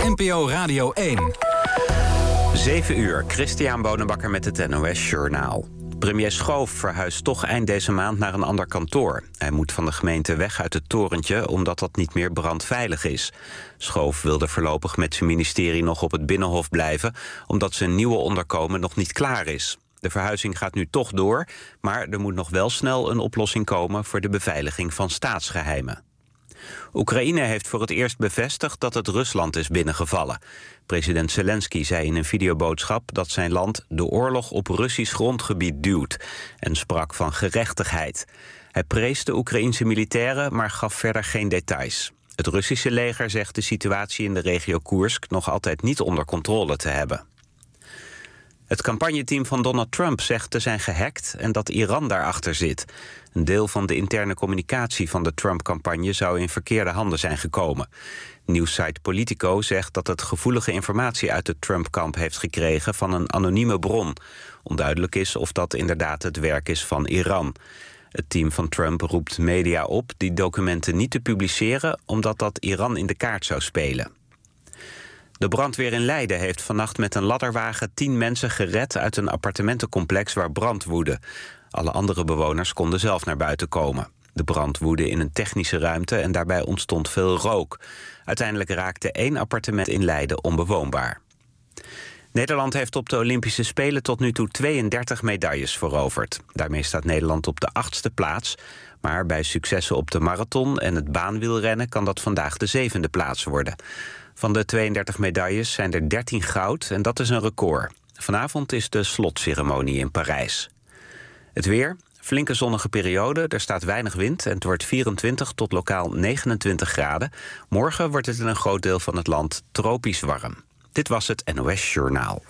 NPO Radio 1. 7 uur, Christian Bonenbakker met het NOS Journaal. Premier Schoof verhuist toch eind deze maand naar een ander kantoor. Hij moet van de gemeente weg uit het torentje, omdat dat niet meer brandveilig is. Schoof wilde voorlopig met zijn ministerie nog op het Binnenhof blijven, omdat zijn nieuwe onderkomen nog niet klaar is. De verhuizing gaat nu toch door, maar er moet nog wel snel een oplossing komen voor de beveiliging van staatsgeheimen. Oekraïne heeft voor het eerst bevestigd dat het Rusland is binnengevallen. President Zelensky zei in een videoboodschap dat zijn land de oorlog op Russisch grondgebied duwt en sprak van gerechtigheid. Hij prees de Oekraïense militairen, maar gaf verder geen details. Het Russische leger zegt de situatie in de regio Koersk nog altijd niet onder controle te hebben. Het campagneteam van Donald Trump zegt te zijn gehackt en dat Iran daarachter zit. Een deel van de interne communicatie van de Trump-campagne zou in verkeerde handen zijn gekomen. Nieuwssite Politico zegt dat het gevoelige informatie uit het Trump-kamp heeft gekregen van een anonieme bron. Onduidelijk is of dat inderdaad het werk is van Iran. Het team van Trump roept media op die documenten niet te publiceren, omdat dat Iran in de kaart zou spelen. De brandweer in Leiden heeft vannacht met een ladderwagen 10 mensen gered uit een appartementencomplex waar brand woedde. Alle andere bewoners konden zelf naar buiten komen. De brand woedde in een technische ruimte en daarbij ontstond veel rook. Uiteindelijk raakte 1 appartement in Leiden onbewoonbaar. Nederland heeft op de Olympische Spelen tot nu toe 32 medailles veroverd. Daarmee staat Nederland op de 8e plaats. Maar bij successen op de marathon en het baanwielrennen kan dat vandaag de 7e plaats worden. Van de 32 medailles zijn er 13 goud en dat is een record. Vanavond is de slotceremonie in Parijs. Het weer, flinke zonnige periode, er staat weinig wind en het wordt 24 tot lokaal 29 graden. Morgen wordt het in een groot deel van het land tropisch warm. Dit was het NOS Journaal.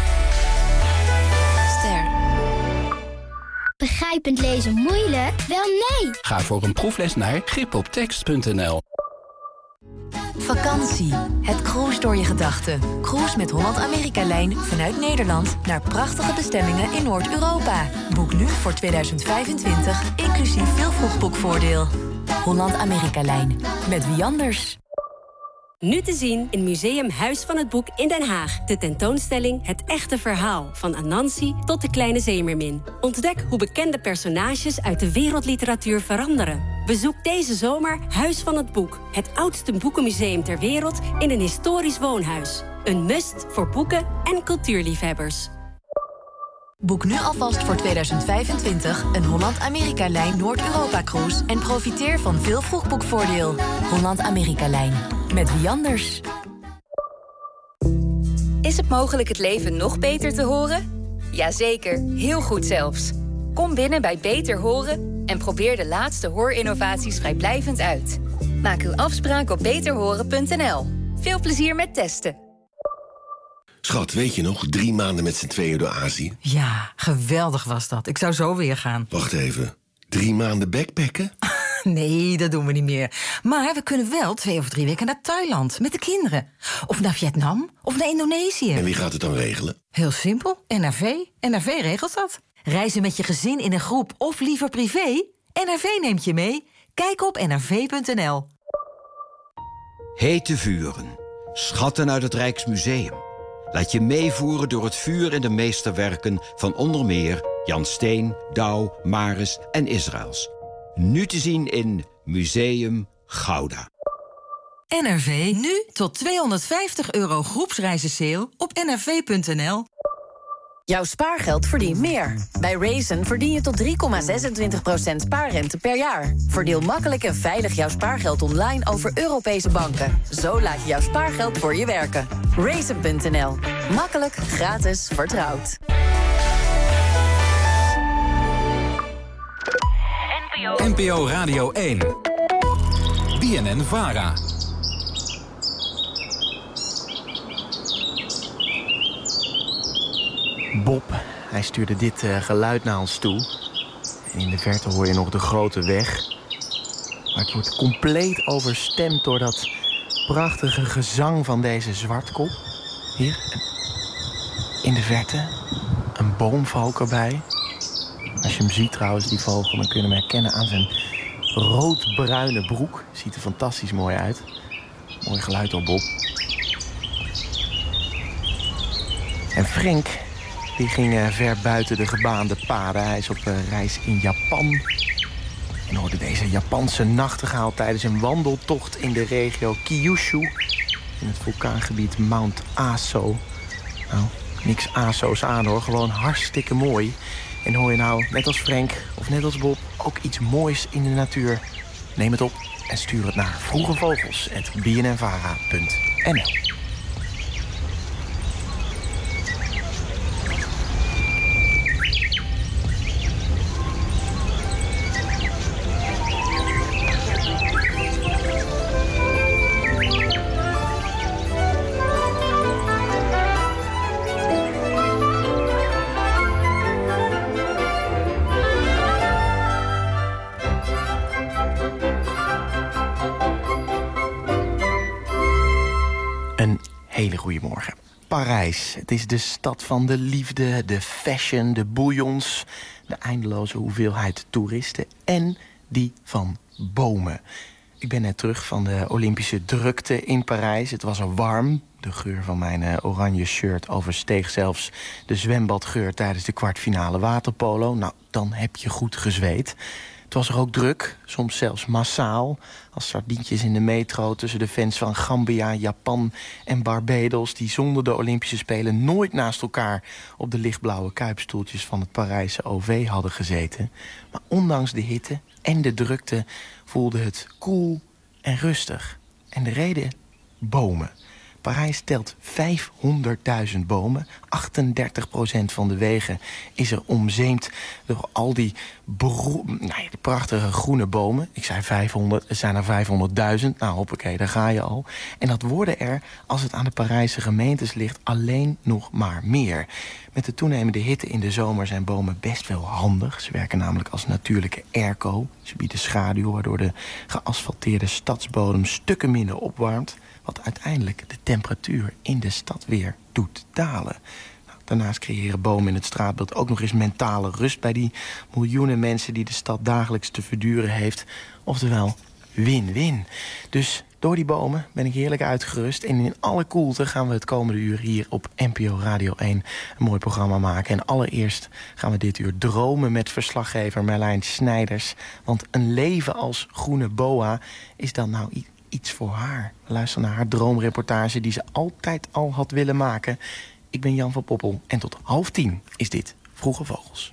Ster. Begrijpend lezen moeilijk? Wel nee! Ga voor een proefles naar gripoptekst.nl. Vakantie. Het cruise door je gedachten. Cruise met Holland-Amerika-lijn vanuit Nederland naar prachtige bestemmingen in Noord-Europa. Boek nu voor 2025, inclusief veel vroegboekvoordeel. Holland-Amerika-lijn. Met wie anders? Nu te zien in Museum Huis van het Boek in Den Haag. De tentoonstelling Het Echte Verhaal. Van Anansi tot de kleine zeemermin. Ontdek hoe bekende personages uit de wereldliteratuur veranderen. Bezoek deze zomer Huis van het Boek. Het oudste boekenmuseum ter wereld in een historisch woonhuis. Een must voor boeken en cultuurliefhebbers. Boek nu alvast voor 2025 een Holland-Amerika-lijn Noord-Europa-cruise... en profiteer van veel vroegboekvoordeel. Holland-Amerika-lijn. Met wie anders? Is het mogelijk het leven nog beter te horen? Jazeker, heel goed zelfs. Kom binnen bij Beter Horen en probeer de laatste hoorinnovaties vrijblijvend uit. Maak uw afspraak op beterhoren.nl. Veel plezier met testen. Schat, weet je nog? 3 maanden met z'n tweeën door Azië. Ja, geweldig was dat. Ik zou zo weer gaan. Wacht even. 3 maanden backpacken? Nee, dat doen we niet meer. Maar we kunnen wel 2 of 3 weken naar Thailand met de kinderen. Of naar Vietnam, of naar Indonesië. En wie gaat het dan regelen? Heel simpel, NRV. NRV regelt dat. Reizen met je gezin in een groep of liever privé? NRV neemt je mee. Kijk op nrv.nl. Hete vuren. Schatten uit het Rijksmuseum. Laat je meevoeren door het vuur in de meesterwerken van onder meer Jan Steen, Douw, Maris en Israëls. Nu te zien in Museum Gouda. NRV, nu tot €250 groepsreizensale op nrv.nl. Jouw spaargeld verdient meer. Bij Raisin verdien je tot 3,26% spaarrente per jaar. Verdeel makkelijk en veilig jouw spaargeld online over Europese banken. Zo laat je jouw spaargeld voor je werken. Raisin.nl. Makkelijk, gratis, vertrouwd. NPO Radio 1. BNN-VARA. Bob, hij stuurde dit geluid naar ons toe. En in de verte hoor je nog de grote weg. Maar het wordt compleet overstemd door dat prachtige gezang van deze zwartkop. Hier, in de verte, een boomvalk erbij. Als je hem ziet trouwens, die vogel, dan kun je hem herkennen aan zijn roodbruine broek. Ziet er fantastisch mooi uit. Mooi geluid hoor, Bob. En Frank, die ging ver buiten de gebaande paden. Hij is op reis in Japan. En hoorde deze Japanse nachtegaal tijdens een wandeltocht in de regio Kyushu. In het vulkaangebied Mount Aso. Nou, niks Aso's aan hoor, gewoon hartstikke mooi. En hoor je nou, net als Frank of net als Bob, ook iets moois in de natuur? Neem het op en stuur het naar vroegevogels@bnnvara.nl. Hele goedemorgen. Parijs, het is de stad van de liefde, de fashion, de bouillons, de eindeloze hoeveelheid toeristen en die van bomen. Ik ben net terug van de Olympische drukte in Parijs. Het was er warm. De geur van mijn oranje shirt oversteeg zelfs de zwembadgeur tijdens de kwartfinale waterpolo. Nou, dan heb je goed gezweet. Het was er ook druk, soms zelfs massaal. Als sardientjes in de metro tussen de fans van Gambia, Japan en Barbados, die zonder de Olympische Spelen nooit naast elkaar op de lichtblauwe kuipstoeltjes van het Parijse OV hadden gezeten. Maar ondanks de hitte en de drukte voelde het koel en rustig. En de reden? Bomen. Parijs telt 500.000 bomen. 38% van de wegen is er omzeemd door al die de prachtige groene bomen. Ik zei 500, er zijn er 500.000. Nou, hoppakee, daar ga je al. En dat worden er, als het aan de Parijse gemeentes ligt, alleen nog maar meer. Met de toenemende hitte in de zomer zijn bomen best wel handig. Ze werken namelijk als natuurlijke airco. Ze bieden schaduw, waardoor de geasfalteerde stadsbodem stukken minder opwarmt, wat uiteindelijk de temperatuur in de stad weer doet dalen. Nou, daarnaast creëren bomen in het straatbeeld ook nog eens mentale rust bij die miljoenen mensen die de stad dagelijks te verduren heeft. Oftewel, win-win. Dus door die bomen ben ik heerlijk uitgerust. En in alle koelte gaan we het komende uur hier op NPO Radio 1 een mooi programma maken. En allereerst gaan we dit uur dromen met verslaggever Merlijn Snijders. Want een leven als groene boa is dan nou iets voor haar. Luister naar haar droomreportage die ze altijd al had willen maken. Ik ben Jan van Poppel en tot 9:30 is dit Vroege Vogels.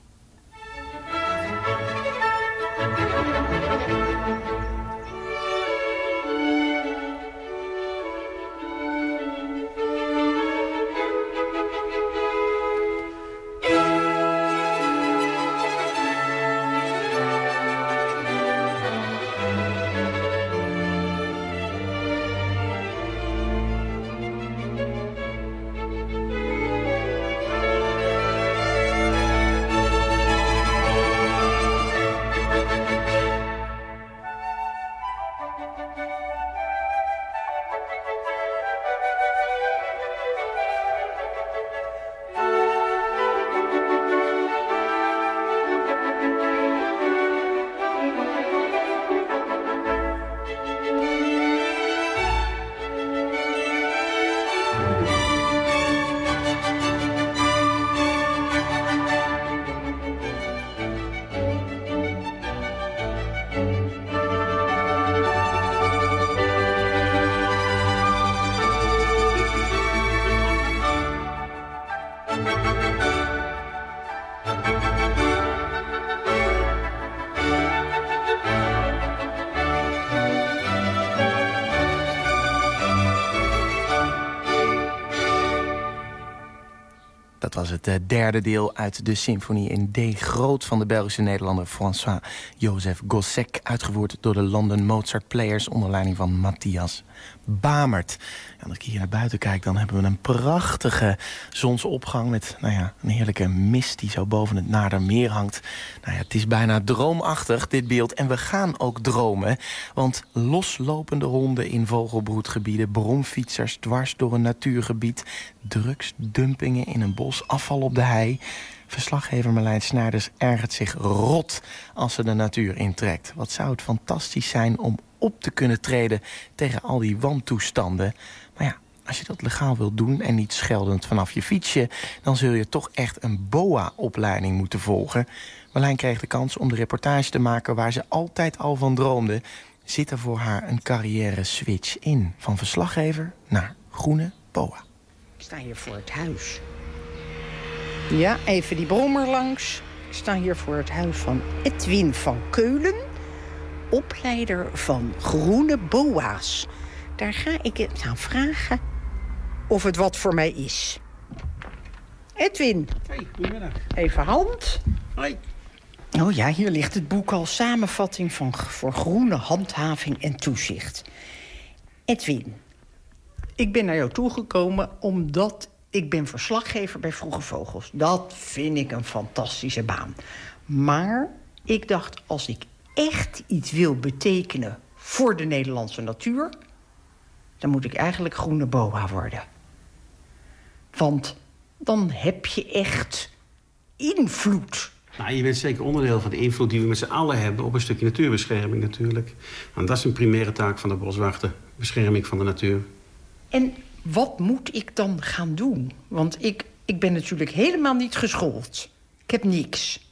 Dat was het derde deel uit de symfonie in D groot van de Belgische Nederlander François-Joseph Gossec, uitgevoerd door de London Mozart Players onder leiding van Matthias Bamert. En als ik hier naar buiten kijk, dan hebben we een prachtige zonsopgang met een heerlijke mist die zo boven het Naardermeer hangt. Het is bijna droomachtig, dit beeld. En we gaan ook dromen, want loslopende honden in vogelbroedgebieden, bromfietsers dwars door een natuurgebied, drugsdumpingen in een bos, afval op de hei. Verslaggever Merlijn Snijders ergert zich rot als ze de natuur intrekt. Wat zou het fantastisch zijn om op te kunnen treden tegen al die wantoestanden. Maar ja, als je dat legaal wilt doen en niet scheldend vanaf je fietsje, dan zul je toch echt een BOA-opleiding moeten volgen. Marlijn kreeg de kans om de reportage te maken waar ze altijd al van droomde. Zit er voor haar een carrière-switch in, van verslaggever naar groene BOA. Ik sta hier voor het huis. Ja, even die brommer langs. Ik sta hier voor het huis van Edwin van Keulen, opleider van groene BOA's. Daar ga ik het aan vragen of het wat voor mij is. Edwin. Hey, goedemiddag. Even hand. Hoi. Oh ja, hier ligt het boek al. Samenvatting voor groene handhaving en toezicht. Edwin, ik ben naar jou toegekomen omdat ik ben verslaggever bij Vroege Vogels. Dat vind ik een fantastische baan. Maar ik dacht, als ik echt iets wil betekenen voor de Nederlandse natuur, dan moet ik eigenlijk groene BOA worden. Want dan heb je echt invloed. Nou, je bent zeker onderdeel van de invloed die we met z'n allen hebben op een stukje natuurbescherming natuurlijk. Want dat is een primaire taak van de boswachter, bescherming van de natuur. En wat moet ik dan gaan doen? Want ik ben natuurlijk helemaal niet geschoold. Ik heb niks.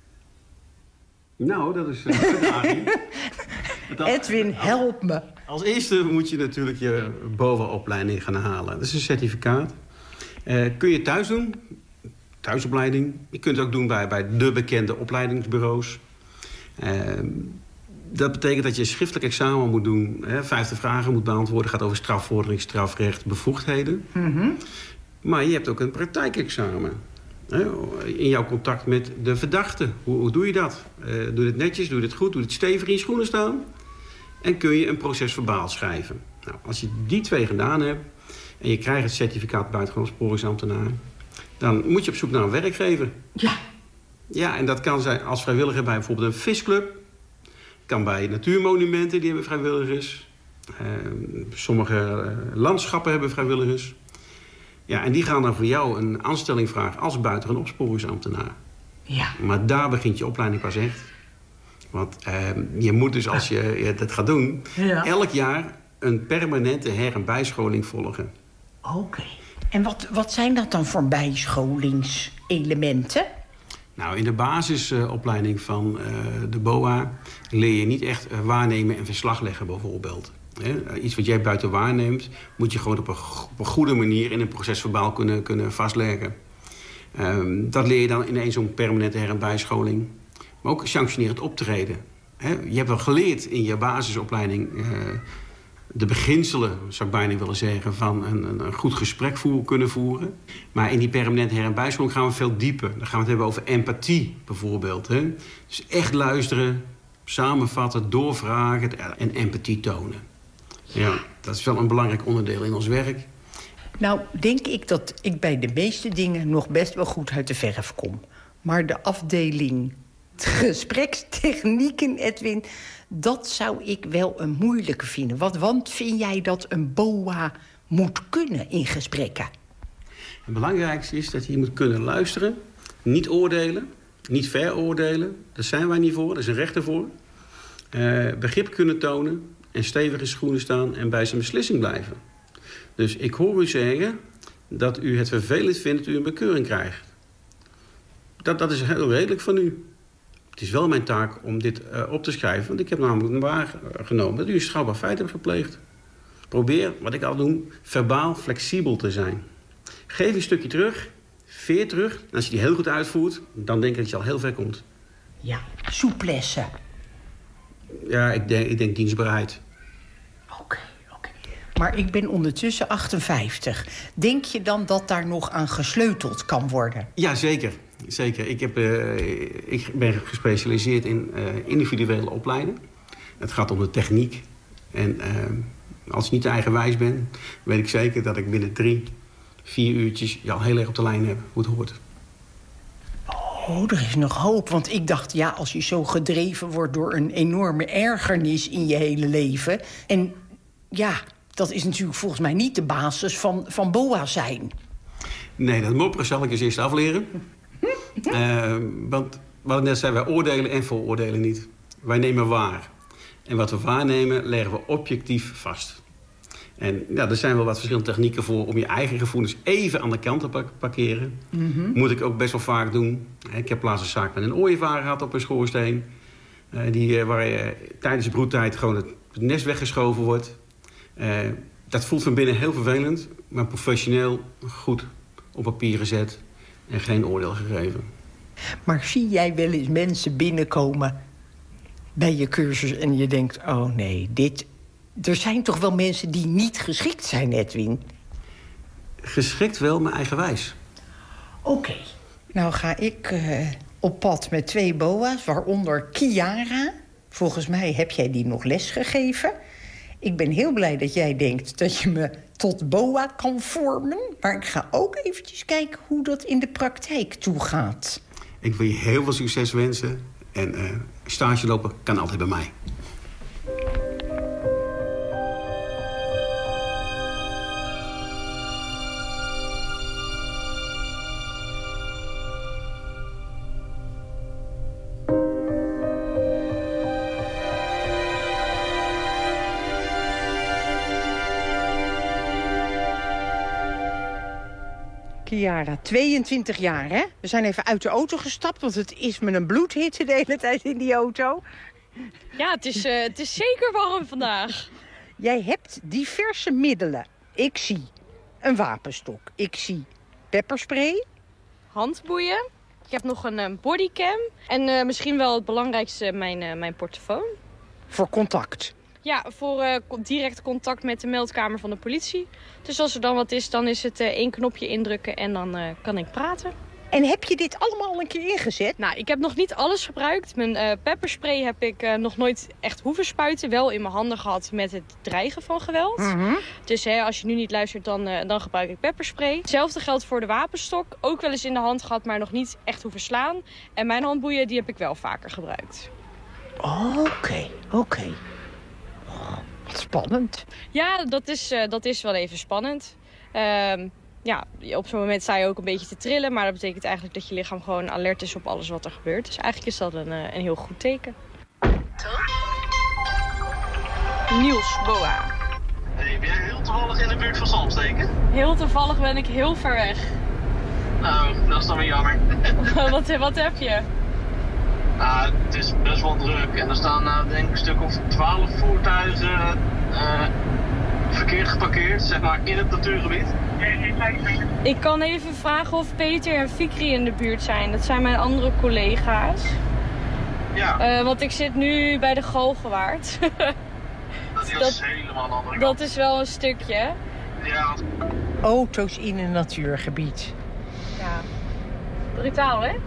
Nou, dat is een uitdaging. Edwin, help me. Als eerste moet je natuurlijk je BOA-opleiding gaan halen. Dat is een certificaat. Kun je thuis doen. Thuisopleiding. Je kunt het ook doen bij de bekende opleidingsbureaus. Dat betekent dat je een schriftelijk examen moet doen. 50 vragen moet beantwoorden. Gaat over strafvordering, strafrecht, bevoegdheden. Mm-hmm. Maar je hebt ook een praktijkexamen. In jouw contact met de verdachte. Hoe doe je dat? Doe je het netjes? Doe je het goed? Doe je het stevig in je schoenen staan? En kun je een procesverbaal schrijven. Nou, als je die 2 gedaan hebt en je krijgt het certificaat buitengewoon sporingsambtenaar, dan moet je op zoek naar een werkgever. Ja. Ja, en dat kan zijn als vrijwilliger bij bijvoorbeeld een visclub. Kan bij natuurmonumenten, die hebben vrijwilligers. Sommige landschappen hebben vrijwilligers. Ja, en die gaan dan voor jou een aanstelling vragen als buitengewoon opsporingsambtenaar. Ja. Maar daar begint je opleiding pas echt. Want je moet dus, als je dat gaat doen, elk jaar een permanente her- en bijscholing volgen. Oké. En wat zijn dat dan voor bijscholingselementen? Nou, in de basisopleiding van de BOA leer je niet echt waarnemen en verslag leggen bijvoorbeeld. Iets wat jij buiten waarneemt, moet je gewoon op een goede manier in een procesverbaal kunnen vastleggen. Dat leer je dan in zo'n permanente her- en bijscholing. Maar ook sanctionerend optreden. Je hebt wel geleerd in je basisopleiding de beginselen, zou ik bijna willen zeggen, van een goed gesprek kunnen voeren. Maar in die permanente her- en bijscholing gaan we veel dieper. Dan gaan we het hebben over empathie bijvoorbeeld. Dus echt luisteren, samenvatten, doorvragen en empathie tonen. Ja, dat is wel een belangrijk onderdeel in ons werk. Nou, denk ik dat ik bij de meeste dingen nog best wel goed uit de verf kom. Maar de afdeling gesprekstechnieken, Edwin, dat zou ik wel een moeilijke vinden. Want vind jij dat een BOA moet kunnen in gesprekken? Het belangrijkste is dat je moet kunnen luisteren, niet oordelen, niet veroordelen. Daar zijn wij niet voor, daar is een rechter voor. Begrip kunnen tonen en stevig in schoenen staan en bij zijn beslissing blijven. Dus ik hoor u zeggen dat u het vervelend vindt dat u een bekeuring krijgt. Dat is heel redelijk van u. Het is wel mijn taak om dit op te schrijven, want ik heb namelijk waargenomen dat u een strafbaar feit hebt gepleegd. Probeer, wat ik al noem, verbaal flexibel te zijn. Geef een stukje terug, veer terug. En als je die heel goed uitvoert, dan denk ik dat je al heel ver komt. Ja, souplesse. Ja, ik denk dienstbaarheid. Oké. Maar ik ben ondertussen 58. Denk je dan dat daar nog aan gesleuteld kan worden? Ja, zeker. Ik ben gespecialiseerd in individuele opleiden. Het gaat om de techniek. En als ik niet eigenwijs ben, weet ik zeker dat ik binnen 3-4 uurtjes je al heel erg op de lijn heb hoe het hoort. Oh, er is nog hoop. Want ik dacht, ja, als je zo gedreven wordt door een enorme ergernis in je hele leven. En ja, dat is natuurlijk volgens mij niet de basis van BOA zijn. Nee, dat mopperen zal ik eens eerst afleren. Want wat ik net zei, wij oordelen en vooroordelen niet. Wij nemen waar. En wat we waarnemen, leggen we objectief vast. En ja, er zijn wel wat verschillende technieken voor om je eigen gevoelens even aan de kant te parkeren. Moet ik ook best wel vaak doen. Ik heb laatst een zaak met een ooievaar gehad op een schoorsteen. Waar tijdens de broedtijd gewoon het nest weggeschoven wordt. Dat voelt van binnen heel vervelend, maar professioneel goed op papier gezet en geen oordeel gegeven. Maar zie jij wel eens mensen binnenkomen bij je cursus en je denkt, oh nee, er zijn toch wel mensen die niet geschikt zijn, Edwin? Geschikt wel, maar eigenwijs. Oké. Nou ga ik op pad met 2 boa's, waaronder Kiara. Volgens mij heb jij die nog les gegeven. Ik ben heel blij dat jij denkt dat je me tot boa kan vormen. Maar ik ga ook eventjes kijken hoe dat in de praktijk toegaat. Ik wil je heel veel succes wensen. En stage lopen kan altijd bij mij. Kiara, 22 jaar, hè? We zijn even uit de auto gestapt, want het is me een bloedhitte de hele tijd in die auto. Ja, het is zeker warm vandaag. Jij hebt diverse middelen. Ik zie een wapenstok. Ik zie pepperspray. Handboeien. Ik heb nog een bodycam. En misschien wel het belangrijkste, mijn portofoon. Voor contact. Ja, voor direct contact met de meldkamer van de politie. Dus als er dan wat is, dan is het 1 knopje indrukken en dan kan ik praten. En heb je dit allemaal al een keer ingezet? Nou, ik heb nog niet alles gebruikt. Mijn pepperspray heb ik nog nooit echt hoeven spuiten. Wel in mijn handen gehad met het dreigen van geweld. Dus als je nu niet luistert, dan gebruik ik pepperspray. Hetzelfde geldt voor de wapenstok. Ook wel eens in de hand gehad, maar nog niet echt hoeven slaan. En mijn handboeien, die heb ik wel vaker gebruikt. Oké. Oh, wat spannend. Ja, dat is wel even spannend. Ja, op zo'n moment sta je ook een beetje te trillen. Maar dat betekent eigenlijk dat je lichaam gewoon alert is op alles wat er gebeurt. Dus eigenlijk is dat een heel goed teken. Niels, boa. Hey, ben jij heel toevallig in de buurt van Zalmsteken? Heel toevallig ben ik heel ver weg. Nou, dat is dan weer jammer. Wat heb je? Het is best wel druk. En er staan denk ik een stuk of 12 voertuigen verkeerd geparkeerd, zeg maar, in het natuurgebied. Ik kan even vragen of Peter en Fikri in de buurt zijn. Dat zijn mijn andere collega's. Ja. Want ik zit nu bij de Galgenwaard. Dat is helemaal een andere kant. Dat is wel een stukje. Ja. Auto's in een natuurgebied. Ja. Brutaal, hè?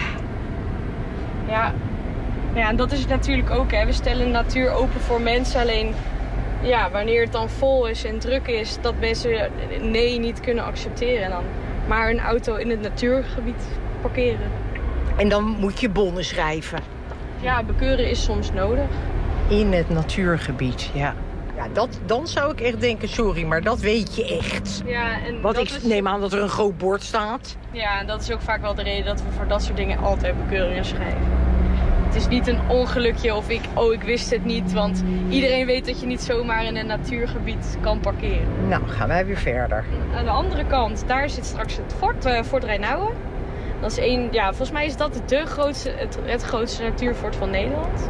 Ja, en dat is het natuurlijk ook, hè. We stellen de natuur open voor mensen. Alleen, ja, wanneer het dan vol is en druk is, dat mensen nee niet kunnen accepteren. En dan maar een auto in het natuurgebied parkeren. En dan moet je bonnen schrijven. Ja, bekeuren is soms nodig. In het natuurgebied, ja. Ja, dan zou ik echt denken, sorry, maar dat weet je echt. Ja, en want ik neem aan dat er een groot bord staat. Ja, en dat is ook vaak wel de reden dat we voor dat soort dingen altijd bekeuringen schrijven. Het is niet een ongelukje of ik wist het niet. Want iedereen weet dat je niet zomaar in een natuurgebied kan parkeren. Nou, gaan wij weer verder. Aan de andere kant, daar zit straks het Fort Rijnauwen. Dat is volgens mij is dat het grootste natuurfort van Nederland.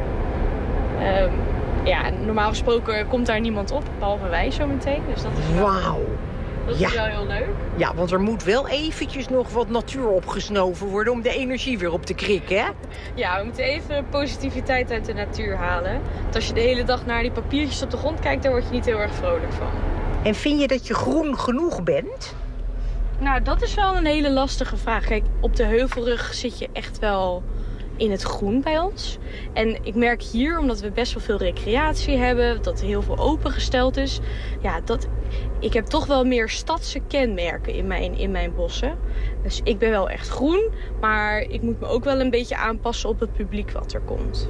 Ja, normaal gesproken komt daar niemand op, behalve wij zo meteen. Dus dat is wel, dat is wel heel leuk. Ja, want er moet wel eventjes nog wat natuur opgesnoven worden om de energie weer op te krikken, hè? Ja, we moeten even positiviteit uit de natuur halen. Want als je de hele dag naar die papiertjes op de grond kijkt, daar word je niet heel erg vrolijk van. En vind je dat je groen genoeg bent? Nou, dat is wel een hele lastige vraag. Kijk, op de Heuvelrug zit je echt wel in het groen bij ons. En ik merk hier, omdat we best wel veel recreatie hebben, dat er heel veel opengesteld is. Ja, ik heb toch wel meer stadse kenmerken in mijn bossen. Dus ik ben wel echt groen, maar ik moet me ook wel een beetje aanpassen op het publiek wat er komt.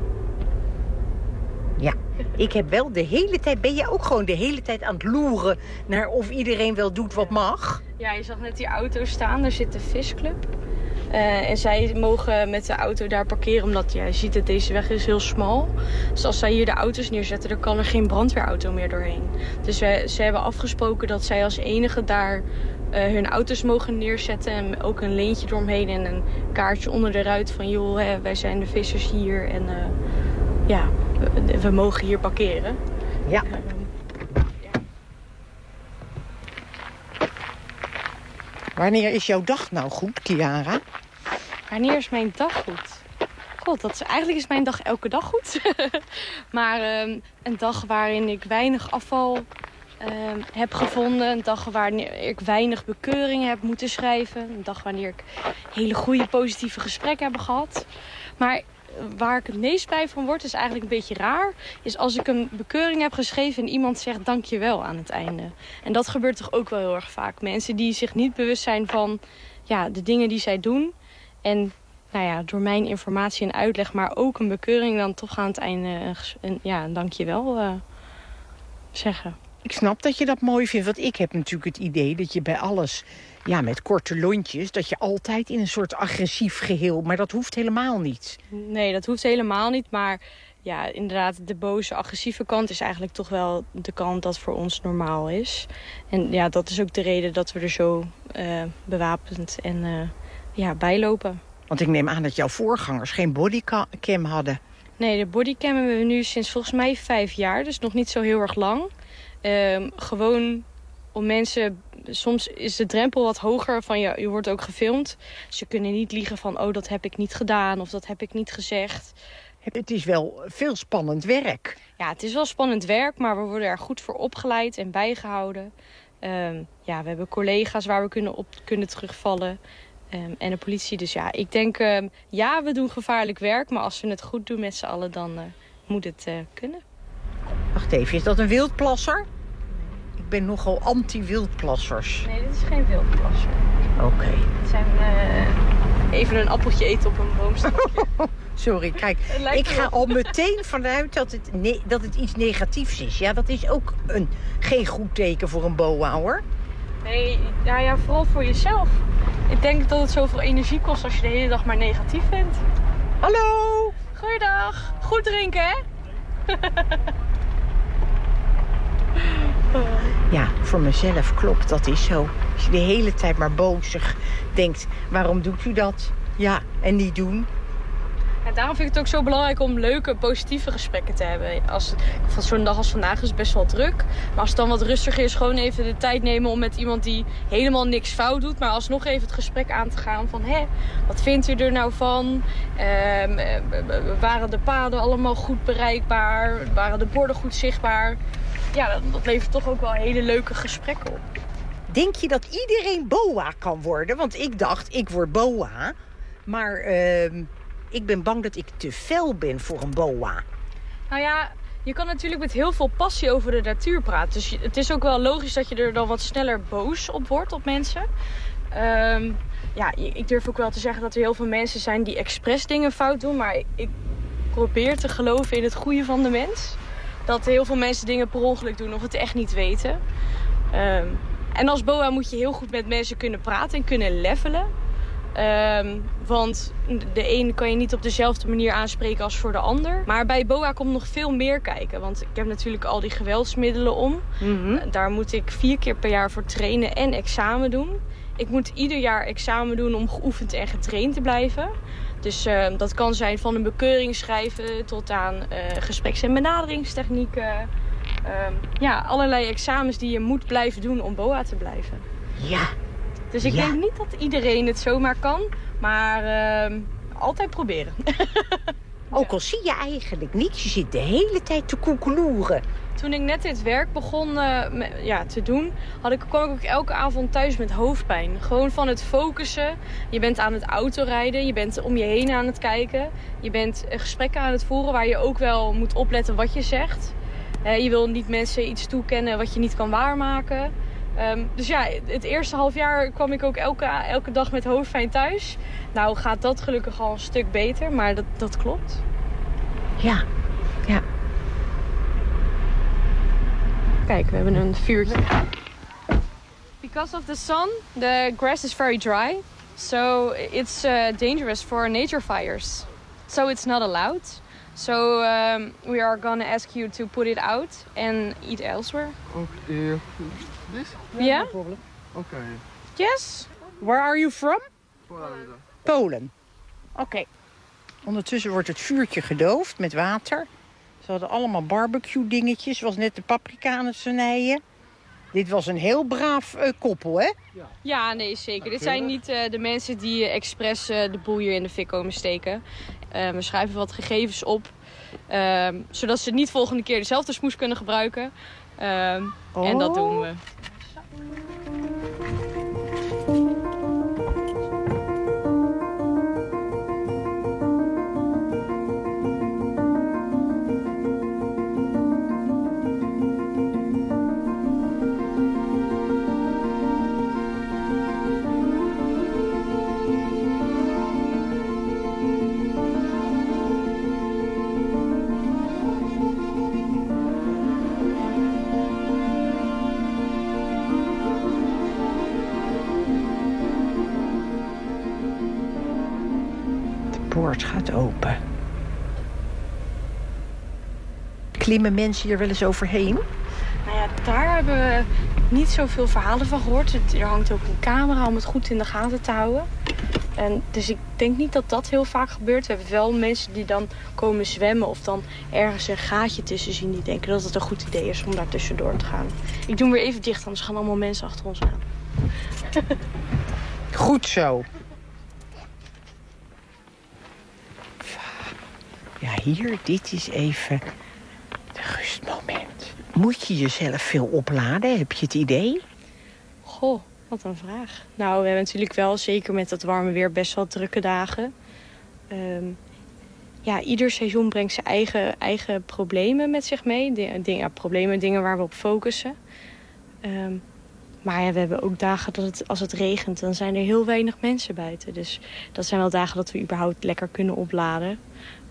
Ja, ik heb wel de hele tijd... Ben jij ook gewoon de hele tijd aan het loeren naar of iedereen wel doet wat mag? Ja, je zag net die auto staan, daar zit de visclub. En zij mogen met de auto daar parkeren, omdat je ziet dat deze weg is heel smal. Dus als zij hier de auto's neerzetten, dan kan er geen brandweerauto meer doorheen. Dus ze hebben afgesproken dat zij als enige daar hun auto's mogen neerzetten. En ook een leentje eromheen en een kaartje onder de ruit van... joh, wij zijn de vissers hier en we mogen hier parkeren. Ja. Wanneer is jouw dag nou goed, Chiara? Wanneer is mijn dag goed? God, eigenlijk is mijn dag elke dag goed. Maar een dag waarin ik weinig afval heb gevonden. Een dag waarin ik weinig bekeuringen heb moeten schrijven. Een dag wanneer ik hele goede positieve gesprekken heb gehad. Maar waar ik het meest blij van word, is eigenlijk een beetje raar, is als ik een bekeuring heb geschreven en iemand zegt dankjewel aan het einde. En dat gebeurt toch ook wel heel erg vaak. Mensen die zich niet bewust zijn van de dingen die zij doen. En door mijn informatie en uitleg, maar ook een bekeuring, dan toch aan het einde een dankjewel zeggen. Ik snap dat je dat mooi vindt, want ik heb natuurlijk het idee dat je bij alles, met korte lontjes, dat je altijd in een soort agressief geheel, maar dat hoeft helemaal niet. Nee, dat hoeft helemaal niet, maar inderdaad, de boze, agressieve kant is eigenlijk toch wel de kant dat voor ons normaal is. En dat is ook de reden dat we er zo bewapend en bijlopen. Want ik neem aan dat jouw voorgangers geen bodycam hadden. Nee, de bodycam hebben we nu sinds volgens mij 5 jaar, dus nog niet zo heel erg lang. Gewoon om mensen, soms is de drempel wat hoger van je wordt ook gefilmd. Ze kunnen niet liegen van dat heb ik niet gedaan of dat heb ik niet gezegd. Het is wel veel spannend werk. Ja, het is wel spannend werk, maar we worden er goed voor opgeleid en bijgehouden. We hebben collega's waar we op kunnen terugvallen. En de politie. Dus ik denk, we doen gevaarlijk werk, maar als we het goed doen met z'n allen, dan moet het kunnen. Wacht even, is dat een wildplasser? Ik ben nogal anti-wildplassers. Nee, dit is geen wildplasser. Oké. Het zijn even een appeltje eten op een boomstokje. Sorry, kijk, ik ga al meteen vanuit dat het iets negatiefs is. Ja, dat is ook geen goed teken voor een boa, hoor. Nee, vooral voor jezelf. Ik denk dat het zoveel energie kost als je de hele dag maar negatief bent. Hallo! Goeiedag. Goed drinken, hè? Ja, voor mezelf klopt, dat is zo. Als je de hele tijd maar bozig denkt, waarom doet u dat? Ja, en niet doen. En daarom vind ik het ook zo belangrijk om leuke, positieve gesprekken te hebben. Zo'n dag als vandaag is het best wel druk. Maar als het dan wat rustiger is, gewoon even de tijd nemen om met iemand die helemaal niks fout doet, maar alsnog even het gesprek aan te gaan van, wat vindt u er nou van? Waren de paden allemaal goed bereikbaar? Waren de borden goed zichtbaar? Ja, dat levert toch ook wel hele leuke gesprekken op. Denk je dat iedereen boa kan worden? Want ik dacht, ik word boa. Maar ik ben bang dat ik te fel ben voor een boa. Nou ja, je kan natuurlijk met heel veel passie over de natuur praten. Dus het is ook wel logisch dat je er dan wat sneller boos op wordt op mensen. Ik durf ook wel te zeggen dat er heel veel mensen zijn die expres dingen fout doen. Maar ik probeer te geloven in het goede van de mens. Dat heel veel mensen dingen per ongeluk doen of het echt niet weten. En als boa moet je heel goed met mensen kunnen praten en kunnen levelen. Want de een kan je niet op dezelfde manier aanspreken als voor de ander. Maar bij boa komt nog veel meer kijken. Want ik heb natuurlijk al die geweldsmiddelen om. Mm-hmm. Daar moet ik 4 keer per jaar voor trainen en examen doen. Ik moet ieder jaar examen doen om geoefend en getraind te blijven. Dus dat kan zijn van een bekeuring schrijven tot aan gespreks- en benaderingstechnieken. Allerlei examens die je moet blijven doen om boa te blijven. Ja. Dus ik denk niet dat iedereen het zomaar kan, maar altijd proberen. Ook al zie je eigenlijk niets, je zit de hele tijd te koekeloeren. Toen ik net dit werk begon te doen, kwam ik ook elke avond thuis met hoofdpijn. Gewoon van het focussen. Je bent aan het autorijden, je bent om je heen aan het kijken. Je bent gesprekken aan het voeren waar je ook wel moet opletten wat je zegt. Je wil niet mensen iets toekennen wat je niet kan waarmaken. Dus het eerste half jaar kwam ik ook elke dag met hoofdpijn thuis. Nou gaat dat gelukkig al een stuk beter, maar dat klopt. Ja. Kijk, we hebben een vuurtje. Because of the sun, the grass is very dry. So it's dangerous for nature fires. So it's not allowed. So we are gonna ask you to put it out and eat elsewhere. Okay. This? Yeah? No problem. Okay. Yes? Where are you from? Polen. Oké. Ondertussen wordt het vuurtje gedoofd met water. Ze hadden allemaal barbecue dingetjes. Zoals net de paprika aan het snijden. Dit was een heel braaf koppel, hè? Ja, nee, zeker. Dit zijn niet de mensen die expres de boel hier in de fik komen steken. We schrijven wat gegevens op. Zodat ze niet volgende keer dezelfde smoes kunnen gebruiken. En dat doen we. De poort gaat open. Klimmen mensen hier wel eens overheen? Nou ja, daar hebben we niet zoveel verhalen van gehoord. Er hangt ook een camera om het goed in de gaten te houden. Dus ik denk niet dat dat heel vaak gebeurt. We hebben wel mensen die dan komen zwemmen of dan ergens een gaatje tussen zien. Die denken dat het een goed idee is om daar tussendoor te gaan. Ik doe hem weer even dicht, anders gaan allemaal mensen achter ons aan. Goed zo. Ja, hier, dit is even de rustmoment. Moet je jezelf veel opladen? Heb je het idee? Goh, wat een vraag. Nou, we hebben natuurlijk wel, zeker met dat warme weer, best wel drukke dagen. Ja, ieder seizoen brengt zijn eigen problemen met zich mee. Dingen waar we op focussen. Maar ja, we hebben ook dagen dat als het regent, dan zijn er heel weinig mensen buiten. Dus dat zijn wel dagen dat we überhaupt lekker kunnen opladen.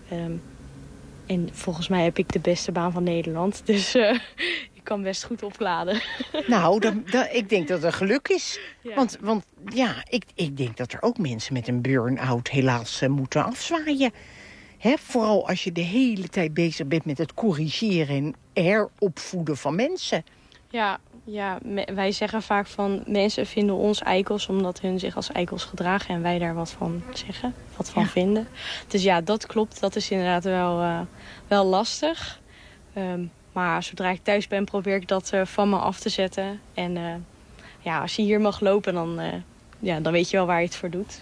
En volgens mij heb ik de beste baan van Nederland. Dus ik kan best goed opladen. Nou, ik denk dat het geluk is. Ja. Want ja, ik denk dat er ook mensen met een burn-out helaas moeten afzwaaien. Hè, vooral als je de hele tijd bezig bent met het corrigeren en heropvoeden van mensen. Ja, wij zeggen vaak van mensen vinden ons eikels omdat hun zich als eikels gedragen en wij daar wat van zeggen, wat van vinden. Dus ja, dat klopt. Dat is inderdaad wel lastig. Maar zodra ik thuis ben probeer ik dat van me af te zetten. En ja, als je hier mag lopen dan weet je wel waar je het voor doet.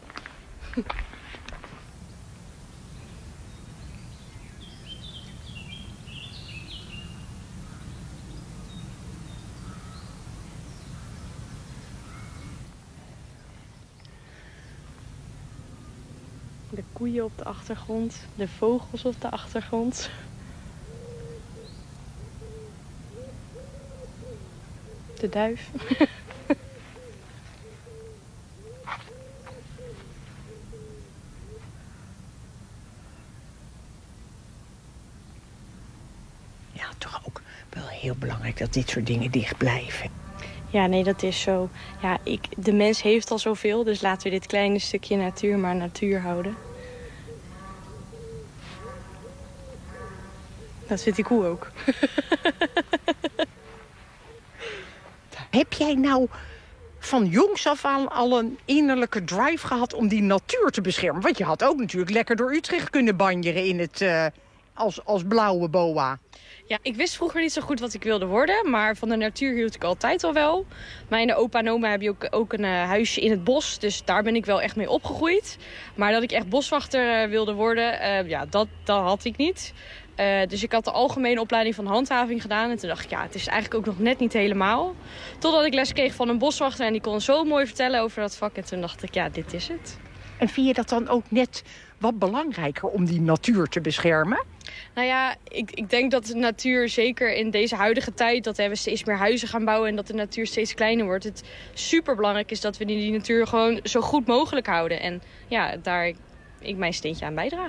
De koeien op de achtergrond, de vogels op de achtergrond. De duif. Ja, toch ook wel heel belangrijk dat dit soort dingen dicht blijven. Ja, nee, dat is zo. Ja, de mens heeft al zoveel, dus laten we dit kleine stukje natuur maar natuur houden. Dat vindt die koe ook. Heb jij nou van jongs af aan al een innerlijke drive gehad om die natuur te beschermen? Want je had ook natuurlijk lekker door Utrecht kunnen banjeren in het, als blauwe boa. Ja, ik wist vroeger niet zo goed wat ik wilde worden, maar van de natuur hield ik altijd al wel. Mijn opa en oma hebben ook een huisje in het bos, dus daar ben ik wel echt mee opgegroeid. Maar dat ik echt boswachter wilde worden, dat had ik niet. Dus ik had de algemene opleiding van handhaving gedaan. En toen dacht ik, ja, het is eigenlijk ook nog net niet helemaal. Totdat ik les kreeg van een boswachter en die kon zo mooi vertellen over dat vak. En toen dacht ik, ja, dit is het. En vind je dat dan ook net wat belangrijker om die natuur te beschermen? Nou ja, ik denk dat de natuur zeker in deze huidige tijd, dat we steeds meer huizen gaan bouwen en dat de natuur steeds kleiner wordt. Het superbelangrijk is dat we die natuur gewoon zo goed mogelijk houden. En ja, daar ik mijn steentje aan bijdraag.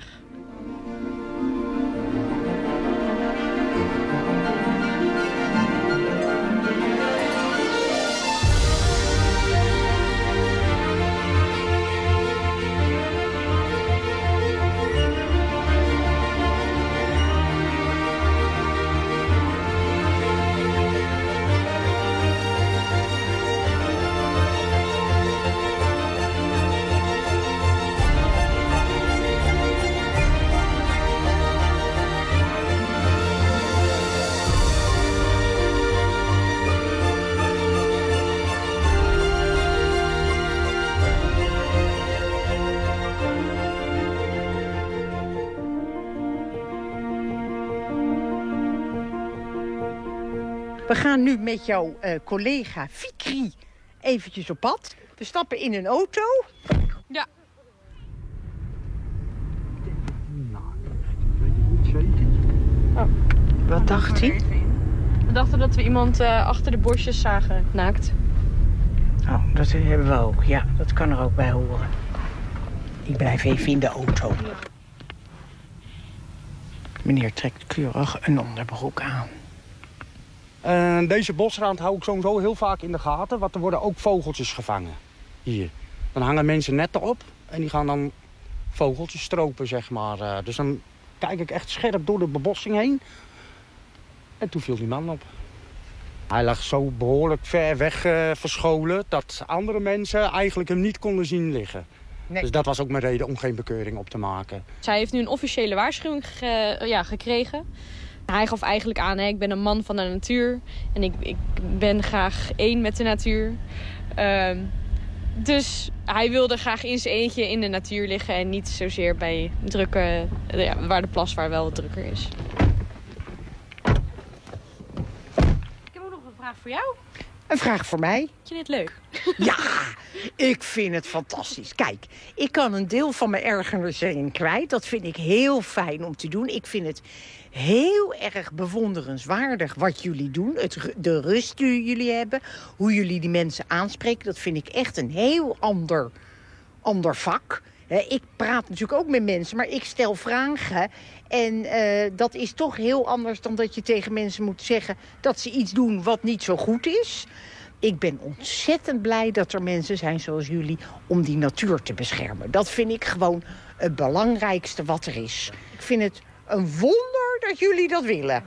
We gaan nu met jouw collega Fikri eventjes op pad. We stappen in een auto. Ja. Oh, wat dacht hij? We dachten dat we iemand achter de bosjes zagen, naakt. Oh, dat hebben we ook. Ja, dat kan er ook bij horen. Ik blijf even in de auto. Meneer trekt keurig een onderbroek aan. Deze bosrand hou ik sowieso heel vaak in de gaten. Want er worden ook vogeltjes gevangen. Hier. Dan hangen mensen netten op. En die gaan dan vogeltjes stropen, zeg maar. Dus dan kijk ik echt scherp door de bebossing heen. En toen viel die man op. Hij lag zo behoorlijk ver weg verscholen... dat andere mensen eigenlijk hem niet konden zien liggen. Nee. Dus dat was ook mijn reden om geen bekeuring op te maken. Zij heeft nu een officiële waarschuwing gekregen. Hij gaf eigenlijk aan, ik ben een man van de natuur. En ik ben graag één met de natuur. Dus hij wilde graag in zijn eentje in de natuur liggen... en niet zozeer bij drukke, waar de plas waar wel wat drukker is. Ik heb ook nog een vraag voor jou. Een vraag voor mij. Vind je dit leuk? Ja, ik vind het fantastisch. Kijk, ik kan een deel van mijn ergernis erin kwijt. Dat vind ik heel fijn om te doen. Ik vind het heel erg bewonderenswaardig wat jullie doen. De rust die jullie hebben. Hoe jullie die mensen aanspreken. Dat vind ik echt een heel ander vak. Ik praat natuurlijk ook met mensen, maar ik stel vragen. En dat is toch heel anders dan dat je tegen mensen moet zeggen... dat ze iets doen wat niet zo goed is. Ik ben ontzettend blij dat er mensen zijn zoals jullie... om die natuur te beschermen. Dat vind ik gewoon het belangrijkste wat er is. Ik vind het een wonder dat jullie dat willen.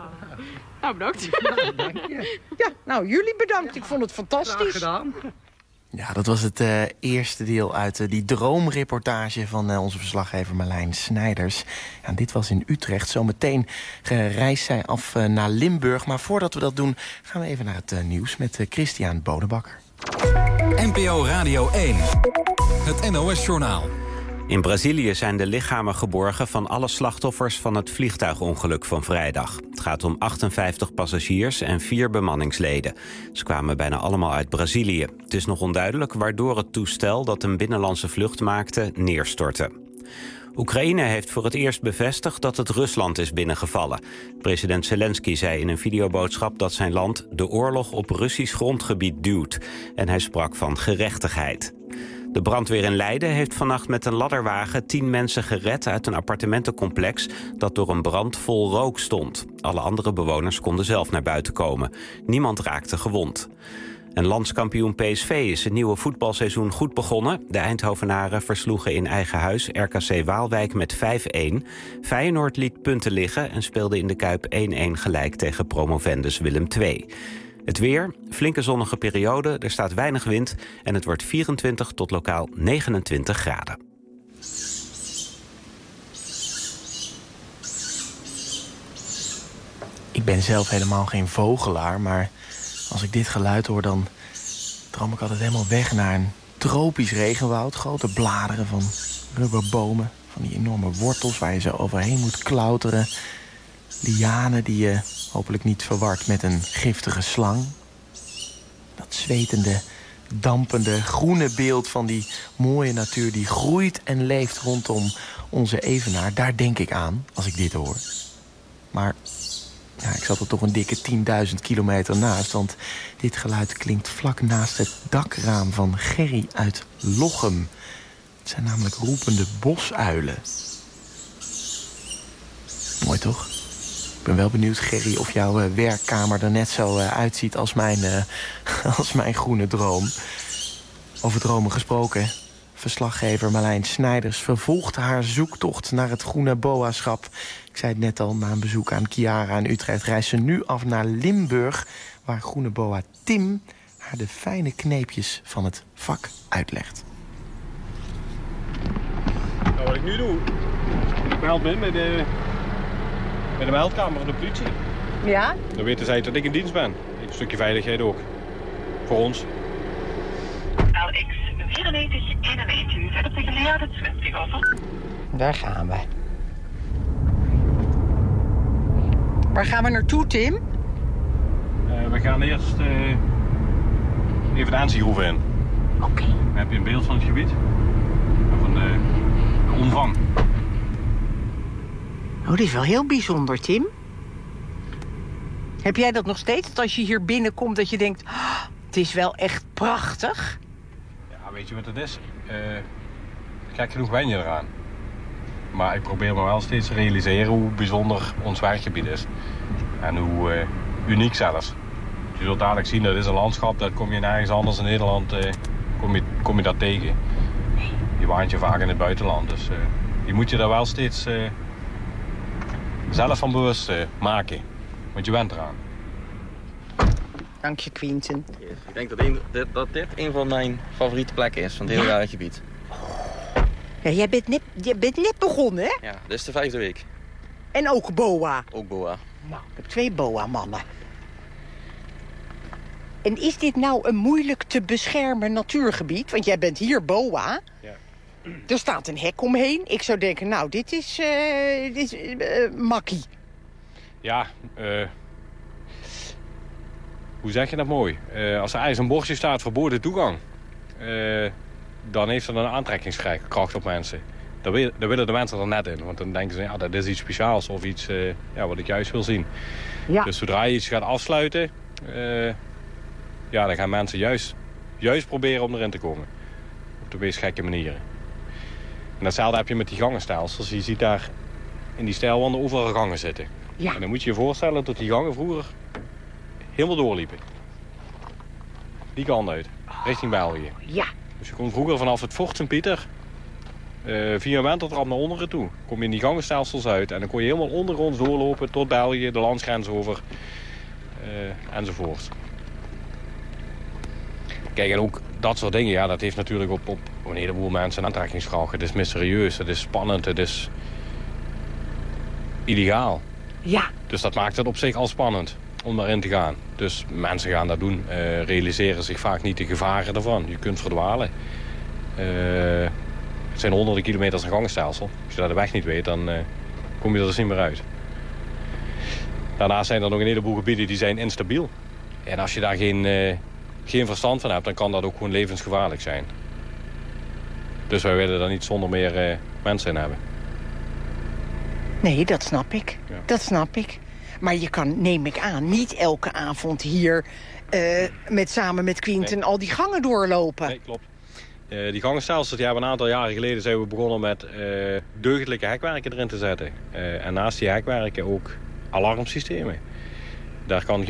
Nou, bedankt. Dank je. Ja, nou, jullie bedankt. Ik vond het fantastisch. Graag gedaan. Ja, dat was het eerste deel uit die droomreportage van onze verslaggever Marlijn Snijders. Ja, dit was in Utrecht. Zometeen reist zij af naar Limburg. Maar voordat we dat doen, gaan we even naar het nieuws met Christian Bonenbakker. NPO Radio 1, het NOS-journaal. In Brazilië zijn de lichamen geborgen van alle slachtoffers van het vliegtuigongeluk van vrijdag. Het gaat om 58 passagiers en 4 bemanningsleden. Ze kwamen bijna allemaal uit Brazilië. Het is nog onduidelijk waardoor het toestel dat een binnenlandse vlucht maakte neerstortte. Oekraïne heeft voor het eerst bevestigd dat het Rusland is binnengevallen. President Zelensky zei in een videoboodschap dat zijn land de oorlog op Russisch grondgebied duwt. En hij sprak van gerechtigheid. De brandweer in Leiden heeft vannacht met een ladderwagen 10 mensen gered uit een appartementencomplex dat door een brand vol rook stond. Alle andere bewoners konden zelf naar buiten komen. Niemand raakte gewond. En landskampioen PSV is het nieuwe voetbalseizoen goed begonnen. De Eindhovenaren versloegen in eigen huis RKC Waalwijk met 5-1. Feyenoord liet punten liggen en speelde in de Kuip 1-1 gelijk tegen promovendus Willem II. Het weer, flinke zonnige periode, er staat weinig wind... en het wordt 24 tot lokaal 29 graden. Ik ben zelf helemaal geen vogelaar, maar als ik dit geluid hoor... dan droom ik altijd helemaal weg naar een tropisch regenwoud. Grote bladeren van rubberbomen, van die enorme wortels... waar je zo overheen moet klauteren. Lianen die je hopelijk niet verward met een giftige slang. Dat zwetende, dampende, groene beeld van die mooie natuur... die groeit en leeft rondom onze evenaar. Daar denk ik aan, als ik dit hoor. Maar ja, ik zat er toch een dikke 10.000 kilometer naast... want dit geluid klinkt vlak naast het dakraam van Gerry uit Lochem. Het zijn namelijk roepende bosuilen. Mooi toch? Ik ben wel benieuwd, Gerry, of jouw werkkamer er net zo uitziet als mijn groene droom. Over dromen gesproken. Verslaggever Marlijn Snijders vervolgt haar zoektocht naar het groene boaschap. Ik zei het net al, na een bezoek aan Chiara in Utrecht... reist ze nu af naar Limburg, waar groene boa Tim... haar de fijne kneepjes van het vak uitlegt. Nou, wat ik nu doe, ik meld me in bij de meldkamer van de politie. Ja? Dan weten zij dat ik in dienst ben. Een stukje veiligheid ook. Voor ons. LX 9491, verder tegen Leeuwarden 20 over. Daar gaan we. Waar gaan we naartoe, Tim? We gaan eerst even de Ansi-groeven in. Oké. Dan heb je een beeld van het gebied. Van de omvang. Oh, dit is wel heel bijzonder, Tim. Heb jij dat nog steeds? Dat als je hier binnenkomt dat je denkt... Oh, het is wel echt prachtig. Ja, weet je wat het is? Gek genoeg wen je eraan. Maar ik probeer me wel steeds te realiseren hoe bijzonder ons werkgebied is. En hoe uniek zelfs. Je zult dadelijk zien, dat is een landschap, dat kom je nergens anders in Nederland kom je dat tegen. Je waant je vaak in het buitenland. Dus je moet je daar wel steeds zelf van bewust maken. Want je bent eraan. Dank je, Quinten. Ik denk dat dit een van mijn favoriete plekken is van het hele jaargebied. Ja, jij bent net begonnen, hè? Ja, dit is de 5e week. En ook boa. Ook boa. Nou, ik heb 2 boa-mannen. En is dit nou een moeilijk te beschermen natuurgebied? Want jij bent hier boa. Ja. Er staat een hek omheen. Ik zou denken, nou, dit is makkie. Ja, hoe zeg je dat mooi? Als er ergens een bordje staat verboden toegang... dan heeft dat een aantrekkingskracht op mensen. Dan willen de mensen er net in. Want dan denken ze, ja, dat is iets speciaals of iets wat ik juist wil zien. Ja. Dus zodra je iets gaat afsluiten... dan gaan mensen juist proberen om erin te komen. Op de meest gekke manieren. En datzelfde heb je met die gangenstelsels. Je ziet daar in die steilwanden overal gangen zitten. Ja. En dan moet je je voorstellen dat die gangen vroeger helemaal doorliepen. Die kant uit, richting België. Ja. Dus je kon vroeger vanaf het Fort Sint-Pieter via een wenteltrap naar onderen toe. Kom je in die gangenstelsels uit en dan kon je helemaal ondergronds doorlopen tot België, de landsgrens over enzovoort. Kijk, en ook dat soort dingen, ja, dat heeft natuurlijk op een heleboel mensen een aantrekkingskracht. Het is mysterieus, het is spannend, het is illegaal. Ja. Dus dat maakt het op zich al spannend om daarin te gaan. Dus mensen gaan dat doen, realiseren zich vaak niet de gevaren ervan. Je kunt verdwalen. Het zijn honderden kilometers een gangenstelsel. Als je daar de weg niet weet, dan kom je er dus niet meer uit. Daarnaast zijn er nog een heleboel gebieden die zijn instabiel. En als je daar geen verstand van hebt, dan kan dat ook gewoon levensgevaarlijk zijn. Dus wij willen daar niet zonder meer mensen in hebben. Nee, dat snap ik. Ja. Dat snap ik. Maar je kan, neem ik aan, niet elke avond hier samen met Quinten al die gangen doorlopen. Nee, klopt. Die gangenstelsels, die hebben een aantal jaren geleden zijn we begonnen met deugdelijke hekwerken erin te zetten. En naast die hekwerken ook alarmsystemen. Daar kan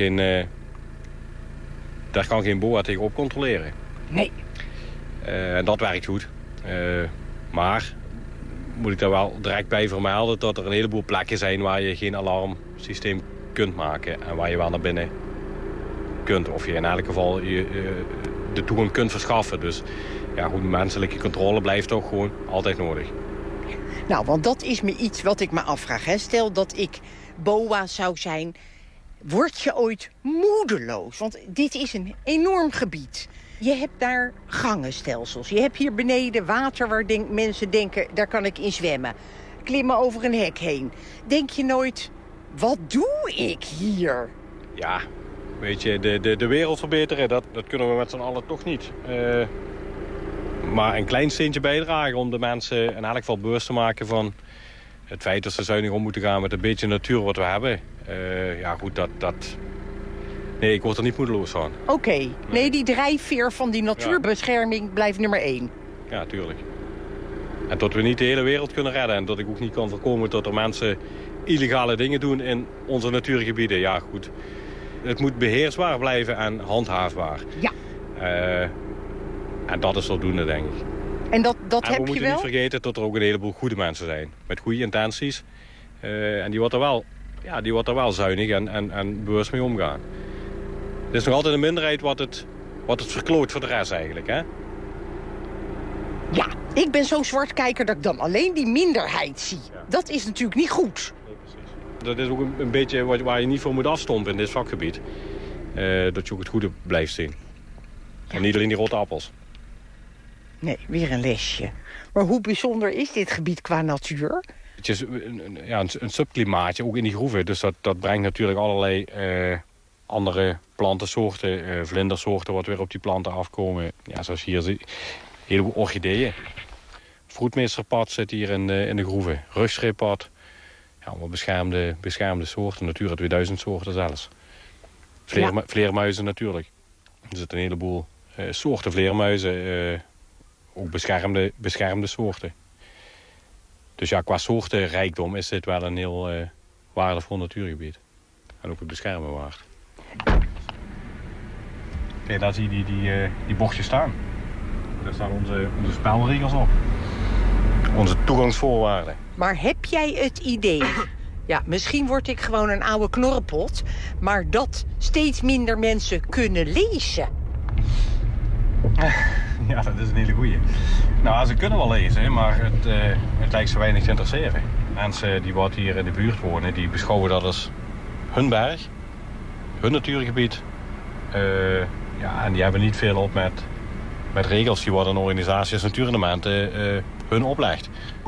geen boa tegenop controleren. Nee. En dat werkt goed. Maar moet ik daar wel direct bij vermelden dat er een heleboel plekken zijn waar je geen alarmsysteem kunt maken. En waar je wel naar binnen kunt. Of je in elk geval de toegang kunt verschaffen. Dus ja, goed, menselijke controle blijft toch gewoon altijd nodig. Nou, want dat is me iets wat ik me afvraag. Hè. Stel dat ik boa zou zijn, word je ooit moedeloos? Want dit is een enorm gebied. Je hebt daar gangenstelsels. Je hebt hier beneden water waar mensen denken, daar kan ik in zwemmen. Klimmen over een hek heen. Denk je nooit, wat doe ik hier? Ja, weet je, de wereld verbeteren, dat kunnen we met z'n allen toch niet. Maar een klein steentje bijdragen om de mensen in elk geval bewust te maken van het feit dat ze zuinig om moeten gaan met een beetje natuur wat we hebben. Ja goed, nee, ik word er niet moedeloos van. Oké. Nee, die drijfveer van die natuurbescherming blijft nummer 1. Ja, tuurlijk. En tot we niet de hele wereld kunnen redden. En dat ik ook niet kan voorkomen dat er mensen illegale dingen doen in onze natuurgebieden. Ja, goed. Het moet beheersbaar blijven en handhaafbaar. Ja. En dat is voldoende, denk ik. En dat heb je wel? En we moeten niet vergeten dat er ook een heleboel goede mensen zijn. Met goede intenties. En die wordt er wel zuinig en bewust mee omgaan. Het is nog altijd een minderheid wat het verkloot voor de rest eigenlijk, hè? Ja, ik ben zo'n zwartkijker dat ik dan alleen die minderheid zie. Ja. Dat is natuurlijk niet goed. Nee, precies. Dat is ook een beetje waar je niet voor moet afstompen in dit vakgebied. Dat je ook het goede blijft zien. Ja. En niet alleen die rotte appels. Nee, weer een lesje. Maar hoe bijzonder is dit gebied qua natuur? Het is een subklimaatje, ook in die groeven. Dus dat brengt natuurlijk allerlei andere plantensoorten, vlindersoorten wat weer op die planten afkomen. Ja, zoals hier zie je, een heleboel orchideeën. Vroedmeesterpad zit hier in de groeven. Rugschrippad. Ja, allemaal beschermde soorten. Natura 2000 soorten zelfs. Vleermuizen natuurlijk. Er zitten een heleboel soorten vleermuizen. Ook beschermde soorten. Dus ja, qua soortenrijkdom is dit wel een heel waardevol natuurgebied. En ook het beschermen waard. Kijk, daar zie je die bochtjes staan. Daar staan onze spelregels op. Onze toegangsvoorwaarden. Maar heb jij het idee... Ja, misschien word ik gewoon een oude knorrepot... maar dat steeds minder mensen kunnen lezen. Ja, dat is een hele goeie. Nou, ze kunnen wel lezen, maar het lijkt zo weinig te interesseren. Mensen die wat hier in de buurt wonen, die beschouwen dat als hun berg, hun natuurgebied. Ja, en die hebben niet veel op met regels die worden een organisatie als Natuurelementen hun oplegt.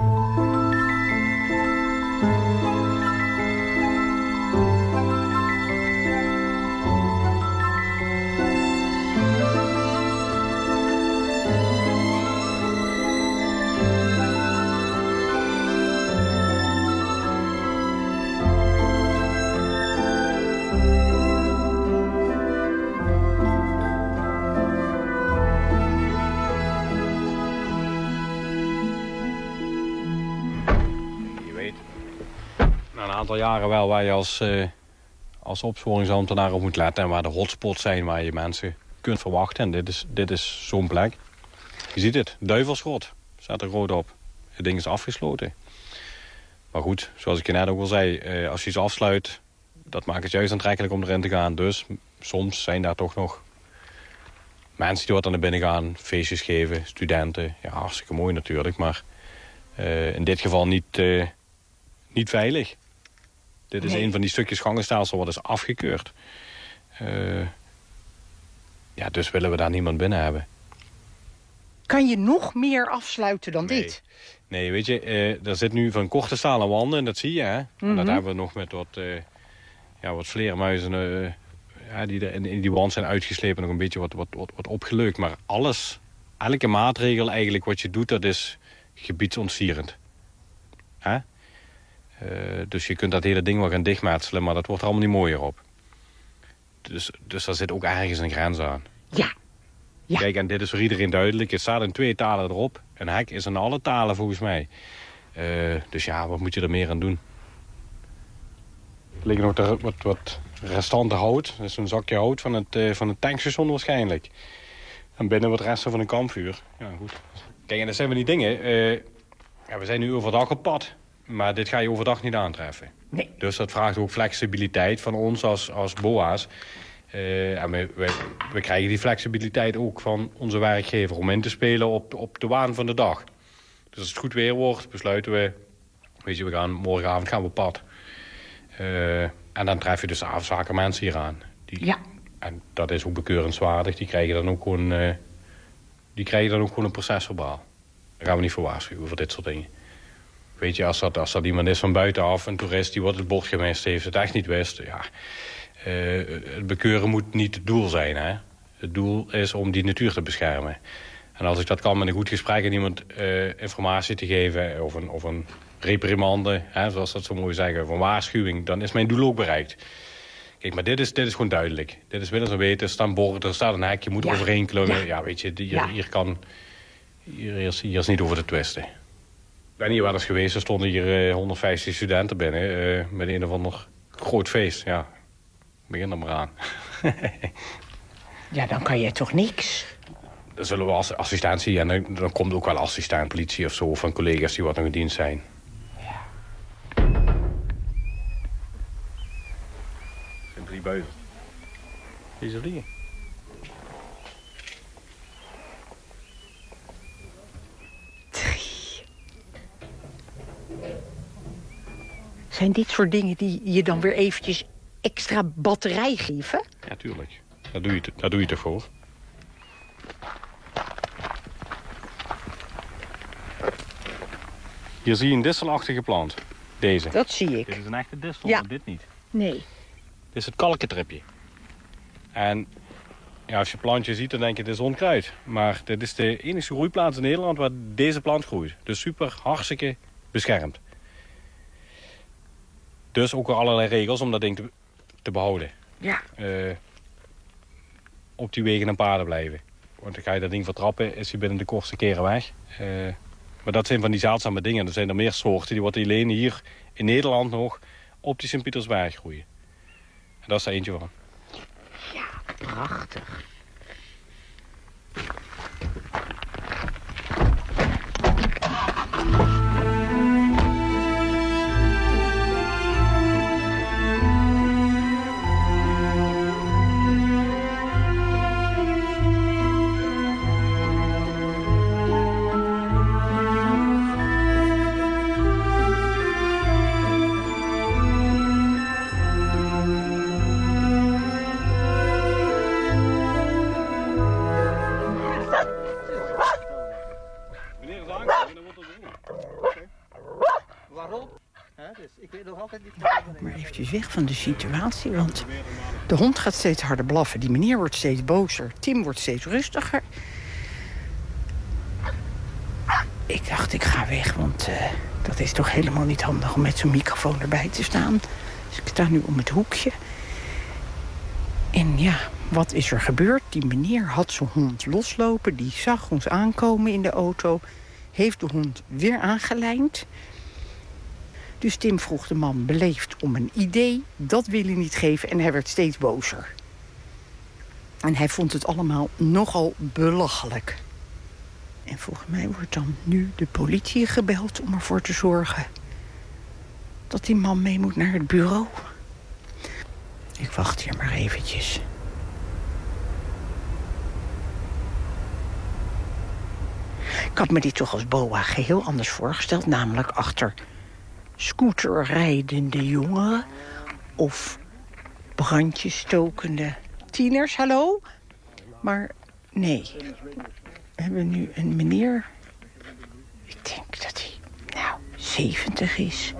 Jaren wel waar je als opsporingsambtenaar op moet letten en waar de hotspots zijn waar je mensen kunt verwachten. En dit is zo'n plek. Je ziet het, Duivelschot staat er rood op. Het ding is afgesloten. Maar goed, zoals ik je net ook al zei, als je iets afsluit, dat maakt het juist aantrekkelijk om erin te gaan. Dus soms zijn daar toch nog mensen die wat naar binnen gaan, feestjes geven, studenten. Ja, hartstikke mooi natuurlijk, maar in dit geval niet veilig. Dit is een van die stukjes gangenstelsel wat is afgekeurd. Ja, dus willen we daar niemand binnen hebben. Kan je nog meer afsluiten dan dit? Nee, weet je, er zit nu van korte stalen wanden, en dat zie je, hè? En dat hebben we nog met wat vleermuizen die er in die wand zijn uitgeslepen, nog een beetje wat opgeleukt. Maar elke maatregel eigenlijk wat je doet, dat is gebiedsontierend. Hè? Dus je kunt dat hele ding wel gaan dichtmetselen, maar dat wordt er allemaal niet mooier op. Dus daar zit ook ergens een grens aan. Ja. Kijk, en dit is voor iedereen duidelijk. Het staat in 2 talen erop. Een hek is in alle talen volgens mij. Dus ja, wat moet je er meer aan doen? Er liggen nog wat restanten hout. Dat is een zakje hout van het tankstation waarschijnlijk. En binnen wat resten van een kampvuur. Ja, goed. Kijk, en dat zijn van die dingen. We zijn nu overdag op pad. Maar dit ga je overdag niet aantreffen. Nee. Dus dat vraagt ook flexibiliteit van ons als BOA's. En we krijgen die flexibiliteit ook van onze werkgever om in te spelen op de waan van de dag. Dus als het goed weer wordt, besluiten we... Weet je, morgenavond gaan we op pad. En dan tref je dus afzaken mensen hier aan. Ja. En dat is ook bekeurenswaardig. Die krijgen dan ook gewoon een procesverbaal. Daar gaan we niet voor waarschuwen voor dit soort dingen. Weet je, als dat iemand is van buitenaf, een toerist die wat het bord gemist heeft, het echt niet wist. Ja, het bekeuren moet niet het doel zijn. Hè? Het doel is om die natuur te beschermen. En als ik dat kan met een goed gesprek en iemand informatie te geven of een reprimande, hè, zoals dat zo mooi zeggen, of een waarschuwing, dan is mijn doel ook bereikt. Kijk, maar dit is gewoon duidelijk. Dit is willens en weten, er staan borden, er staat een hek, je moet overheen klummen. Ja, weet je, hier is niet over te twisten. Ik ben hier wel eens geweest, er stonden hier 150 studenten binnen met een of ander groot feest. Ja, begin er maar aan. Ja, dan kan je toch niks? Dan zullen we als assistentie, en dan komt ook wel assistent politie of zo, van collega's die wat nog in dienst zijn. Ja. Zijn 3 buizen. Deze vliegen. Zijn dit soort dingen die je dan weer eventjes extra batterij geven? Ja, tuurlijk. Daar doe je toch voor. Hier zie je een distelachtige plant. Deze. Dat zie ik. Dit is een echte distel, ja. maar dit niet. Nee. Dit is het kalkentripje. En ja, als je het plantje ziet, dan denk je, dit is onkruid. Maar dit is de enige groeiplaats in Nederland waar deze plant groeit. Dus super, hartstikke beschermd. Dus ook allerlei regels om dat ding te behouden. Ja. Op die wegen en paden blijven. Want dan ga je dat ding vertrappen, is hij binnen de kortste keren weg. Maar dat zijn van die zeldzame dingen. Er zijn er meer soorten, die worden alleen hier in Nederland nog op die Sint-Pietersberg groeien. En dat is er eentje van. Ja, prachtig. Maar eventjes weg van de situatie, want de hond gaat steeds harder blaffen. Die meneer wordt steeds bozer. Tim wordt steeds rustiger. Ik dacht, ik ga weg, want dat is toch helemaal niet handig om met zo'n microfoon erbij te staan. Dus ik sta nu om het hoekje. En ja, wat is er gebeurd? Die meneer had zijn hond loslopen. Die zag ons aankomen in de auto. Heeft de hond weer aangelijnd. Dus Tim vroeg de man beleefd om een idee. Dat wil hij niet geven en hij werd steeds bozer. En hij vond het allemaal nogal belachelijk. En volgens mij wordt dan nu de politie gebeld om ervoor te zorgen dat die man mee moet naar het bureau. Ik wacht hier maar eventjes. Ik had me dit toch als boa geheel anders voorgesteld. Namelijk achter scooterrijdende jongeren of brandjesstokende tieners. Hallo? Maar nee. We hebben nu een meneer. Ik denk dat hij 70 is.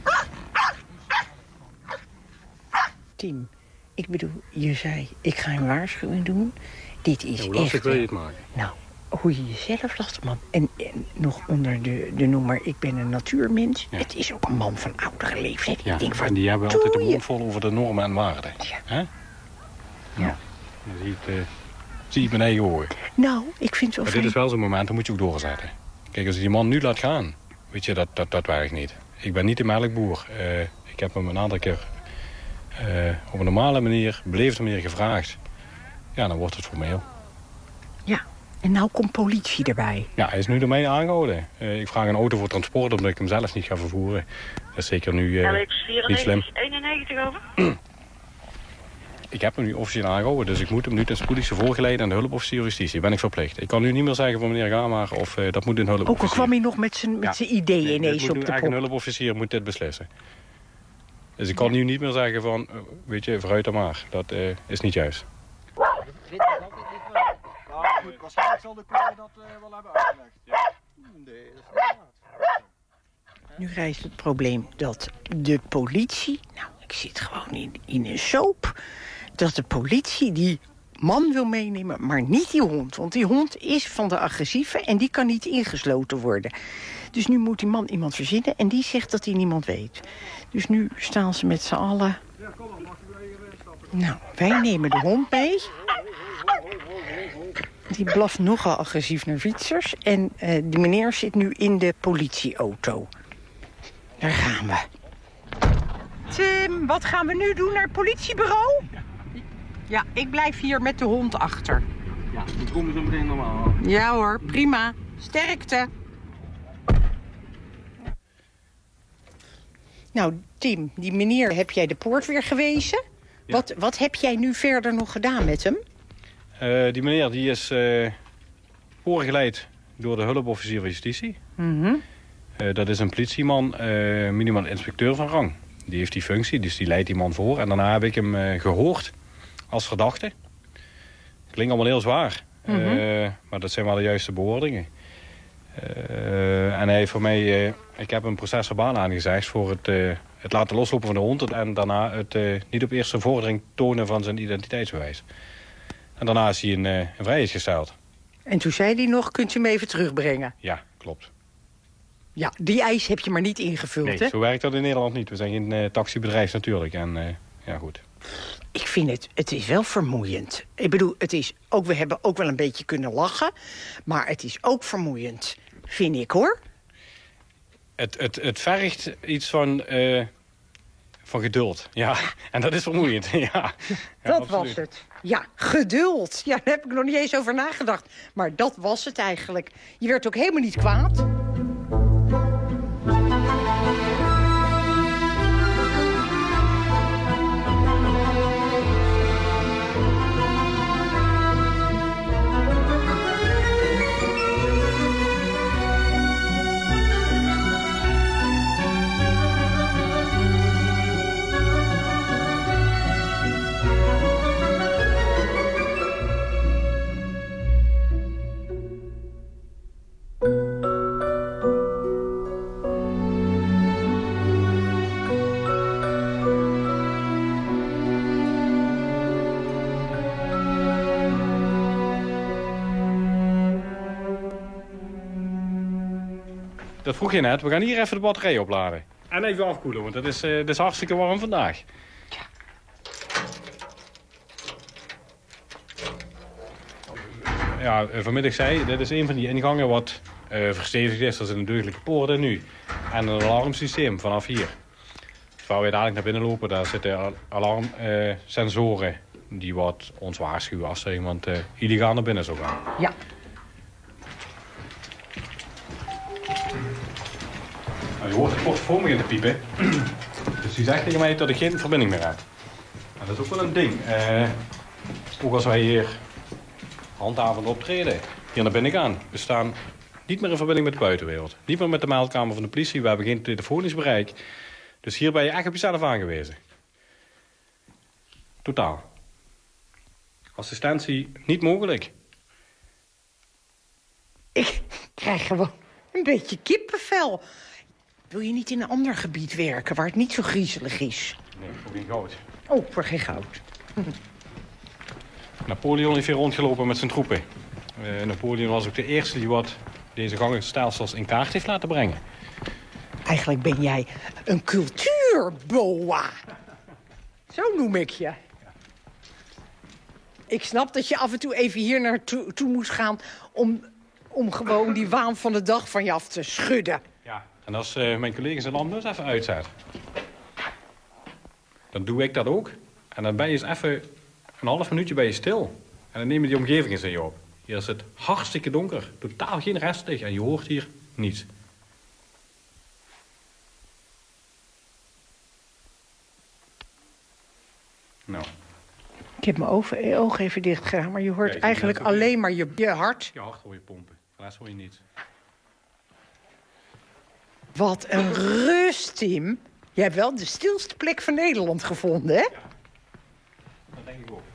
Tim, ik bedoel, je zei, ik ga een waarschuwing doen. Dit is hoe lastig echt... wil je het maken? Nou, hoe je jezelf lastig man. En nog onder de noemer, ik ben een natuurmens. Ja. Het is ook een man van oudere leeftijd. Ja, ik denk, en die hebben altijd de mond vol over de normen en waarden. Ja. Hè? Ja. Dan zie je het met eigen ogen. Nou, ik vind het wel maar dit is wel zo'n moment, dan moet je ook doorzetten. Kijk, als je die man nu laat gaan, weet je, dat werkt niet. Ik ben niet de melkboer. Ik heb hem een aantal keer op een normale manier, beleefde manier gevraagd. Ja, dan wordt het formeel. Ja, en nou komt politie erbij. Ja, hij is nu door mij aangehouden. Ik vraag een auto voor transport, omdat ik hem zelf niet ga vervoeren. Dat is zeker nu niet slim. 91 over. Ik heb hem nu officieel aangehouden, dus ik moet hem nu ten spoedigste voorgeleiden aan de hulpofficier justitie. Ben ik verplicht. Ik kan nu niet meer zeggen van meneer Gamaar of dat moet een hulpofficier. Ook al kwam hij nog met zijn ideeën ineens op de pop. Een hulpofficier moet dit beslissen. Dus ik kan nu niet meer zeggen van, weet je, vooruit dan maar. Dat is niet juist. Goed, waarschijnlijk zal de kleur dat wel hebben uitgelegd. Ja. Nee, dat is niet waar. Nu rijst het probleem dat de politie... Nou, ik zit gewoon in een soap. Dat de politie die man wil meenemen, maar niet die hond. Want die hond is van de agressieve en die kan niet ingesloten worden. Dus nu moet die man iemand verzinnen en die zegt dat hij niemand weet. Dus nu staan ze met z'n allen... Nou, wij nemen de hond mee. Die blaft nogal agressief naar fietsers. En die meneer zit nu in de politieauto. Daar gaan we. Tim, wat gaan we nu doen naar het politiebureau? Ja, ik blijf hier met de hond achter. Ja, dan komen we zo meteen normaal. Ja hoor, prima. Sterkte. Nou, Tim, die meneer, heb jij de poort weer gewezen? Ja. Wat heb jij nu verder nog gedaan met hem? Die meneer die is voorgeleid door de hulpofficier van justitie. Mm-hmm. Dat is een politieman, minimaal inspecteur van rang. Die heeft die functie, dus die leidt die man voor. En daarna heb ik hem gehoord als verdachte. Klinkt allemaal heel zwaar. Mm-hmm. Maar dat zijn wel de juiste bewoordingen. En hij heeft voor mij... ik heb een procesverbaal aangezegd voor het het laten loslopen van de hond... en daarna het niet op eerste vordering tonen van zijn identiteitsbewijs. En daarna is hij in vrijheid gesteld. En toen zei hij nog, kunt u me even terugbrengen? Ja, klopt. Ja, die eis heb je maar niet ingevuld, nee, hè? Zo werkt dat in Nederland niet. We zijn geen taxibedrijf natuurlijk. En ja, goed. Ik vind het is wel vermoeiend. Ik bedoel, we hebben ook wel een beetje kunnen lachen... maar het is ook vermoeiend, vind ik, hoor. Het vergt iets van geduld. Ja, en dat is vermoeiend. Ja, dat was het. Ja, geduld. Ja, daar heb ik nog niet eens over nagedacht. Maar dat was het eigenlijk. Je werd ook helemaal niet kwaad. Dat vroeg je net. We gaan hier even de batterij opladen. En even afkoelen, want het is hartstikke warm vandaag. Ja, vanmiddag zei dit is een van die ingangen wat verstevigd is. Dat is een deugdelijke poort nu. En een alarmsysteem vanaf hier. Dus waar we dadelijk naar binnen lopen, daar zitten alarmsensoren die wat ons waarschuwen als er iemand illegaal naar binnen zou gaan. Ja. Nou, je hoort de portofoon beginnen te piepen. Dus die zegt tegen mij dat ik geen verbinding meer heb. Nou, dat is ook wel een ding. Ook als wij hier handhavend optreden, hier naar binnen gaan. We staan niet meer in verbinding met de buitenwereld. Niet meer met de meldkamer van de politie. We hebben geen telefonisch bereik. Dus hier ben je echt op jezelf aangewezen. Totaal. Assistentie niet mogelijk. Ik krijg gewoon een beetje kippenvel. Wil je niet in een ander gebied werken waar het niet zo griezelig is? Nee, voor geen goud. Oh, voor geen goud. Napoleon heeft hier rondgelopen met zijn troepen. Napoleon was ook de eerste die wat deze gangenstelsels in kaart heeft laten brengen. Eigenlijk ben jij een cultuurboa. Zo noem ik je. Ik snap dat je af en toe even hier naartoe moet gaan... om gewoon die waan van de dag van je af te schudden. Ja, en als mijn collega's het land dus even uitzet... dan doe ik dat ook. En dan ben je eens even een half minuutje bij je stil. En dan neem je die omgeving eens in je op. Hier is het hartstikke donker. Totaal geen restlicht. En je hoort hier niets. Nou. Ik heb mijn ogen even dicht gedaan, maar je hoort eigenlijk alleen maar je hart. Je hart hoor je pompen. De rest hoor je niet. Wat een rust, Tim. Je hebt wel de stilste plek van Nederland gevonden, hè? Ja, dat denk ik ook.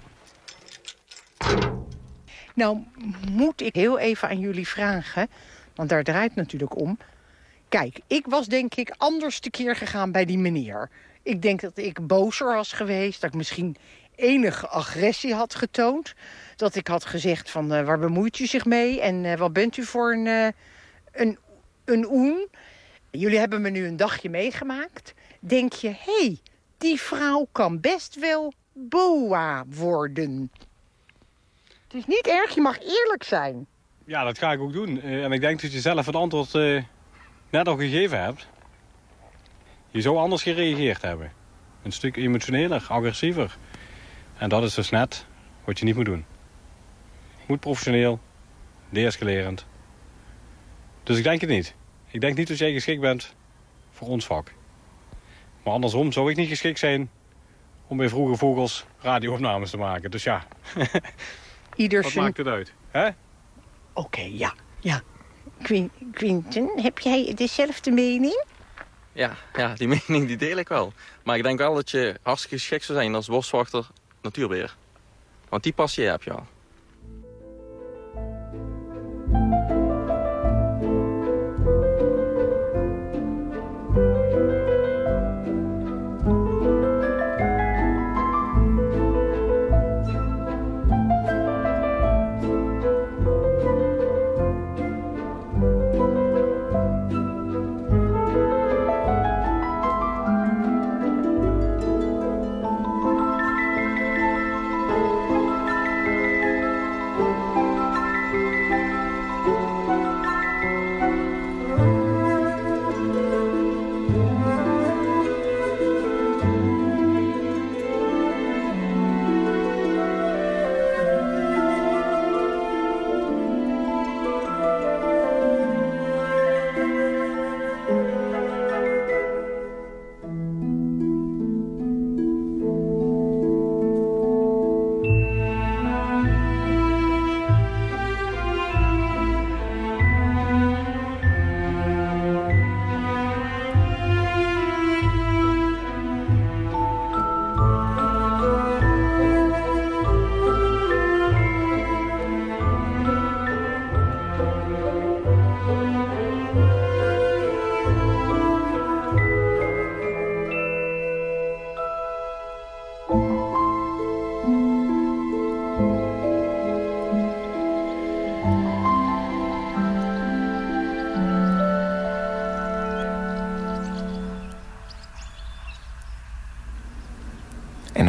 Nou, moet ik heel even aan jullie vragen, want daar draait het natuurlijk om. Kijk, ik was denk ik anders tekeer gegaan bij die meneer. Ik denk dat ik bozer was geweest, dat ik misschien enige agressie had getoond. Dat ik had gezegd van, waar bemoeit u zich mee? En wat bent u voor een oen? Jullie hebben me nu een dagje meegemaakt. Denk je, hé, die vrouw kan best wel boa worden. Het is niet erg, je mag eerlijk zijn. Ja, dat ga ik ook doen. En ik denk dat je zelf het antwoord net al gegeven hebt. Je zou anders gereageerd hebben. Een stuk emotioneler, agressiever. En dat is dus net wat je niet moet doen. Je moet professioneel, deescalerend. Dus ik denk het niet. Ik denk niet dat jij geschikt bent voor ons vak. Maar andersom zou ik niet geschikt zijn om bij Vroege Vogels radioopnames te maken. Dus ja, wat maakt het uit? Oké, ja. Quinten, heb jij dezelfde mening? Ja, die mening die deel ik wel. Maar ik denk wel dat je hartstikke geschikt zou zijn als boswachter natuurbeheer. Want die passie heb je al.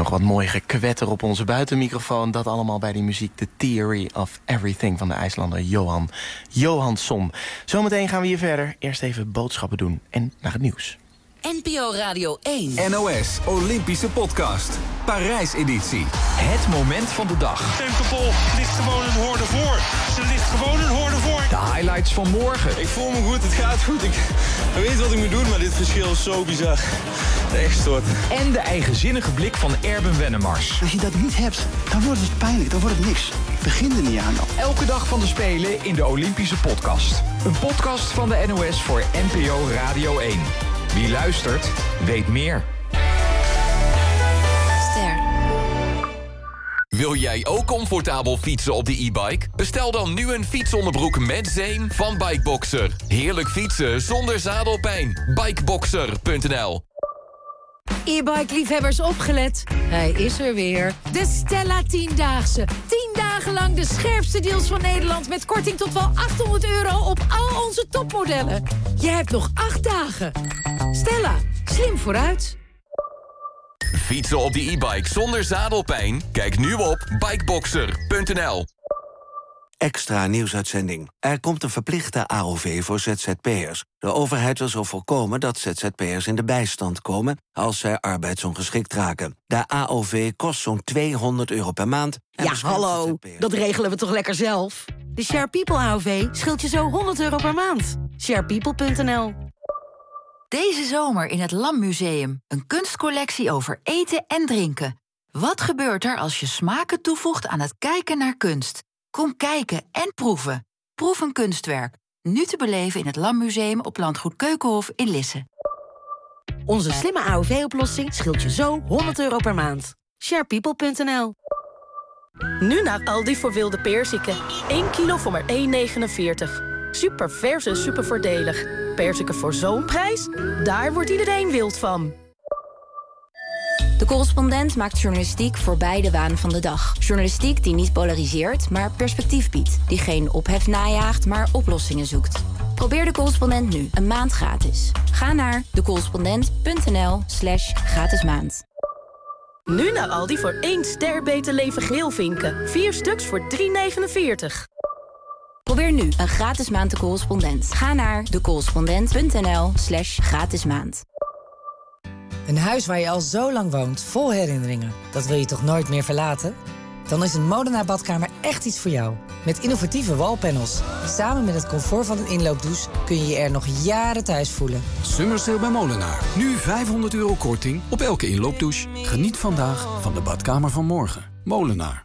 nog wat mooi gekwetter op onze buitenmicrofoon. Dat allemaal bij die muziek The Theory of Everything van de IJslander Johan Johansson. Zometeen gaan we hier verder. Eerst even boodschappen doen en naar het nieuws. NPO Radio 1. NOS Olympische podcast. Parijs-editie. Het moment van de dag. Femke Pol ligt gewoon een hoorde voor. Ze ligt gewoon een hoorde voor. De highlights van morgen. Ik voel me goed, het gaat goed. Ik weet wat ik moet doen, maar dit verschil is zo bizar. Echt stoort. En de eigenzinnige blik van Erben Wennemars. Als je dat niet hebt, dan wordt het pijnlijk, dan wordt het niks. Ik begin er niet aan dan. Elke dag van de Spelen in de Olympische podcast. Een podcast van de NOS voor NPO Radio 1. Wie luistert, weet meer. Ster. Wil jij ook comfortabel fietsen op de e-bike? Bestel dan nu een fietsonderbroek met zeem van Bikeboxer. Heerlijk fietsen zonder zadelpijn. Bikeboxer.nl. E-bike-liefhebbers opgelet. Hij is er weer. De Stella 10-daagse. 10 dagen lang de scherpste deals van Nederland... met korting tot wel €800 op al onze topmodellen. Je hebt nog 8 dagen. Stella, slim vooruit. Fietsen op de e-bike zonder zadelpijn? Kijk nu op Bikeboxer.nl. Extra nieuwsuitzending. Er komt een verplichte AOV voor ZZP'ers. De overheid wil zo voorkomen dat ZZP'ers in de bijstand komen... als zij arbeidsongeschikt raken. De AOV kost zo'n €200 per maand. Ja, hallo. Dat regelen we toch lekker zelf? De Share People AOV scheelt je zo €100 per maand. Sharepeople.nl. Deze zomer in het LAM Museum. Een kunstcollectie over eten en drinken. Wat gebeurt er als je smaken toevoegt aan het kijken naar kunst? Kom kijken en proeven. Proef een kunstwerk. Nu te beleven in het LAM Museum op Landgoed Keukenhof in Lisse. Onze slimme AOV-oplossing scheelt je zo €100 per maand. Sharepeople.nl. Nu naar Aldi voor wilde perziken. 1 kilo voor maar €1,49. Super vers en super voordelig. Perziken voor zo'n prijs? Daar wordt iedereen wild van. De Correspondent maakt journalistiek voorbij de waan van de dag. Journalistiek die niet polariseert, maar perspectief biedt. Die geen ophef najaagt, maar oplossingen zoekt. Probeer De Correspondent nu, een maand gratis. Ga naar decorrespondent.nl/gratis maand. Nu naar Aldi voor 1 ster beter leven geelvinken. 4 stuks voor €3,49. Probeer nu een gratis maand De Correspondent. Ga naar decorrespondent.nl/gratis maand. Een huis waar je al zo lang woont, vol herinneringen. Dat wil je toch nooit meer verlaten? Dan is een Molenaar badkamer echt iets voor jou. Met innovatieve wallpanels. Samen met het comfort van een inloopdouche kun je je er nog jaren thuis voelen. Summer Sale bij Molenaar. Nu €500 korting op elke inloopdouche. Geniet vandaag van de badkamer van morgen. Molenaar.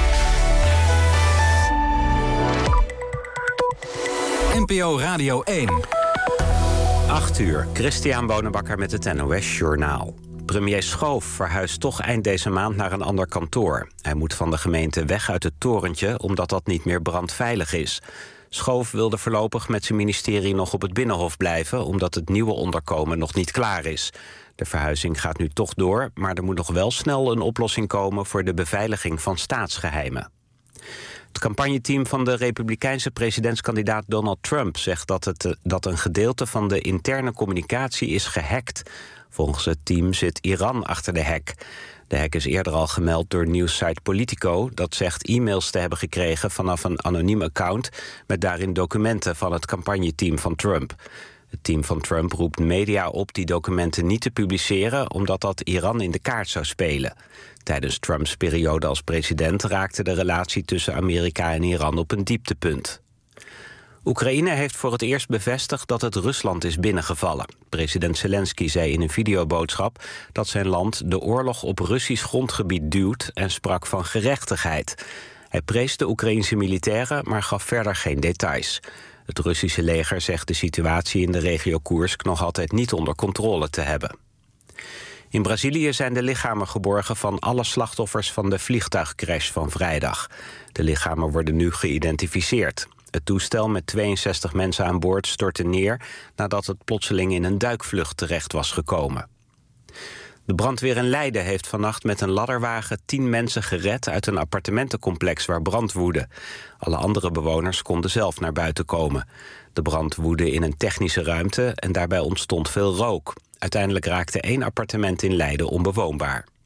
NPO Radio 1. 8 uur, Christian Bonenbakker met het NOS Journaal. Premier Schoof verhuist toch eind deze maand naar een ander kantoor. Hij moet van de gemeente weg uit het torentje, omdat dat niet meer brandveilig is. Schoof wilde voorlopig met zijn ministerie nog op het Binnenhof blijven, omdat het nieuwe onderkomen nog niet klaar is. De verhuizing gaat nu toch door, maar er moet nog wel snel een oplossing komen voor de beveiliging van staatsgeheimen. Het campagneteam van de republikeinse presidentskandidaat Donald Trump zegt dat een gedeelte van de interne communicatie is gehackt. Volgens het team zit Iran achter de hack. De hack is eerder al gemeld door nieuwssite Politico, dat zegt e-mails te hebben gekregen vanaf een anoniem account met daarin documenten van het campagneteam van Trump. Het team van Trump roept media op die documenten niet te publiceren, omdat dat Iran in de kaart zou spelen. Tijdens Trumps periode als president raakte de relatie tussen Amerika en Iran op een dieptepunt. Oekraïne heeft voor het eerst bevestigd dat het Rusland is binnengevallen. President Zelensky zei in een videoboodschap dat zijn land de oorlog op Russisch grondgebied duwt en sprak van gerechtigheid. Hij prees de Oekraïense militairen, maar gaf verder geen details. Het Russische leger zegt de situatie in de regio Koersk nog altijd niet onder controle te hebben. In Brazilië zijn de lichamen geborgen van alle slachtoffers van de vliegtuigcrash van vrijdag. De lichamen worden nu geïdentificeerd. Het toestel met 62 mensen aan boord stortte neer nadat het plotseling in een duikvlucht terecht was gekomen. De brandweer in Leiden heeft vannacht met een ladderwagen 10 mensen gered uit een appartementencomplex waar brand woedde. Alle andere bewoners konden zelf naar buiten komen. De brand woedde in een technische ruimte en daarbij ontstond veel rook. Uiteindelijk raakte 1 appartement in Leiden onbewoonbaar.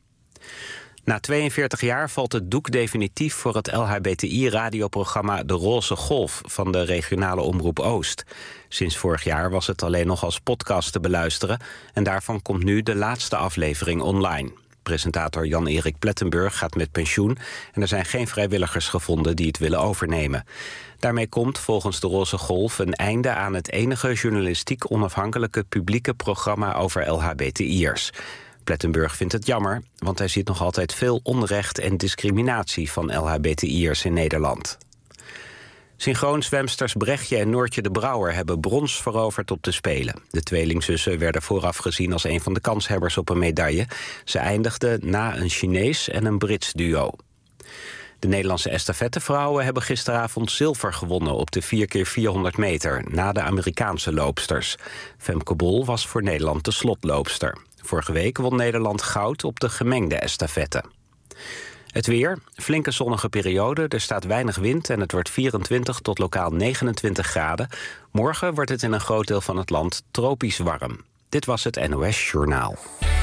Na 42 jaar valt het doek definitief voor het LHBTI-radioprogramma De Roze Golf van de regionale omroep Oost. Sinds vorig jaar was het alleen nog als podcast te beluisteren en daarvan komt nu de laatste aflevering online. Presentator Jan-Erik Plettenburg gaat met pensioen en er zijn geen vrijwilligers gevonden die het willen overnemen. Daarmee komt volgens De Roze Golf een einde aan het enige journalistiek onafhankelijke publieke programma over LHBTI'ers. Plettenburg vindt het jammer, want hij ziet nog altijd veel onrecht en discriminatie van LHBTI'ers in Nederland. Synchroonzwemsters Brechtje en Noortje de Brouwer hebben brons veroverd op de Spelen. De tweelingzussen werden vooraf gezien als een van de kanshebbers op een medaille. Ze eindigden na een Chinees en een Brits duo. De Nederlandse estafettevrouwen hebben gisteravond zilver gewonnen op de 4x400 meter, na de Amerikaanse loopsters. Femke Bol was voor Nederland de slotloopster. Vorige week won Nederland goud op de gemengde estafette. Het weer, flinke zonnige periode, er staat weinig wind en het wordt 24 tot lokaal 29 graden. Morgen wordt het in een groot deel van het land tropisch warm. Dit was het NOS Journaal.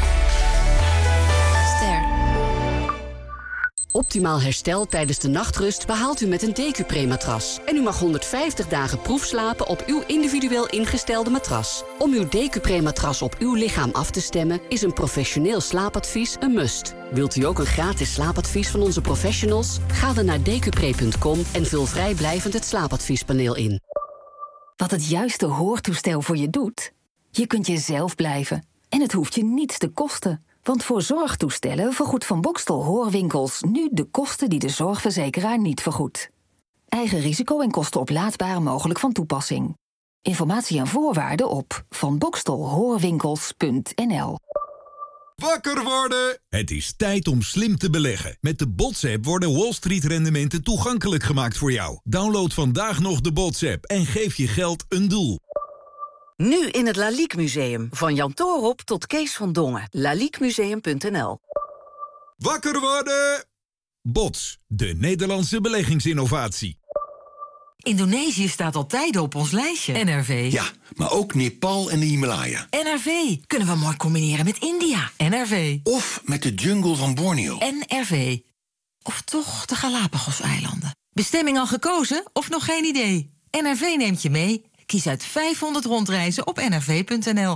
Optimaal herstel tijdens de nachtrust behaalt u met een DQ-Pre-matras. En u mag 150 dagen proefslapen op uw individueel ingestelde matras. Om uw DQ-Pre-matras op uw lichaam af te stemmen is een professioneel slaapadvies een must. Wilt u ook een gratis slaapadvies van onze professionals? Ga dan naar dqpre.com en vul vrijblijvend het slaapadviespaneel in. Wat het juiste hoortoestel voor je doet? Je kunt jezelf blijven. En het hoeft je niets te kosten. Want voor zorgtoestellen vergoedt Van Bokstel Hoorwinkels nu de kosten die de zorgverzekeraar niet vergoedt. Eigen risico en kosten oplaadbaar mogelijk van toepassing. Informatie en voorwaarden op vanbokstelhoorwinkels.nl. Wakker worden! Het is tijd om slim te beleggen. Met de BOTS-app worden Wall Street rendementen toegankelijk gemaakt voor jou. Download vandaag nog de BOTS-app en geef je geld een doel. Nu in het Lalique Museum. Van Jan Toorop tot Kees van Dongen. laliquemuseum.nl. Wakker worden! BOTS, de Nederlandse beleggingsinnovatie. Indonesië staat al tijden op ons lijstje. NRV. Ja, maar ook Nepal en de Himalaya. NRV. Kunnen we mooi combineren met India. NRV. Of met de jungle van Borneo. NRV. Of toch de Galapagos-eilanden. Bestemming al gekozen of nog geen idee? NRV neemt je mee. Kies uit 500 rondreizen op nrv.nl.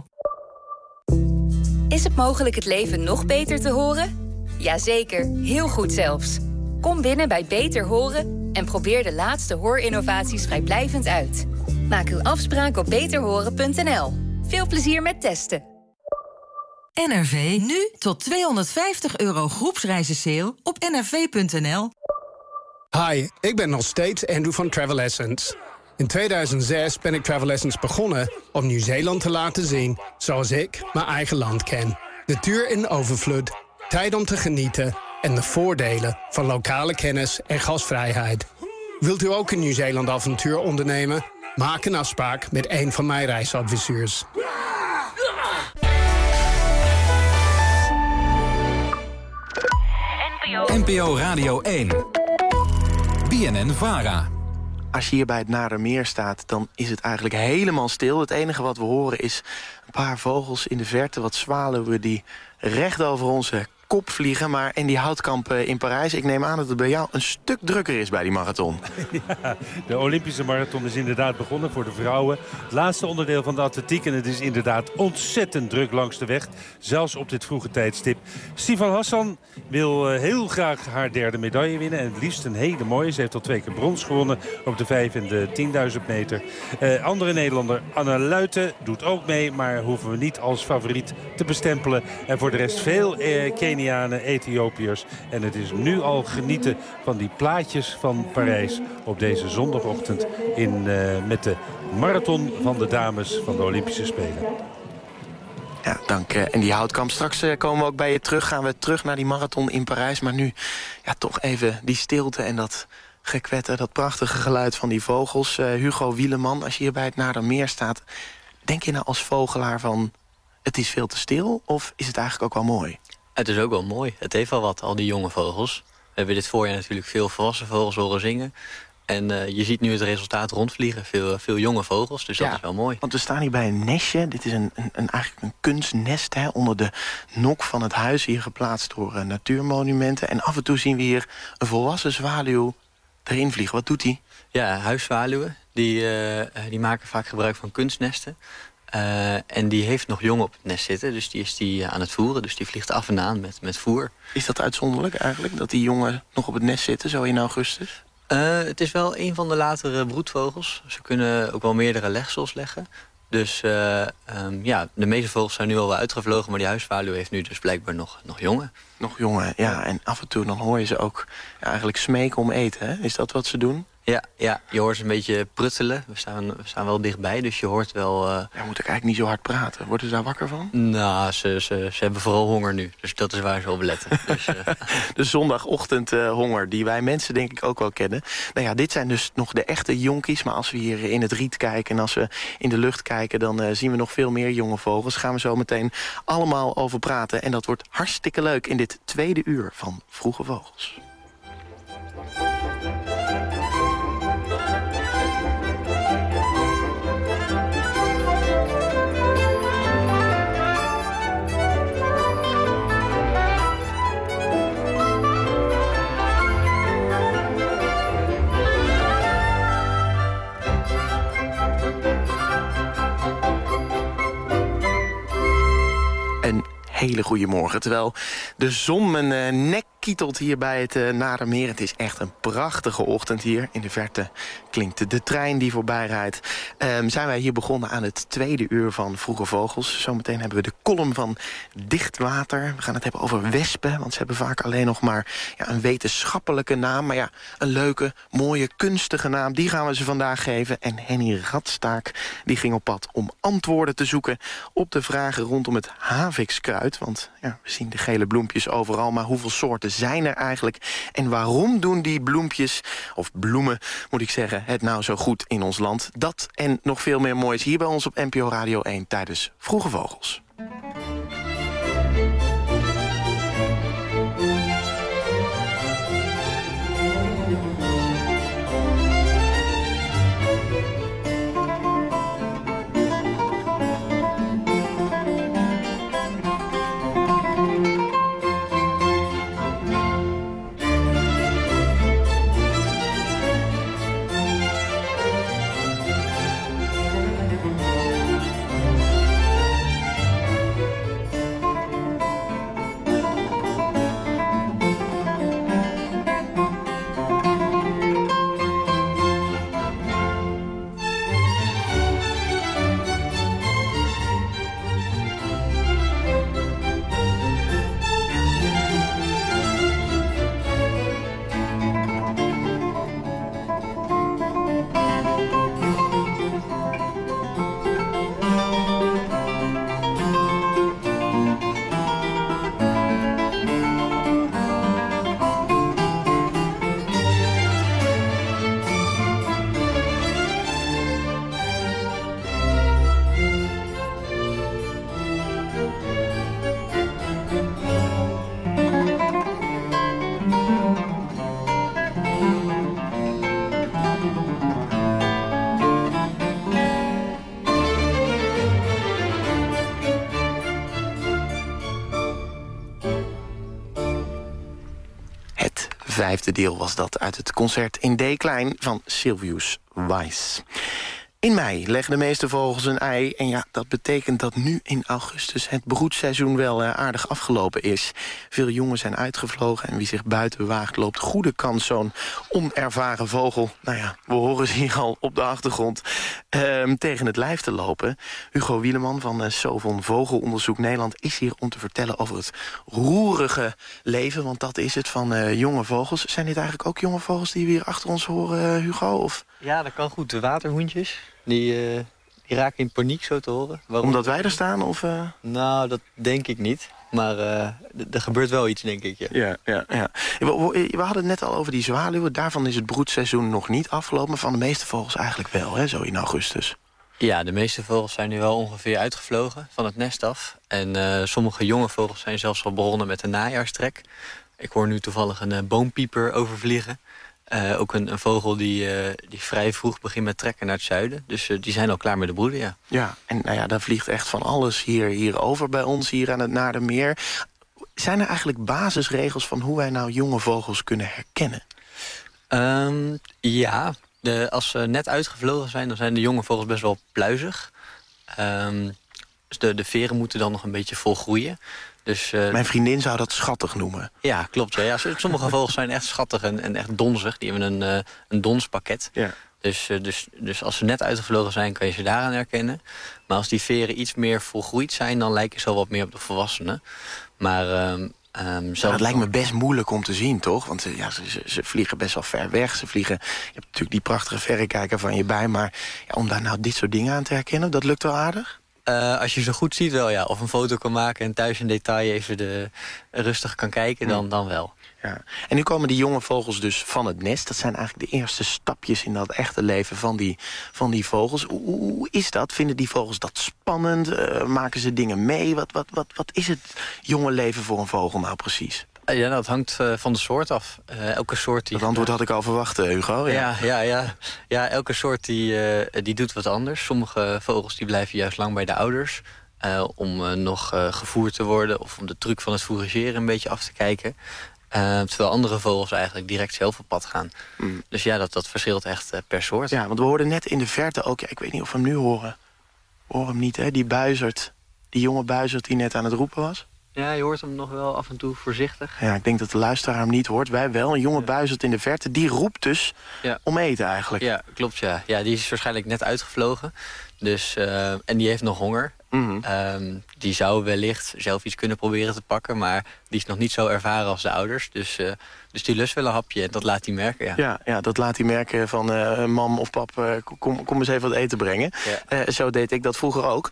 Is het mogelijk het leven nog beter te horen? Jazeker, heel goed zelfs. Kom binnen bij Beter Horen en probeer de laatste hoorinnovaties vrijblijvend uit. Maak uw afspraak op beterhoren.nl. Veel plezier met testen. NRV, nu tot €250 groepsreizensale op nrv.nl. Hi, ik ben nog steeds Andrew van Travel Essence. In 2006 ben ik Travel Essence begonnen om Nieuw-Zeeland te laten zien zoals ik mijn eigen land ken. Natuur in overvloed, tijd om te genieten en de voordelen van lokale kennis en gastvrijheid. Wilt u ook een Nieuw-Zeeland avontuur ondernemen? Maak een afspraak met een van mijn reisadviseurs. NPO Radio 1. BNN-VARA. Als je hier bij het Nadermeer staat, dan is het eigenlijk helemaal stil. Het enige wat we horen is een paar vogels in de verte, wat zwaluwen die recht over onze kop vliegen. Maar in die Houtkamp in Parijs, ik neem aan dat het bij jou een stuk drukker is bij die marathon. Ja, de Olympische marathon is inderdaad begonnen voor de vrouwen. Het laatste onderdeel van de atletiek en het is inderdaad ontzettend druk langs de weg. Zelfs op dit vroege tijdstip. Sifan Hassan wil heel graag haar derde medaille winnen. En het liefst een hele mooie. Ze heeft al 2 keer brons gewonnen op de 5 en de 10.000 meter. Andere Nederlander, Anna Luiten, doet ook mee. Maar hoeven we niet als favoriet te bestempelen. En voor de rest veel Kenianen, Ethiopiërs. En het is nu al genieten van die plaatjes van Parijs op deze zondagochtend met de marathon van de dames van de Olympische Spelen. Ja, dank. En die Houtkamp. Straks komen we ook bij je terug. Gaan we terug naar die marathon in Parijs. Maar nu toch even die stilte en dat gekwetter, dat prachtige geluid van die vogels. Hugo Wieleman, als je hier bij het Nadermeer staat, denk je nou als vogelaar van het is veel te stil? Of is het eigenlijk ook wel mooi? Het is ook wel mooi. Het heeft wel wat, al die jonge vogels. We hebben dit voorjaar natuurlijk veel volwassen vogels horen zingen. En je ziet nu het resultaat rondvliegen. Veel jonge vogels, dus dat is wel mooi. Want we staan hier bij een nestje. Dit is eigenlijk een kunstnest, hè, onder de nok van het huis. Hier geplaatst door natuurmonumenten. En af en toe zien we hier een volwassen zwaluw erin vliegen. Wat doet hij? Ja, huiszwaluwen. Die maken vaak gebruik van kunstnesten. En die heeft nog jongen op het nest zitten. Dus die is die aan het voeren. Dus die vliegt af en aan met voer. Is dat uitzonderlijk eigenlijk? Dat die jongen nog op het nest zitten, zo in augustus? Het is wel een van de latere broedvogels. Ze kunnen ook wel meerdere legsels leggen. Dus de meeste vogels zijn nu al wel uitgevlogen. Maar die huiszwaluw heeft nu dus blijkbaar nog jongen. Nog jongen, ja. En af en toe dan hoor je ze ook eigenlijk smeken om eten. Hè? Is dat wat ze doen? Ja, je hoort ze een beetje pruttelen. We staan wel dichtbij, dus je hoort wel... Ja, moet ik eigenlijk niet zo hard praten. Worden ze daar wakker van? Nou, ze hebben vooral honger nu. Dus dat is waar ze op letten. Dus, de zondagochtend honger, die wij mensen denk ik ook wel kennen. Nou ja, dit zijn dus nog de echte jonkies. Maar als we hier in het riet kijken en als we in de lucht kijken... dan zien we nog veel meer jonge vogels. Daar gaan we zo meteen allemaal over praten. En dat wordt hartstikke leuk in dit tweede uur van Vroege Vogels. Een hele goede morgen. Terwijl de zon mijn nek kietelt hier bij het Nadermeer. Het is echt een prachtige ochtend hier. In de verte klinkt de trein die voorbij rijdt. Zijn wij hier begonnen aan het tweede uur van Vroege Vogels. Zometeen hebben we de column van Dichtwater. We gaan het hebben over wespen, want ze hebben vaak alleen nog maar een wetenschappelijke naam. Maar ja, een leuke, mooie, kunstige naam, die gaan we ze vandaag geven. En Henny Radstaak, die ging op pad om antwoorden te zoeken op de vragen rondom het havikskruid. Want ja, we zien de gele bloempjes overal, maar hoeveel soorten zijn er eigenlijk? En waarom doen die bloempjes, of bloemen moet ik zeggen, het nou zo goed in ons land? Dat en nog veel meer moois hier bij ons op NPO Radio 1 tijdens Vroege Vogels. Vijfde deel was dat uit het concert in D-klein van Silvius Weiss. In mei leggen de meeste vogels een ei. En ja, dat betekent dat nu in augustus het broedseizoen wel aardig afgelopen is. Veel jongen zijn uitgevlogen en wie zich buiten waagt loopt goede kans zo'n onervaren vogel. Nou ja, we horen ze hier al op de achtergrond tegen het lijf te lopen. Hugo Wieleman van Sovon Vogelonderzoek Nederland is hier om te vertellen over het roerige leven. Want dat is het van jonge vogels. Zijn dit eigenlijk ook jonge vogels die we hier achter ons horen, Hugo? Of? Ja, dat kan goed. De waterhoentjes, die raken in paniek zo te horen. Waarom? Omdat wij er staan? Of, Nou, dat denk ik niet. Maar er gebeurt wel iets, denk ik. Ja. We hadden het net al over die zwaluwen. Daarvan is het broedseizoen nog niet afgelopen. Maar van de meeste vogels eigenlijk wel, hè, zo in augustus. Ja, de meeste vogels zijn nu wel ongeveer uitgevlogen van het nest af. En sommige jonge vogels zijn zelfs al begonnen met een najaarstrek. Ik hoor nu toevallig een boompieper overvliegen. Ook een vogel die vrij vroeg begint met trekken naar het zuiden. Dus die zijn al klaar met de broeden, ja. Ja, en daar vliegt echt van alles hier over bij ons, hier aan het Naardermeer. Zijn er eigenlijk basisregels van hoe wij nou jonge vogels kunnen herkennen? Ja, als ze net uitgevlogen zijn, dan zijn de jonge vogels best wel pluizig. Dus de veren moeten dan nog een beetje volgroeien. Dus, mijn vriendin zou dat schattig noemen. Ja, klopt. Ja. Sommige vogels zijn echt schattig en echt donzig. Die hebben een donspakket. Ja. Dus als ze net uitgevlogen zijn, kan je ze daaraan herkennen. Maar als die veren iets meer volgroeid zijn, dan lijken ze wel wat meer op de volwassenen. Maar het lijkt me best moeilijk om te zien, toch? Want ze vliegen best wel ver weg. Je hebt natuurlijk die prachtige verrekijker van je bij. Maar om daar nou dit soort dingen aan te herkennen, dat lukt wel aardig? Als je ze goed ziet wel, ja. Of een foto kan maken en thuis in detail even rustig kan kijken, dan wel. Ja. En nu komen die jonge vogels dus van het nest. Dat zijn eigenlijk de eerste stapjes in dat echte leven van die vogels. Hoe is dat? Vinden die vogels dat spannend? Maken ze dingen mee? Wat is het jonge leven voor een vogel nou precies? Ja, dat hangt van de soort af. Elke soort die... Dat antwoord had ik al verwacht, Hugo. Ja, elke soort die doet wat anders. Sommige vogels die blijven juist lang bij de ouders. Om nog gevoerd te worden. Of om de truc van het fourageren een beetje af te kijken. Terwijl andere vogels eigenlijk direct zelf op pad gaan. Dus ja, dat verschilt echt per soort. Ja, want we hoorden net in de verte ook... ik weet niet of we hem nu horen. We horen hem niet, hè? Die buizerd. Die jonge buizerd die net aan het roepen was. Ja, je hoort hem nog wel af en toe voorzichtig. Ja, ik denk dat de luisteraar hem niet hoort. Wij wel. Een jonge buizerd in de verte. Die roept dus om eten eigenlijk. Ja, klopt, ja. Ja, die is waarschijnlijk net uitgevlogen. Dus, en die heeft nog honger. Die zou wellicht zelf iets kunnen proberen te pakken. Maar die is nog niet zo ervaren als de ouders. Dus die lust wel een hapje en dat laat hij merken. Ja, dat laat hij merken van mam of pap, kom eens even wat eten brengen. Ja. Zo deed ik dat vroeger ook.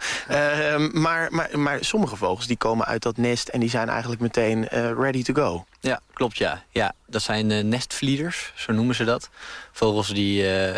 Maar sommige vogels die komen uit dat nest en die zijn eigenlijk meteen ready to go. Ja, klopt, ja. Dat zijn nestvlieders, zo noemen ze dat. Vogels die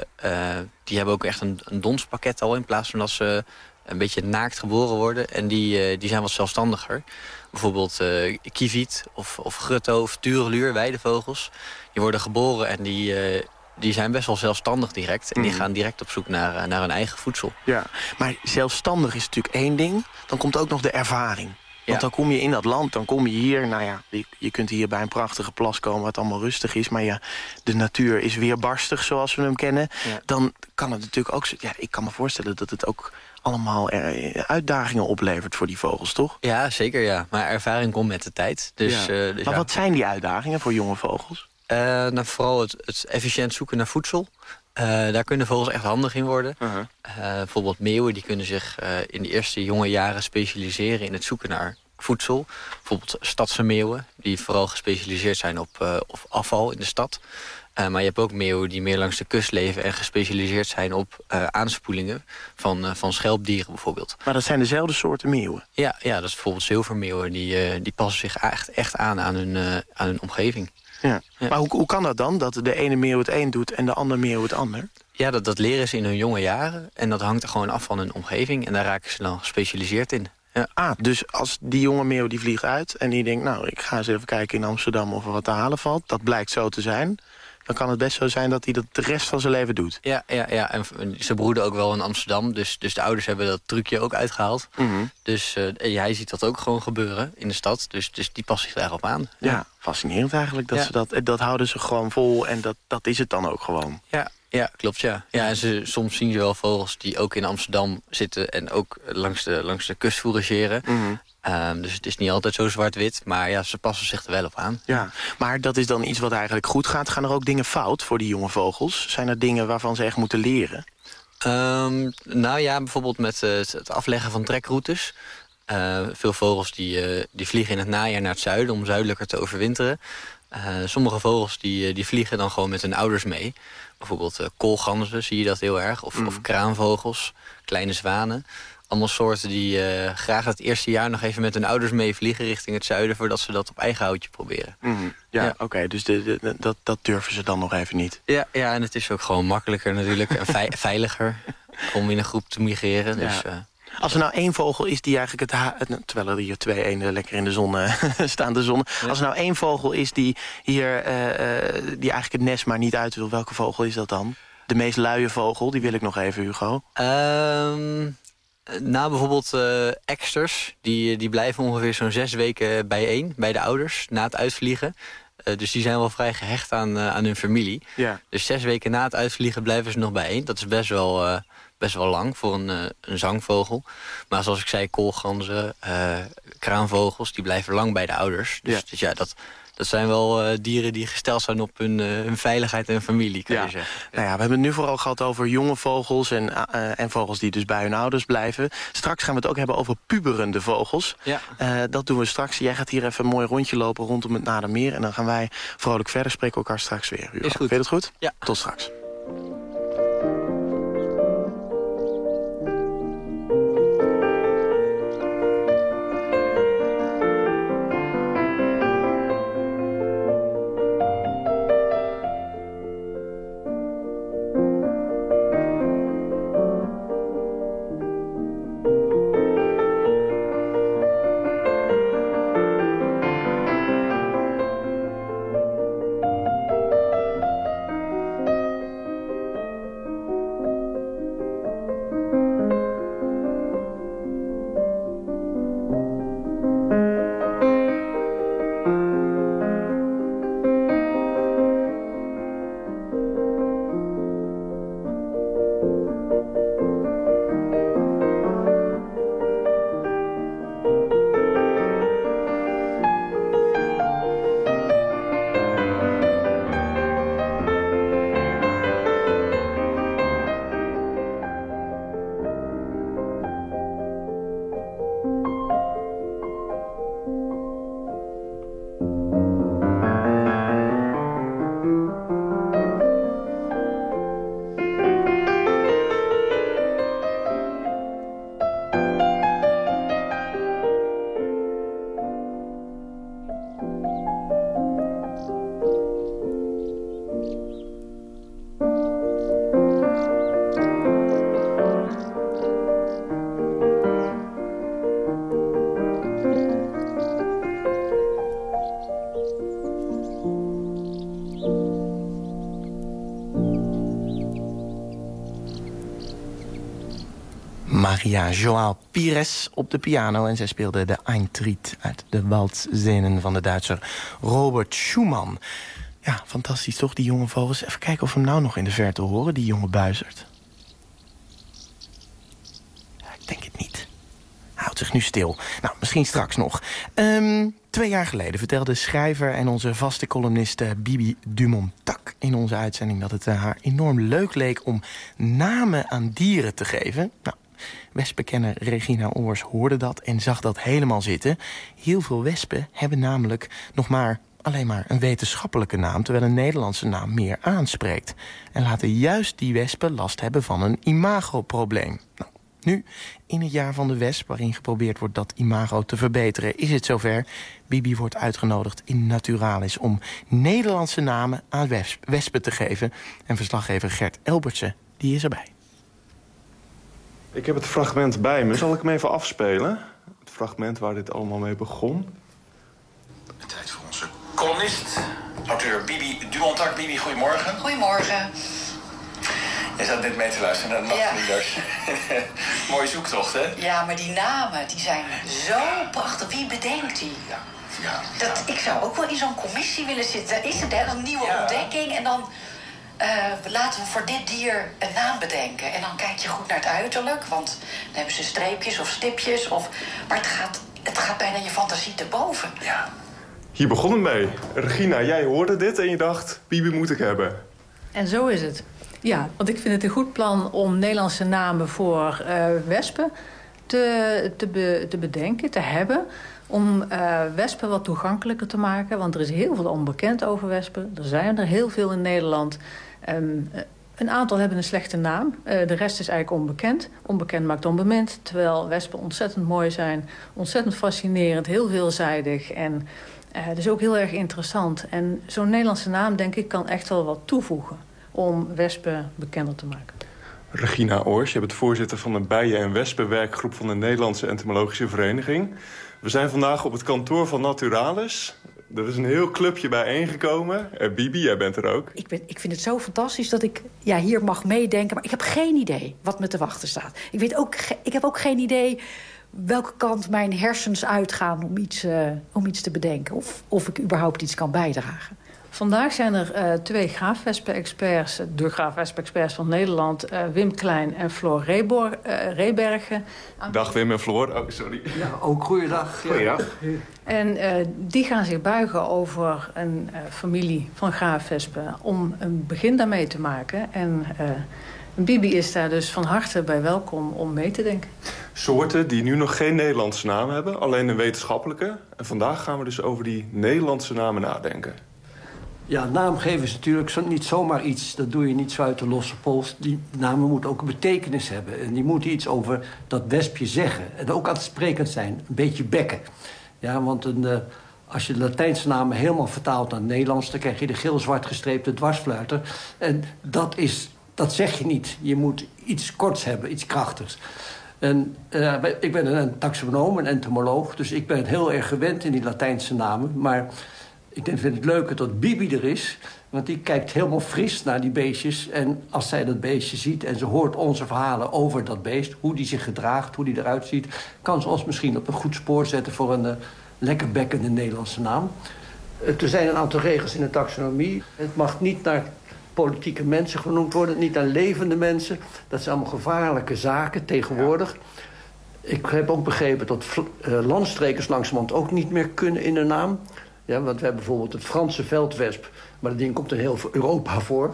hebben ook echt een donspakket al in plaats van dat ze een beetje naakt geboren worden. En die zijn wat zelfstandiger. Bijvoorbeeld kieviet of grutto of tureluur, weidevogels. Die worden geboren en die zijn best wel zelfstandig direct. En die gaan direct op zoek naar hun eigen voedsel. Ja, maar zelfstandig is natuurlijk één ding. Dan komt ook nog de ervaring. Want dan kom je in dat land, dan kom je hier... Nou ja, je kunt hier bij een prachtige plas komen wat allemaal rustig is. Maar de natuur is weerbarstig zoals we hem kennen. Ja. Dan kan het natuurlijk ook... Ja, ik kan me voorstellen dat het ook allemaal uitdagingen oplevert voor die vogels, toch? Ja, zeker ja. Maar ervaring komt met de tijd. Maar wat zijn die uitdagingen voor jonge vogels? Vooral het efficiënt zoeken naar voedsel. Daar kunnen vogels echt handig in worden. Bijvoorbeeld meeuwen die kunnen zich in de eerste jonge jaren specialiseren in het zoeken naar voedsel. Bijvoorbeeld stadse meeuwen die vooral gespecialiseerd zijn op afval in de stad. Maar je hebt ook meeuwen die meer langs de kust leven en gespecialiseerd zijn op aanspoelingen van schelpdieren bijvoorbeeld. Maar dat zijn dezelfde soorten meeuwen? Ja, dat is bijvoorbeeld zilvermeeuwen. Die passen zich echt aan hun omgeving. Ja. Maar hoe kan dat dan? Dat de ene meeuw het een doet en de andere meeuw het ander? Ja, dat leren ze in hun jonge jaren. En dat hangt er gewoon af van hun omgeving. En daar raken ze dan gespecialiseerd in. Ja. Dus als die jonge meeuw die vliegt uit en die denkt... nou, ik ga eens even kijken in Amsterdam of er wat te halen valt. Dat blijkt zo te zijn. Dan kan het best zo zijn dat hij dat de rest van zijn leven doet. Ja. En ze broeden ook wel in Amsterdam. Dus de ouders hebben dat trucje ook uitgehaald. Dus hij ziet dat ook gewoon gebeuren in de stad. Dus die past zich daarop aan. Ja, fascinerend eigenlijk. Dat houden ze gewoon vol en dat is het dan ook gewoon. Ja, klopt, ja. En soms zien ze wel vogels die ook in Amsterdam zitten... en ook langs de kust fourageren. Dus het is niet altijd zo zwart-wit, maar ze passen zich er wel op aan. Ja, maar dat is dan iets wat eigenlijk goed gaat. Gaan er ook dingen fout voor die jonge vogels? Zijn er dingen waarvan ze echt moeten leren? Bijvoorbeeld met het afleggen van trekroutes. Veel vogels die vliegen in het najaar naar het zuiden om zuidelijker te overwinteren. Sommige vogels die vliegen dan gewoon met hun ouders mee. Bijvoorbeeld koolganzen zie je dat heel erg. Of kraanvogels, kleine zwanen. Allemaal soorten die graag het eerste jaar nog even met hun ouders meevliegen richting het zuiden... voordat ze dat op eigen houtje proberen. Oké, dus dat durven ze dan nog even niet. Ja, en het is ook gewoon makkelijker natuurlijk en veiliger om in een groep te migreren. Dus, Als er nou één vogel is die eigenlijk terwijl er hier 2 eenden lekker in de zon staan te zonnen. Ja. Als er nou één vogel is die hier die eigenlijk het nest maar niet uit wil, welke vogel is dat dan? De meest luie vogel, die wil ik nog even, Hugo. Bijvoorbeeld eksters, die blijven ongeveer zo'n 6 weken bijeen bij de ouders na het uitvliegen. Dus die zijn wel vrij gehecht aan hun familie. Ja. Dus 6 weken na het uitvliegen blijven ze nog bijeen. Dat is best wel lang voor een zangvogel. Maar zoals ik zei, koolganzen, kraanvogels, die blijven lang bij de ouders. Dus dat zijn wel dieren die gesteld zijn op hun veiligheid en familie, kun je zeggen. Nou ja, we hebben het nu vooral gehad over jonge vogels en vogels die dus bij hun ouders blijven. Straks gaan we het ook hebben over puberende vogels. Ja. Dat doen we straks. Jij gaat hier even een mooi rondje lopen rondom het Nadermeer. En dan gaan wij vrolijk verder, spreken elkaar straks weer. Hugo. Is goed. Vind je dat goed? Ja. Tot straks. Maria Joao Pires op de piano. En zij speelde de Eintritt uit de waltzinnen van de Duitser Robert Schumann. Ja, fantastisch toch, die jonge vogels. Even kijken of we hem nou nog in de verte horen, die jonge buizerd. Ja, ik denk het niet. Hij houdt zich nu stil. Nou, misschien straks nog. 2 jaar geleden vertelde schrijver en onze vaste columniste Bibi Dumontak in onze uitzending dat het haar enorm leuk leek om namen aan dieren te geven. Nou, wespenkenner Regina Oors hoorde dat en zag dat helemaal zitten. Heel veel wespen hebben namelijk nog alleen maar een wetenschappelijke naam, terwijl een Nederlandse naam meer aanspreekt. En laten juist die wespen last hebben van een imagoprobleem. Nou, nu, in het jaar van de wesp, waarin geprobeerd wordt dat imago te verbeteren, is het zover. Bibi wordt uitgenodigd in Naturalis om Nederlandse namen aan wespen te geven. En verslaggever Gert Elbertsen, die is erbij. Ik heb het fragment bij me. Zal ik hem even afspelen? Het fragment waar dit allemaal mee begon. Tijd voor onze columnist, auteur Bibi Dumontak. Bibi, goedemorgen. Goedemorgen. Je zat net mee te luisteren naar de nachtlieders. Ja. Mooie zoektocht, hè? Ja, maar die namen, die zijn zo prachtig. Wie bedenkt die? Ja. Ik zou ook wel in zo'n commissie willen zitten. Is er een nieuwe ontdekking en dan laten we voor dit dier een naam bedenken. En dan kijk je goed naar het uiterlijk, want dan hebben ze streepjes of stipjes. Maar het gaat bijna je fantasie te boven. Ja. Hier begon het mee. Regina, jij hoorde dit en je dacht, Bibi moet ik hebben. En zo is het. Ja, want ik vind het een goed plan om Nederlandse namen voor wespen te bedenken, te hebben. Om wespen wat toegankelijker te maken. Want er is heel veel onbekend over wespen. Er zijn er heel veel in Nederland. Een aantal hebben een slechte naam. De rest is eigenlijk onbekend. Onbekend maakt onbemind. Terwijl wespen ontzettend mooi zijn. Ontzettend fascinerend. Heel veelzijdig. En dus ook heel erg interessant. En zo'n Nederlandse naam, denk ik, kan echt wel wat toevoegen om wespen bekender te maken. Regina Oors, je bent voorzitter van de bijen- en wespenwerkgroep van de Nederlandse Entomologische Vereniging. We zijn vandaag op het kantoor van Naturalis. Er is een heel clubje bijeengekomen. Bibi, jij bent er ook. Ik vind het zo fantastisch dat ik hier mag meedenken. Maar ik heb geen idee wat me te wachten staat. Ik heb ook geen idee welke kant mijn hersens uitgaan om iets te bedenken. Of ik überhaupt iets kan bijdragen. Vandaag zijn er 2 graafwespen-experts, de graafwespen-experts van Nederland, Wim Klein en Floor Rebergen. Dag Wim en Floor. Oh, sorry. Ja, ook goeiedag. Goeiedag. En die gaan zich buigen over een familie van graafwespen om een begin daarmee te maken. En Bibi is daar dus van harte bij welkom om mee te denken. Soorten die nu nog geen Nederlandse naam hebben, alleen een wetenschappelijke. En vandaag gaan we dus over die Nederlandse namen nadenken. Ja, naamgeven is natuurlijk niet zomaar iets. Dat doe je niet zo uit de losse pols. Die namen moeten ook een betekenis hebben. En die moeten iets over dat wespje zeggen. En ook aansprekend zijn. Een beetje bekken. Ja, want als je de Latijnse namen helemaal vertaalt naar het Nederlands, dan krijg je de geel-zwart gestreepte dwarsfluiter. En dat zeg je niet. Je moet iets korts hebben, iets krachtigs. En ik ben een taxonoom, een entomoloog. Dus ik ben heel erg gewend in die Latijnse namen. Maar ik vind het leuker dat Bibi er is. Want die kijkt helemaal fris naar die beestjes. En als zij dat beestje ziet en ze hoort onze verhalen over dat beest, hoe die zich gedraagt, hoe die eruit ziet, kan ze ons misschien op een goed spoor zetten voor een lekker bekkende Nederlandse naam. Er zijn een aantal regels in de taxonomie. Het mag niet naar politieke mensen genoemd worden, niet naar levende mensen. Dat zijn allemaal gevaarlijke zaken tegenwoordig. Ik heb ook begrepen dat landstrekers langzamerhand ook niet meer kunnen in de naam. Ja, want we hebben bijvoorbeeld het Franse veldwesp, maar dat ding komt in heel Europa voor.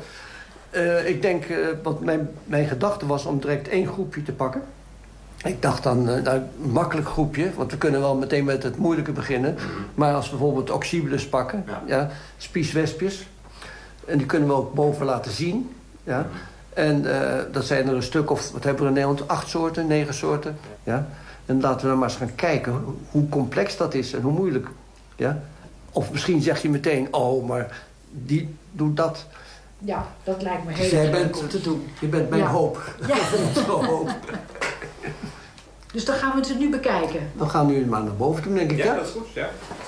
Ik denk, wat mijn gedachte was om direct 1 groepje te pakken. Ik dacht dan, een makkelijk groepje, want we kunnen wel meteen met het moeilijke beginnen. Maar als we bijvoorbeeld Oxybulus pakken, ja, spieswespjes. En die kunnen we ook boven laten zien. Ja. En dat zijn er een stuk of, wat hebben we in Nederland, 8 soorten, 9 soorten. Ja. En laten we dan maar eens gaan kijken hoe complex dat is en hoe moeilijk. Ja. Of misschien zeg je meteen, oh, maar die doet dat. Ja, dat lijkt me heel erg leuk om te doen. Je bent mijn hoop. Ja. hoop. Dus dan gaan we het nu bekijken. Dan gaan we nu maar naar boven doen, denk ik. Ja, dat is goed, ja.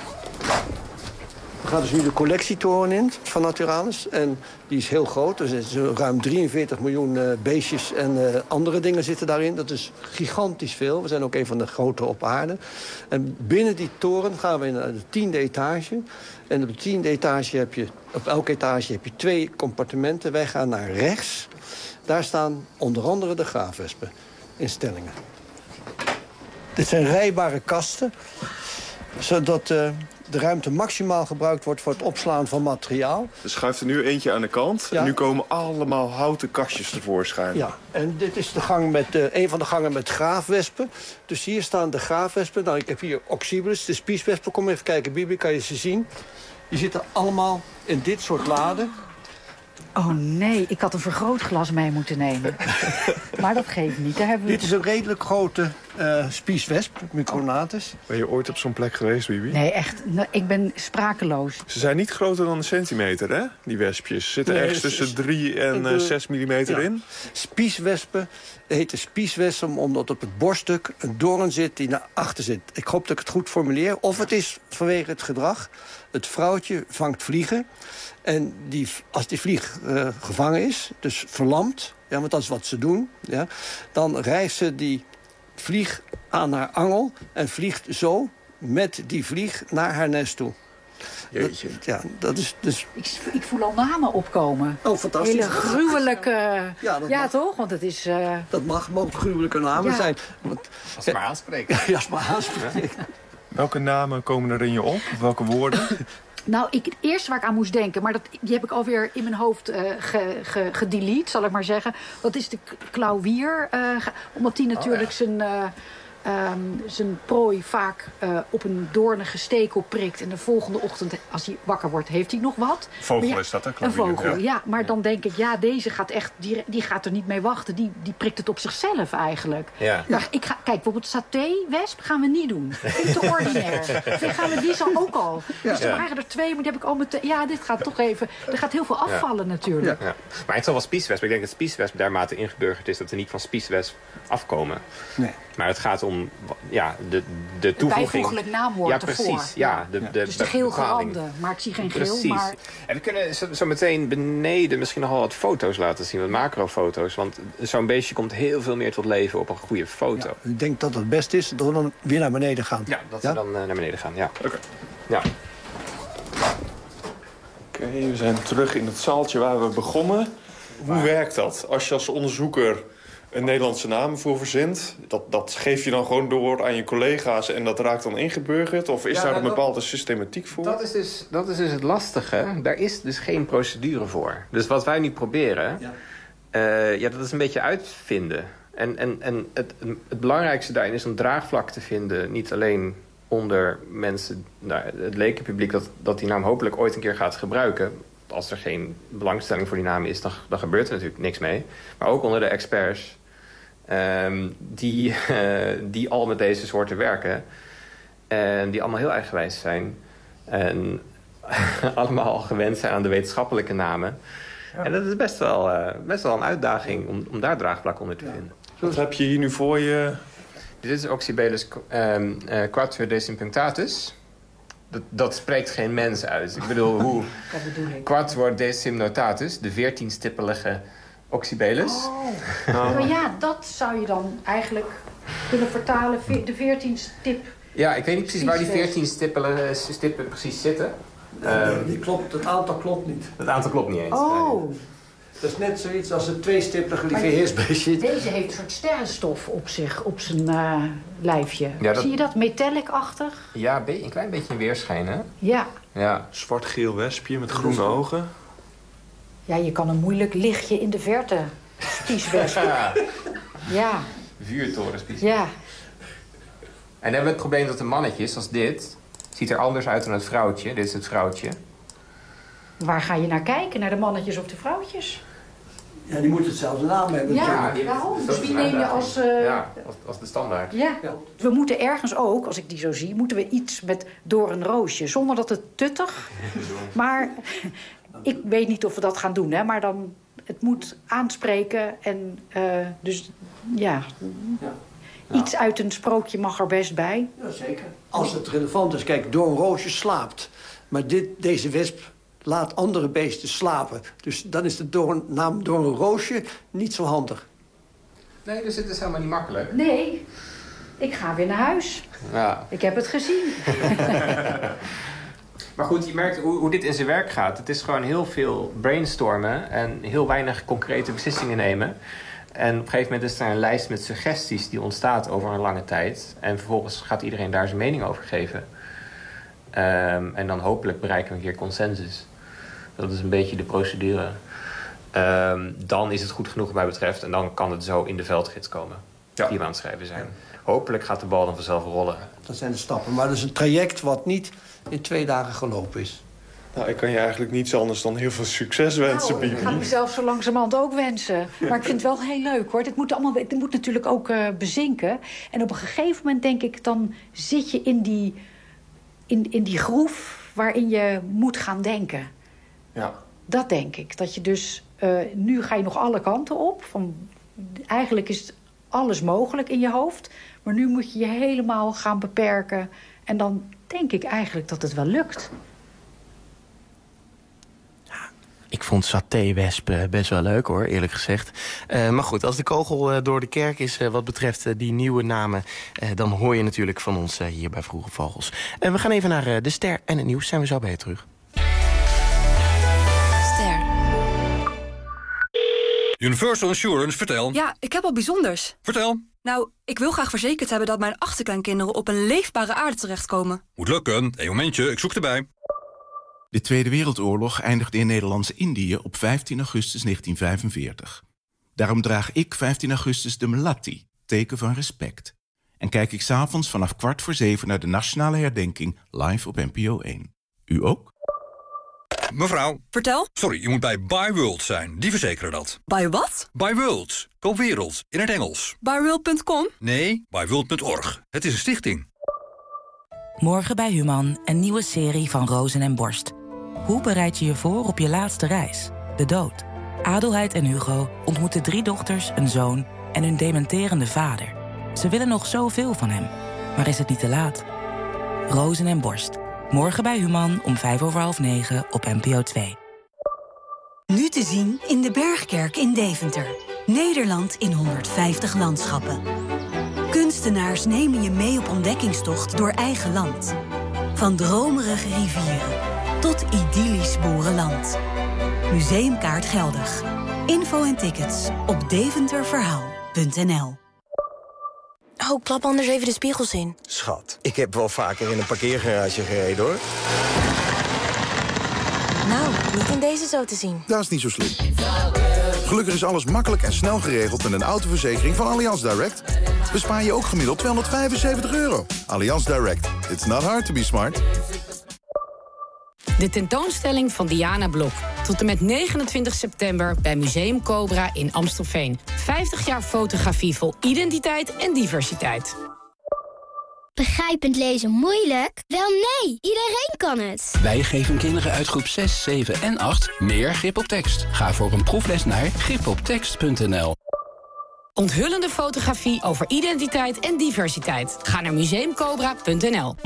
We gaan dus nu de collectietoren in van Naturalis. En die is heel groot. Er zitten ruim 43 miljoen beestjes en andere dingen zitten daarin. Dat is gigantisch veel. We zijn ook een van de grote op aarde. En binnen die toren gaan we naar de 10e etage. En op de 10e etage op elke etage heb je 2 compartimenten. Wij gaan naar rechts. Daar staan onder andere de graafwespen in stellingen. Dit zijn rijbare kasten, zodat de ruimte maximaal gebruikt wordt voor het opslaan van materiaal. Er schuift er nu eentje aan de kant. Ja. En nu komen allemaal houten kastjes tevoorschijn. Ja, en dit is de gang een van de gangen met graafwespen. Dus hier staan de graafwespen. Nou, ik heb hier Oxybulus, de spieswespen. Kom even kijken, Bibi, kan je ze zien? Die zitten allemaal in dit soort laden. Oh nee, ik had een vergrootglas mee moeten nemen. Maar dat geeft niet. Daar hebben we... Dit is een redelijk grote spieswesp, Micronatus. Ben je ooit op zo'n plek geweest, Bibi? Nee, echt. Ik ben sprakeloos. Ze zijn niet groter dan een centimeter, hè? Die wespjes. Ze zitten ergens tussen 3 en 6 millimeter in. Spieswespen heten spieswespen omdat op het borststuk een doorn zit die naar achter zit. Ik hoop dat ik het goed formuleer. Of het is vanwege het gedrag. Het vrouwtje vangt vliegen. En als die vlieg gevangen is, dus verlamd, ja, want dat is wat ze doen, ja, dan rijst ze die vlieg aan haar angel en vliegt zo met die vlieg naar haar nest toe. Jeetje. Dat is dus... Ik voel al namen opkomen. Oh, fantastisch. Hele gruwelijke... Ja, toch? Want het is... Dat mag ook gruwelijke namen zijn. Als het maar aanspreken. Ja, als het maar aanspreken. Welke namen komen er in je op? Welke woorden? Nou, het eerste waar ik aan moest denken, maar die heb ik alweer in mijn hoofd gedelete, zal ik maar zeggen. Dat is de klauwier, omdat die natuurlijk zijn prooi vaak op een doornige stekel prikt. En de volgende ochtend, als hij wakker wordt, heeft hij nog wat. Vogel is dat, hè? Een vogel, ja. Maar dan denk ik, deze gaat echt, die gaat er niet mee wachten. Die prikt het op zichzelf eigenlijk. Ja. Maar kijk, bijvoorbeeld saté-wesp gaan we niet doen. Vind ik te ordinair. Gaan we die zo ook al. Dus er waren er 2, maar die heb ik al meteen... Ja, dit gaat toch even... Er gaat heel veel afvallen natuurlijk. Ja. Maar het zal wel spieswesp. Ik denk dat spieswesp dermate ingeburgerd is dat we niet van spieswesp afkomen. Nee. Maar het gaat om de toevoeging. Bijvoeglijk naamwoord ervoor. Precies, ja. Dus de geel gerande, maar ik zie geen geel. Precies. Maar... En we kunnen zo meteen beneden misschien nogal wat foto's laten zien. Wat macrofoto's. Want zo'n beestje komt heel veel meer tot leven op een goede foto. Ja, ik denk dat het best is dat we dan weer naar beneden gaan. Ja, dat we dan naar beneden gaan. Ja. Oké. Ja. Oké, we zijn terug in het zaaltje waar we begonnen. Hoe werkt dat? Als je als onderzoeker een Nederlandse naam voor verzint, dat geef je dan gewoon door aan je collega's en dat raakt dan ingeburgerd? Of is daar een bepaalde systematiek voor? Dat is dus het lastige. Daar is dus geen procedure voor. Dus wat wij nu proberen, dat is een beetje uitvinden. En het belangrijkste daarin is om draagvlak te vinden, niet alleen onder mensen, het lekenpubliek dat die naam hopelijk ooit een keer gaat gebruiken. Als er geen belangstelling voor die naam is, dan gebeurt er natuurlijk niks mee. Maar ook onder de experts die al met deze soorten werken. En die allemaal heel eigenwijs zijn. En allemaal gewend zijn aan de wetenschappelijke namen. Ja. En dat is best wel een uitdaging om daar draagvlak onder te vinden. Wat heb je hier nu voor je? Dit is Oxybelus quatuordecimpunctatus. Dat spreekt geen mens uit. Ik bedoel, hoe quatuordecimnotatus, de 14-stippelige Oxybelus. Maar ja, dat zou je dan eigenlijk kunnen vertalen, de 14-stip. Ja, ik weet niet precies waar die 14 stippen precies zitten. Die klopt, het aantal klopt niet. Het aantal klopt niet eens. Oh. Nee. Dat is net zoiets als een tweestippelige lieveheersbeestje. Deze heeft een soort sterrenstof op zijn lijfje. Ja, zie je dat? Metallic-achtig? Ja, een klein beetje een weerschijn, hè? Ja. Zwart-geel wespje met groene ogen. Ja, je kan een moeilijk lichtje in de verte spieswespen. Ja. Vuurtorenspieswespen. Ja. En dan hebben we het probleem dat de mannetjes, als dit, ziet er anders uit dan het vrouwtje. Dit is het vrouwtje. Waar ga je naar kijken? Naar de mannetjes of de vrouwtjes? Ja, die moeten hetzelfde naam hebben. Ja, waarom? Dus wie neem je als... als de standaard. Ja. We moeten ergens ook, als ik die zo zie, moeten we iets met door een roosje. Zonder dat het tuttig. Maar ik weet niet of we dat gaan doen, hè. Maar dan, het moet aanspreken en dus ja. Iets uit een sprookje mag er best bij. Ja, zeker. Als het relevant is. Kijk, door een roosje slaapt. Maar deze wesp laat andere beesten slapen. Dus dan is de naam door een roosje niet zo handig. Nee, dus het is helemaal niet makkelijk. Nee, ik ga weer naar huis. Ja. Ik heb het gezien. Maar goed, je merkt hoe dit in zijn werk gaat. Het is gewoon heel veel brainstormen en heel weinig concrete beslissingen nemen. En op een gegeven moment is er een lijst met suggesties die ontstaat over een lange tijd. En vervolgens gaat iedereen daar zijn mening over geven. En dan hopelijk bereiken we een keer consensus. Dat is een beetje de procedure. Dan is het goed genoeg wat mij betreft. En dan kan het zo in de veldgids komen. Die we aan het schrijven zijn. Hopelijk gaat de bal dan vanzelf rollen. Dat zijn de stappen. Maar dat is een traject wat niet in 2 dagen gelopen is. Nou, ik kan je eigenlijk niets anders dan heel veel succes wensen, Bibi. Ik ga mezelf zo langzamerhand ook wensen. Maar ik vind het wel heel leuk, hoor. Dit moet natuurlijk ook bezinken. En op een gegeven moment denk ik, dan zit je in die groef waarin je moet gaan denken. Ja. Dat denk ik. Dat je dus, nu ga je nog alle kanten op. Eigenlijk is alles mogelijk in je hoofd. Maar nu moet je je helemaal gaan beperken. En dan denk ik eigenlijk dat het wel lukt. Ik vond saté-wesp best wel leuk, hoor, eerlijk gezegd. Maar goed, als de kogel door de kerk is wat betreft die nieuwe namen... dan hoor je natuurlijk van ons hier bij Vroege Vogels. We gaan even naar de ster en het nieuws. Zijn we zo bij je terug. Ster. Universal Insurance, vertel. Ja, ik heb al bijzonders. Vertel. Nou, ik wil graag verzekerd hebben dat mijn achterkleinkinderen op een leefbare aarde terechtkomen. Moet lukken. Een momentje, ik zoek erbij. De Tweede Wereldoorlog eindigde in Nederlands-Indië op 15 augustus 1945. Daarom draag ik 15 augustus de Melatti, teken van respect. En kijk ik 's avonds vanaf 6:15 naar de nationale herdenking live op NPO 1. U ook? Mevrouw. Vertel. Sorry, je moet bij Byworld zijn. Die verzekeren dat. Bij wat? Byworld. Koop wereld. In het Engels. Byworld.com? Nee, byworld.org. Het is een stichting. Morgen bij Human, een nieuwe serie van Rozen en Borst. Hoe bereid je je voor op je laatste reis? De dood. Adelheid en Hugo ontmoeten 3 dochters, een zoon en hun dementerende vader. Ze willen nog zoveel van hem, maar is het niet te laat? Rozen en Borst. Morgen bij Human om 9:05 op NPO 2. Nu te zien in de Bergkerk in Deventer. Nederland in 150 landschappen. Kunstenaars nemen je mee op ontdekkingstocht door eigen land. Van dromerige rivieren tot idyllisch boerenland. Museumkaart geldig. Info en tickets op deventerverhaal.nl. Oh, klap anders even de spiegels in. Schat, ik heb wel vaker in een parkeergarage gereden, hoor. Nou, niet in deze zo te zien. Dat is niet zo slim. Gelukkig is alles makkelijk en snel geregeld met een autoverzekering van Allianz Direct. Bespaar je ook gemiddeld €275. Allianz Direct. It's not hard to be smart. De tentoonstelling van Diana Blok. Tot en met 29 september bij Museum Cobra in Amstelveen. 50 jaar fotografie vol identiteit en diversiteit. Begrijpend lezen moeilijk? Wel nee, iedereen kan het. Wij geven kinderen uit groep 6, 7 en 8 meer grip op tekst. Ga voor een proefles naar gripoptekst.nl. Onthullende fotografie over identiteit en diversiteit. Ga naar museumcobra.nl.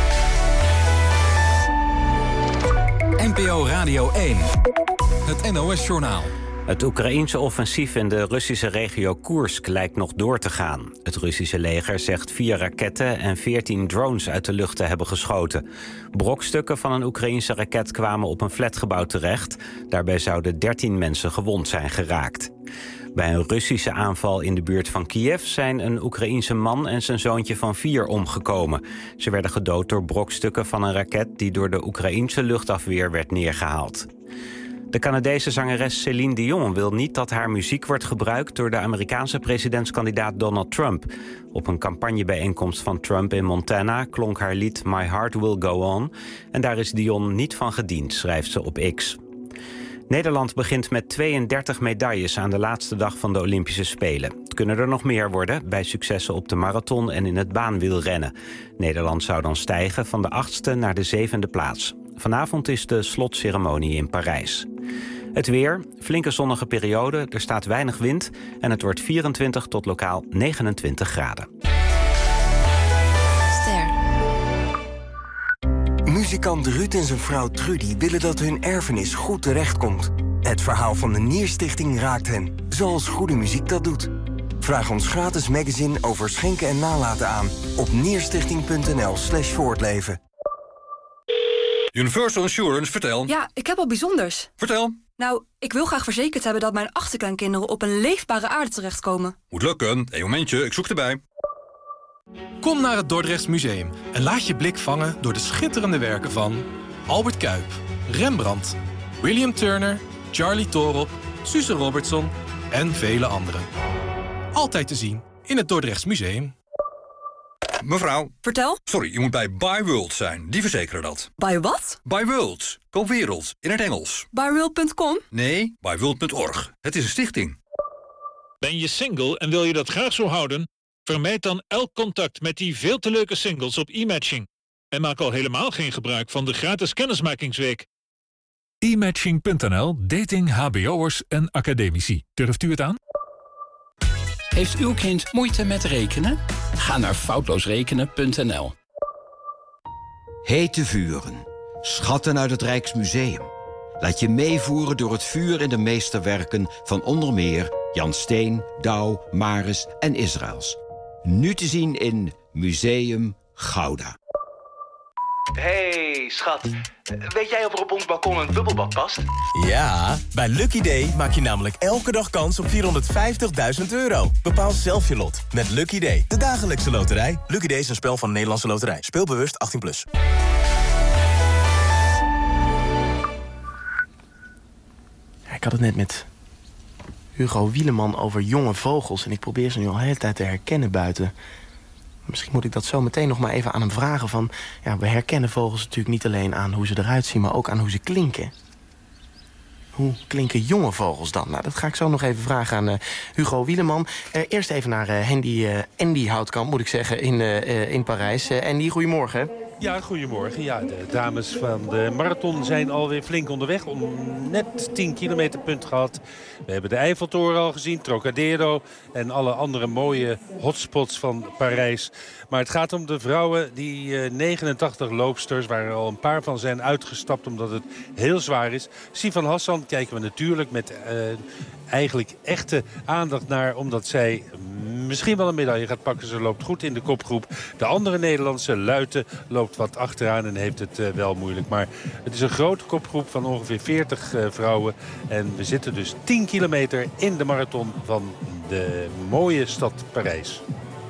NPO Radio 1. Het NOS-journaal. Het Oekraïense offensief in de Russische regio Koersk lijkt nog door te gaan. Het Russische leger zegt 4 raketten en 14 drones uit de lucht te hebben geschoten. Brokstukken van een Oekraïense raket kwamen op een flatgebouw terecht. Daarbij zouden 13 mensen gewond zijn geraakt. Bij een Russische aanval in de buurt van Kiev zijn een Oekraïense man en zijn zoontje van 4 omgekomen. Ze werden gedood door brokstukken van een raket die door de Oekraïense luchtafweer werd neergehaald. De Canadese zangeres Céline Dion wil niet dat haar muziek wordt gebruikt door de Amerikaanse presidentskandidaat Donald Trump. Op een campagnebijeenkomst van Trump in Montana klonk haar lied My Heart Will Go On. En daar is Dion niet van gediend, schrijft ze op X. Nederland begint met 32 medailles aan de laatste dag van de Olympische Spelen. Het kunnen er nog meer worden bij successen op de marathon en in het baanwielrennen. Nederland zou dan stijgen van de 8e naar de 7e plaats. Vanavond is de slotceremonie in Parijs. Het weer, flinke zonnige periode, er staat weinig wind en het wordt 24 tot lokaal 29 graden. Muzikant Ruud en zijn vrouw Trudy willen dat hun erfenis goed terechtkomt. Het verhaal van de Nierstichting raakt hen, zoals goede muziek dat doet. Vraag ons gratis magazine over schenken en nalaten aan op nierstichting.nl/voortleven. Universal Insurance, vertel. Ja, ik heb al bijzonders. Vertel. Nou, ik wil graag verzekerd hebben dat mijn achterkleinkinderen op een leefbare aarde terechtkomen. Moet lukken. Een momentje, ik zoek erbij. Kom naar het Dordrechts Museum en laat je blik vangen door de schitterende werken van Albert Cuyp, Rembrandt, William Turner, Charlie Torop, Suze Robertson en vele anderen. Altijd te zien in het Dordrechts Museum. Mevrouw. Vertel. Sorry, je moet bij Byworld zijn. Die verzekeren dat. Bij wat? Byworld. Koop wereld. In het Engels. Byworld.com? Nee, byworld.org. Het is een stichting. Ben je single en wil je dat graag zo houden? Vermijd dan elk contact met die veel te leuke singles op e-matching. En maak al helemaal geen gebruik van de gratis kennismakingsweek. E-matching.nl, dating hbo'ers en academici. Durft u het aan? Heeft uw kind moeite met rekenen? Ga naar foutloosrekenen.nl. Hete vuren. Schatten uit het Rijksmuseum. Laat je meevoeren door het vuur in de meesterwerken van onder meer Jan Steen, Douw, Maris en Israëls. Nu te zien in Museum Gouda. Hey, schat. Weet jij of er op ons balkon een bubbelbad past? Ja, bij Lucky Day maak je namelijk elke dag kans op €450.000. Bepaal zelf je lot met Lucky Day, de dagelijkse loterij. Lucky Day is een spel van de Nederlandse Loterij. Speel bewust 18+. Ik had het net met Hugo Wieleman over jonge vogels. En ik probeer ze nu al de hele tijd te herkennen buiten. Misschien moet ik dat zo meteen nog maar even aan hem vragen van... Ja, we herkennen vogels natuurlijk niet alleen aan hoe ze eruit zien... maar ook aan hoe ze klinken. Hoe klinken jonge vogels dan? Nou, dat ga ik zo nog even vragen aan Hugo Wieleman. Eerst even naar Andy Houtkamp, moet ik zeggen, in Parijs. Andy, goedemorgen. Ja, goedemorgen. Ja, de dames van de marathon zijn alweer flink onderweg. Net 10 kilometerpunt gehad. We hebben de Eiffeltoren al gezien, Trocadero en alle andere mooie hotspots van Parijs. Maar het gaat om de vrouwen, die 89 loopsters, waar er al een paar van zijn uitgestapt omdat het heel zwaar is. Sifan Hassan kijken we natuurlijk met eigenlijk echte aandacht naar, omdat zij misschien wel een medaille gaat pakken. Ze loopt goed in de kopgroep. De andere Nederlandse, Luiten, loopt wat achteraan en heeft het wel moeilijk. Maar het is een grote kopgroep van ongeveer 40 vrouwen. En we zitten dus 10 kilometer in de marathon van de mooie stad Parijs.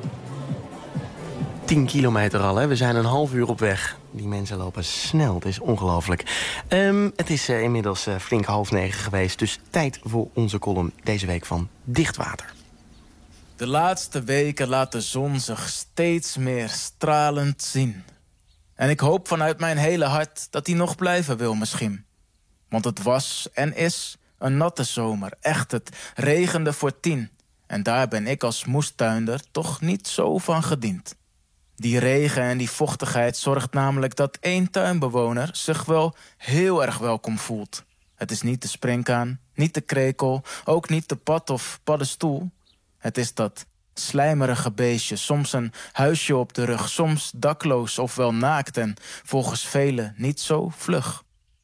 10 kilometer al, hè? We zijn een half uur op weg. Die mensen lopen snel, het is ongelooflijk. Het is inmiddels flink 8:30 geweest, dus tijd voor onze column deze week van Dichtwater. De laatste weken laat de zon zich steeds meer stralend zien. En ik hoop vanuit mijn hele hart dat hij nog blijven wil misschien. Want het was en is een natte zomer, echt, het regende voor 10. En daar ben ik als moestuinder toch niet zo van gediend. Die regen en die vochtigheid zorgt namelijk dat één tuinbewoner zich wel heel erg welkom voelt. Het is niet de springkaan, niet de krekel, ook niet de pad of paddenstoel. Het is dat slijmerige beestje, soms een huisje op de rug, soms dakloos of wel naakt en volgens velen niet zo vlug.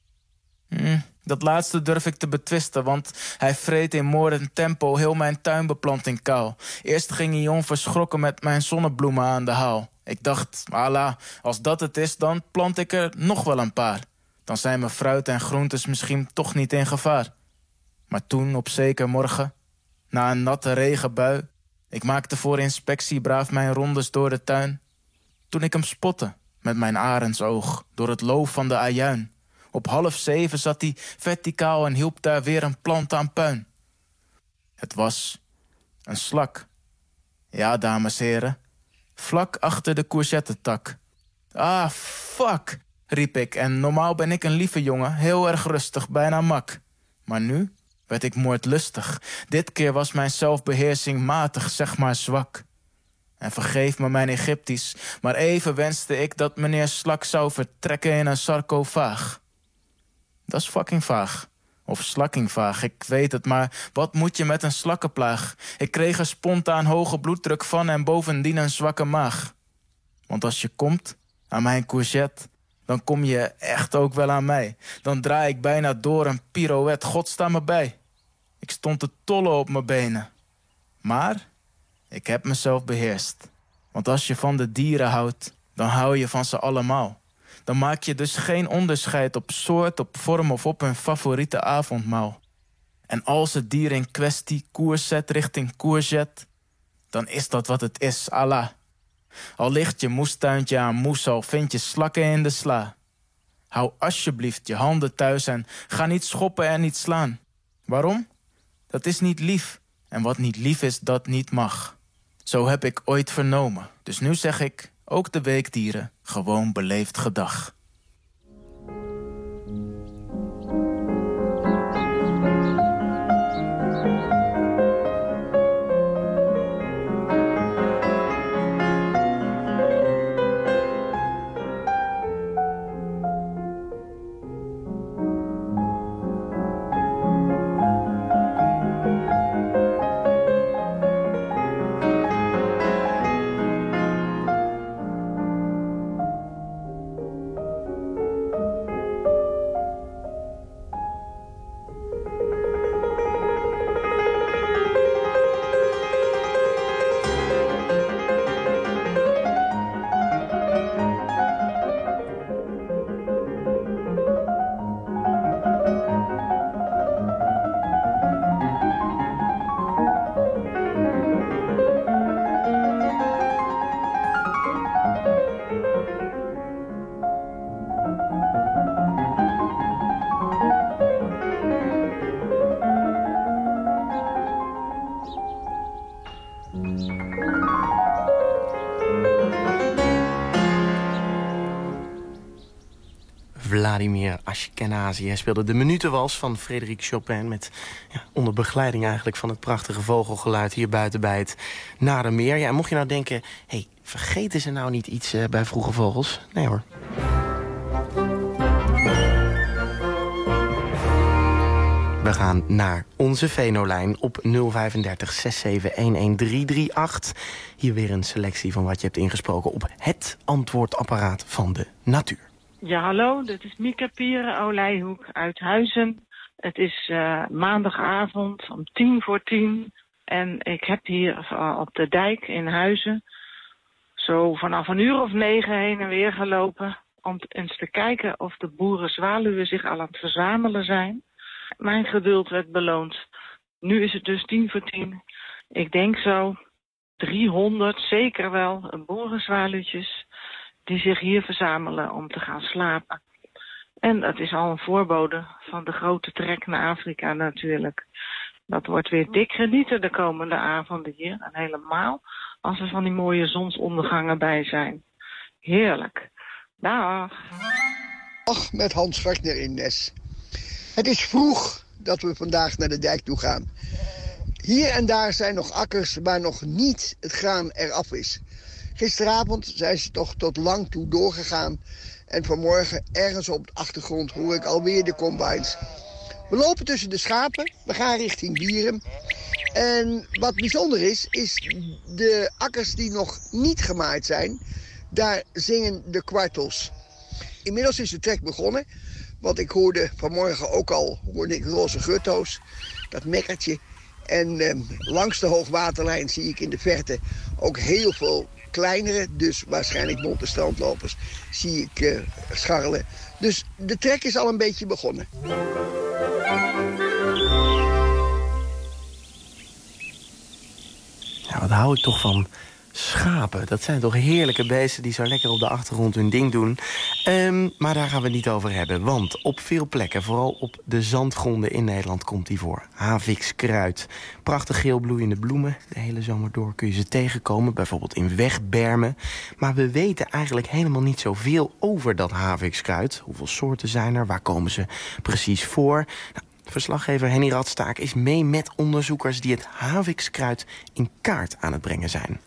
Dat laatste durf ik te betwisten, want hij vreet in moordend tempo heel mijn tuinbeplanting kaal. Eerst ging hij onverschrokken met mijn zonnebloemen aan de haal. Ik dacht, Allah, als dat het is, dan plant ik er nog wel een paar. Dan zijn mijn fruit en groentes misschien toch niet in gevaar. Maar toen, op zeker morgen, na een natte regenbui, ik maakte voor inspectie braaf mijn rondes door de tuin. Toen ik hem spotte, met mijn arendsoog, door het loof van de ajuin. Op 6:30 zat hij verticaal en hielp daar weer een plant aan puin. Het was een slak. Ja, dames en heren, vlak achter de courgettetak. Ah, fuck, riep ik. En normaal ben ik een lieve jongen, heel erg rustig, bijna mak. Maar nu werd ik moordlustig. Dit keer was mijn zelfbeheersing matig, zeg maar zwak. En vergeef me mijn Egyptisch, maar even wenste ik dat meneer Slak zou vertrekken in een sarcofaag. Dat is fucking vaag. Of slakkingvaag, ik weet het, maar wat moet je met een slakkenplaag? Ik kreeg er spontaan hoge bloeddruk van en bovendien een zwakke maag. Want als je komt aan mijn courgette, dan kom je echt ook wel aan mij. Dan draai ik bijna door een pirouette, God sta me bij. Ik stond te tollen op mijn benen. Maar ik heb mezelf beheerst. Want als je van de dieren houdt, dan hou je van ze allemaal. Dan maak je dus geen onderscheid op soort, op vorm of op hun favoriete avondmaal. En als het dier in kwestie koers zet richting courgette, dan is dat wat het is, Allah. Al ligt je moestuintje aan moes, al vind je slakken in de sla. Hou alsjeblieft je handen thuis en ga niet schoppen en niet slaan. Waarom? Dat is niet lief. En wat niet lief is, dat niet mag. Zo heb ik ooit vernomen. Dus nu zeg ik, ook de weekdieren, gewoon beleefd gedag. Vladimir Ashkenazi. Hij speelde de Minutenwals van Frédéric Chopin... met onder begeleiding eigenlijk van het prachtige vogelgeluid... hier buiten bij het Nadermeer. Ja, mocht je nou denken, vergeten ze nou niet iets bij Vroege Vogels? Nee hoor. We gaan naar onze Venolijn op 035 67 11 338. Hier weer een selectie van wat je hebt ingesproken op het antwoordapparaat van de natuur. Ja, hallo, dit is Mieke Pieren, Olijhoek uit Huizen. Het is maandagavond om 10:10 en ik heb hier op de dijk in Huizen... zo vanaf 9:00 heen en weer gelopen... om eens te kijken of de boerenzwaluwen zich al aan het verzamelen zijn... Mijn geduld werd beloond. Nu is het dus 10:10. Ik denk zo 300, zeker wel, boerenzwaluwtjes... die zich hier verzamelen om te gaan slapen. En dat is al een voorbode van de grote trek naar Afrika natuurlijk. Dat wordt weer dik genieten de komende avonden hier. En helemaal als er van die mooie zonsondergangen bij zijn. Heerlijk. Dag. Dag, met Hans Gartner in Nes. Het is vroeg dat we vandaag naar de dijk toe gaan. Hier en daar zijn nog akkers waar nog niet het graan eraf is. Gisteravond zijn ze toch tot lang toe doorgegaan. En vanmorgen ergens op de achtergrond hoor ik alweer de combines. We lopen tussen de schapen, we gaan richting Bierum. En wat bijzonder is de akkers die nog niet gemaaid zijn. Daar zingen de kwartels. Inmiddels is de trek begonnen. Want ik hoorde vanmorgen ook al roze gutto's, dat mekkertje. En langs de hoogwaterlijn zie ik in de verte ook heel veel kleinere, dus waarschijnlijk bonte strandlopers, zie ik scharrelen. Dus de trek is al een beetje begonnen. Ja, wat hou ik toch van schapen. Dat zijn toch heerlijke beesten die zo lekker op de achtergrond hun ding doen. Maar daar gaan we het niet over hebben. Want op veel plekken, vooral op de zandgronden in Nederland, komt die voor. Havikskruid. Prachtig geel bloeiende bloemen. De hele zomer door kun je ze tegenkomen. Bijvoorbeeld in wegbermen. Maar we weten eigenlijk helemaal niet zoveel over dat havikskruid. Hoeveel soorten zijn er? Waar komen ze precies voor? Verslaggever Henny Radstaak is mee met onderzoekers die het havikskruid in kaart aan het brengen zijn.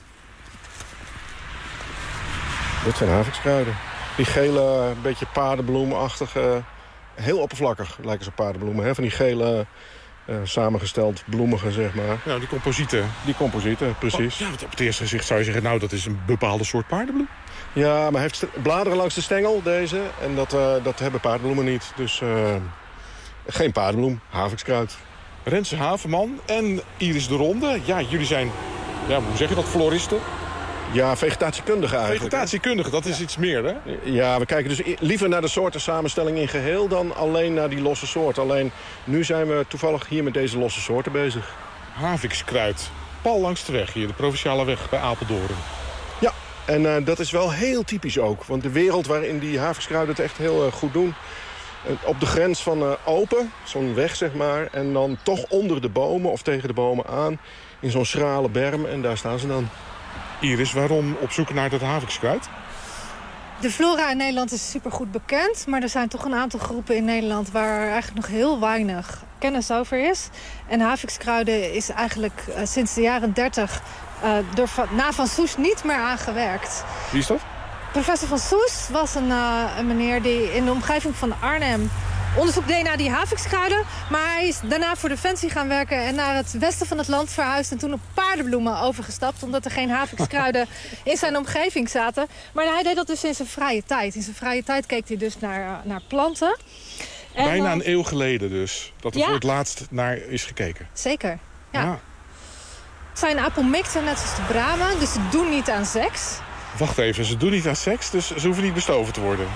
Dit zijn havikskruiden. Die gele, beetje paardenbloemachtige, heel oppervlakkig lijken ze paardenbloemen. Hè? Van die gele, samengesteld bloemige, zeg maar. Ja, die composieten. Die composieten, precies. Ja, op het eerste gezicht zou je zeggen, nou, dat is een bepaalde soort paardenbloem. Ja, maar hij heeft bladeren langs de stengel, deze. En dat hebben paardenbloemen niet. Dus geen paardenbloem, havikskruid. Renze Haverman en Iris de Ronde. Ja, jullie zijn, hoe zeg je dat, floristen? Ja, vegetatiekundige eigenlijk. Vegetatiekundige, dat is iets meer, hè? Ja, we kijken dus liever naar de soortensamenstelling in geheel dan alleen naar die losse soorten. Alleen nu zijn we toevallig hier met deze losse soorten bezig. Havikskruid. Pal langs de weg hier, de provinciale weg bij Apeldoorn. Ja, en dat is wel heel typisch ook. Want de wereld waarin die havikskruiden het echt heel goed doen. Op de grens van open, zo'n weg zeg maar. En dan toch onder de bomen of tegen de bomen aan. In zo'n schrale berm en daar staan ze dan. Iris, waarom op zoek naar dat havikskruid? De flora in Nederland is supergoed bekend. Maar er zijn toch een aantal groepen in Nederland waar eigenlijk nog heel weinig kennis over is. En havikskruiden is eigenlijk sinds de jaren 30 door Van Soes niet meer aangewerkt. Wie is dat? Professor Van Soes was een meneer die in de omgeving van Arnhem onderzoek deed naar die havikskruiden. Maar hij is daarna voor Defensie gaan werken en naar het westen van het land verhuisd. En toen op paardenbloemen overgestapt, omdat er geen havikskruiden in zijn omgeving zaten. Maar hij deed dat dus in zijn vrije tijd. In zijn vrije tijd keek hij dus naar planten. En bijna een eeuw geleden dus, dat er voor het laatst naar is gekeken. Zeker, ja. Het zijn apomicten, net zoals de bramen, dus ze doen niet aan seks. Wacht even, ze doen niet aan seks, dus ze hoeven niet bestoven te worden?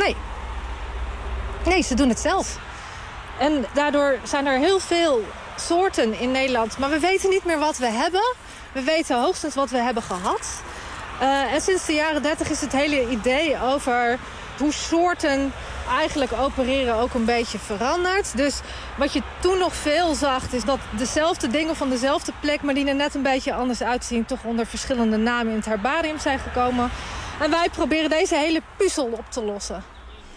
Nee, ze doen het zelf. En daardoor zijn er heel veel soorten in Nederland. Maar we weten niet meer wat we hebben. We weten hoogstens wat we hebben gehad. En sinds de jaren 30 is het hele idee over hoe soorten eigenlijk opereren ook een beetje veranderd. Dus wat je toen nog veel zag, is dat dezelfde dingen van dezelfde plek, maar die er net een beetje anders uitzien, toch onder verschillende namen in het herbarium zijn gekomen. En wij proberen deze hele puzzel op te lossen.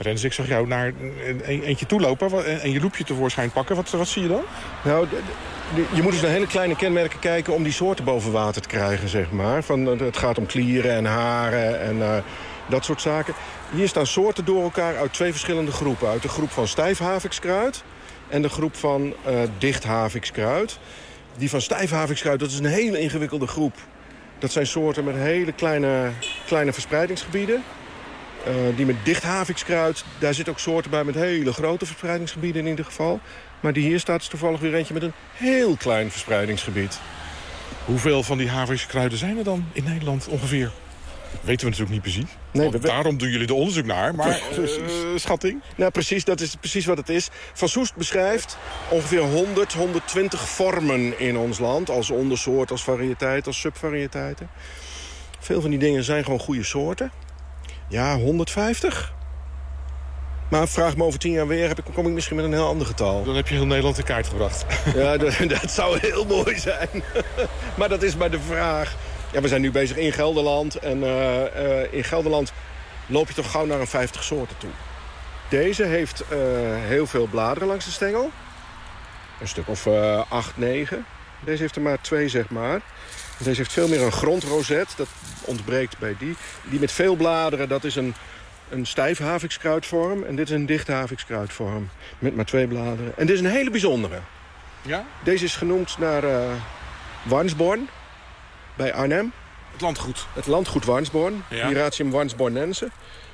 Rens, ik zag jou naar eentje toelopen en je loepje tevoorschijn pakken. Wat zie je dan? Nou, je moet dus naar hele kleine kenmerken kijken om die soorten boven water te krijgen, zeg maar. Het gaat om klieren en haren en dat soort zaken. Hier staan soorten door elkaar uit 2 verschillende groepen. Uit de groep van stijfhavikskruid en de groep van dichthavikskruid. Die van stijfhavikskruid, dat is een hele ingewikkelde groep. Dat zijn soorten met hele kleine verspreidingsgebieden. Die met dichthavikskruid, daar zitten ook soorten bij met hele grote verspreidingsgebieden in ieder geval. Maar die hier staat is toevallig weer eentje met een heel klein verspreidingsgebied. Hoeveel van die havikskruiden zijn er dan in Nederland ongeveer? Weten we natuurlijk niet precies. Nee, daarom doen jullie er onderzoek naar, maar schatting? Nou, precies, dat is precies wat het is. Van Soest beschrijft ongeveer 120 vormen in ons land. Als ondersoort, als variëteit, als subvariëteiten. Veel van die dingen zijn gewoon goede soorten. Ja, 150. Maar vraag me over 10 jaar weer, kom ik misschien met een heel ander getal. Dan heb je heel Nederland in kaart gebracht. Ja, dat zou heel mooi zijn. Maar dat is maar de vraag. Ja, we zijn nu bezig in Gelderland. En in Gelderland loop je toch gauw naar een 50 soorten toe. Deze heeft heel veel bladeren langs de stengel. Een stuk of 8, 9. Deze heeft er maar 2, zeg maar. Deze heeft veel meer een grondroset. Dat ontbreekt bij die. Die met veel bladeren, dat is een stijfhavikskruidvorm. En dit is een dichthavikskruidvorm. Met maar 2 bladeren. En dit is een hele bijzondere. Ja? Deze is genoemd naar Warnsborn. Bij Arnhem. Het landgoed. Het landgoed Warnsborn. Ja. Hieracium warnsbornense.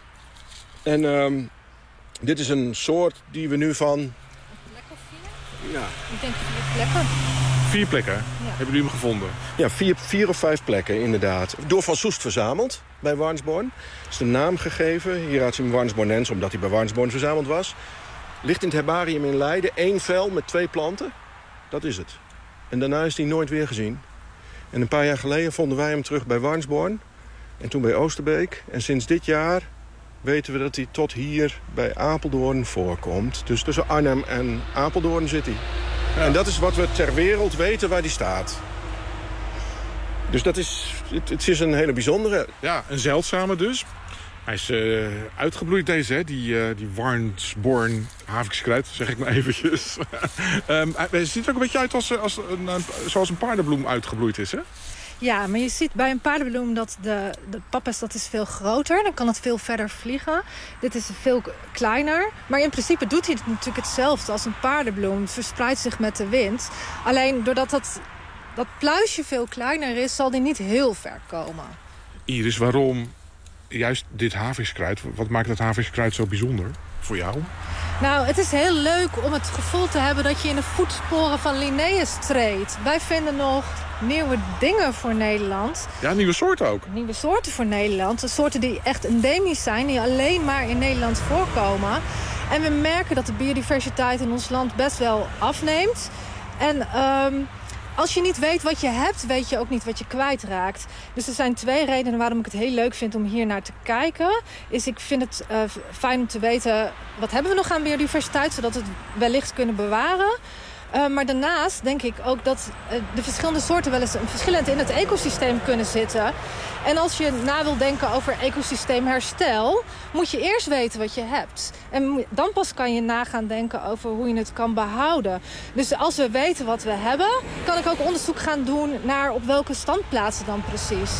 En dit is een soort die we nu van... Een plek of 4? Ja. Ik denk 4 plekken. 4 plekken? Ja. Hebben jullie hem gevonden? Ja, 4 of 5 plekken inderdaad. Door Van Soest verzameld bij Warnsborn. Is de naam gegeven, Hieracium warnsbornense, omdat hij bij Warnsborn verzameld was. Ligt in het herbarium in Leiden. 1 vel met 2 planten. Dat is het. En daarna is hij nooit weer gezien. En een paar jaar geleden vonden wij hem terug bij Warnsborn. En toen bij Oosterbeek. En sinds dit jaar weten we dat hij tot hier bij Apeldoorn voorkomt. Dus tussen Arnhem en Apeldoorn zit hij. Ja. En dat is wat we ter wereld weten waar hij staat. Dus dat is, het is een hele bijzondere. Ja, een zeldzame dus. Hij is uitgebloeid deze, hè? Die Warnsborn havikskruid, zeg ik maar eventjes. Hij ziet er ook een beetje uit zoals een paardenbloem uitgebloeid is, hè? Ja, maar je ziet bij een paardenbloem dat de pappes dat is veel groter. Dan kan het veel verder vliegen. Dit is veel kleiner. Maar in principe doet hij het natuurlijk hetzelfde als een paardenbloem. Het verspreidt zich met de wind. Alleen doordat dat pluisje veel kleiner is, zal die niet heel ver komen. Iris, waarom juist dit havikskruid? Wat maakt dat havikskruid zo bijzonder voor jou? Nou, het is heel leuk om het gevoel te hebben dat je in de voetsporen van Linnaeus treedt. Wij vinden nog nieuwe dingen voor Nederland. Ja, nieuwe soorten ook. Nieuwe soorten voor Nederland. Soorten die echt endemisch zijn, die alleen maar in Nederland voorkomen. En we merken dat de biodiversiteit in ons land best wel afneemt. En als je niet weet wat je hebt, weet je ook niet wat je kwijtraakt. Dus er zijn 2 redenen waarom ik het heel leuk vind om hier naar te kijken. Ik vind het fijn om te weten, wat hebben we nog aan biodiversiteit, zodat we het wellicht kunnen bewaren. Maar daarnaast denk ik ook dat de verschillende soorten wel eens verschillend in het ecosysteem kunnen zitten. En als je na wil denken over ecosysteemherstel, moet je eerst weten wat je hebt. En dan pas kan je na gaan denken over hoe je het kan behouden. Dus als we weten wat we hebben, kan ik ook onderzoek gaan doen naar op welke standplaatsen dan precies.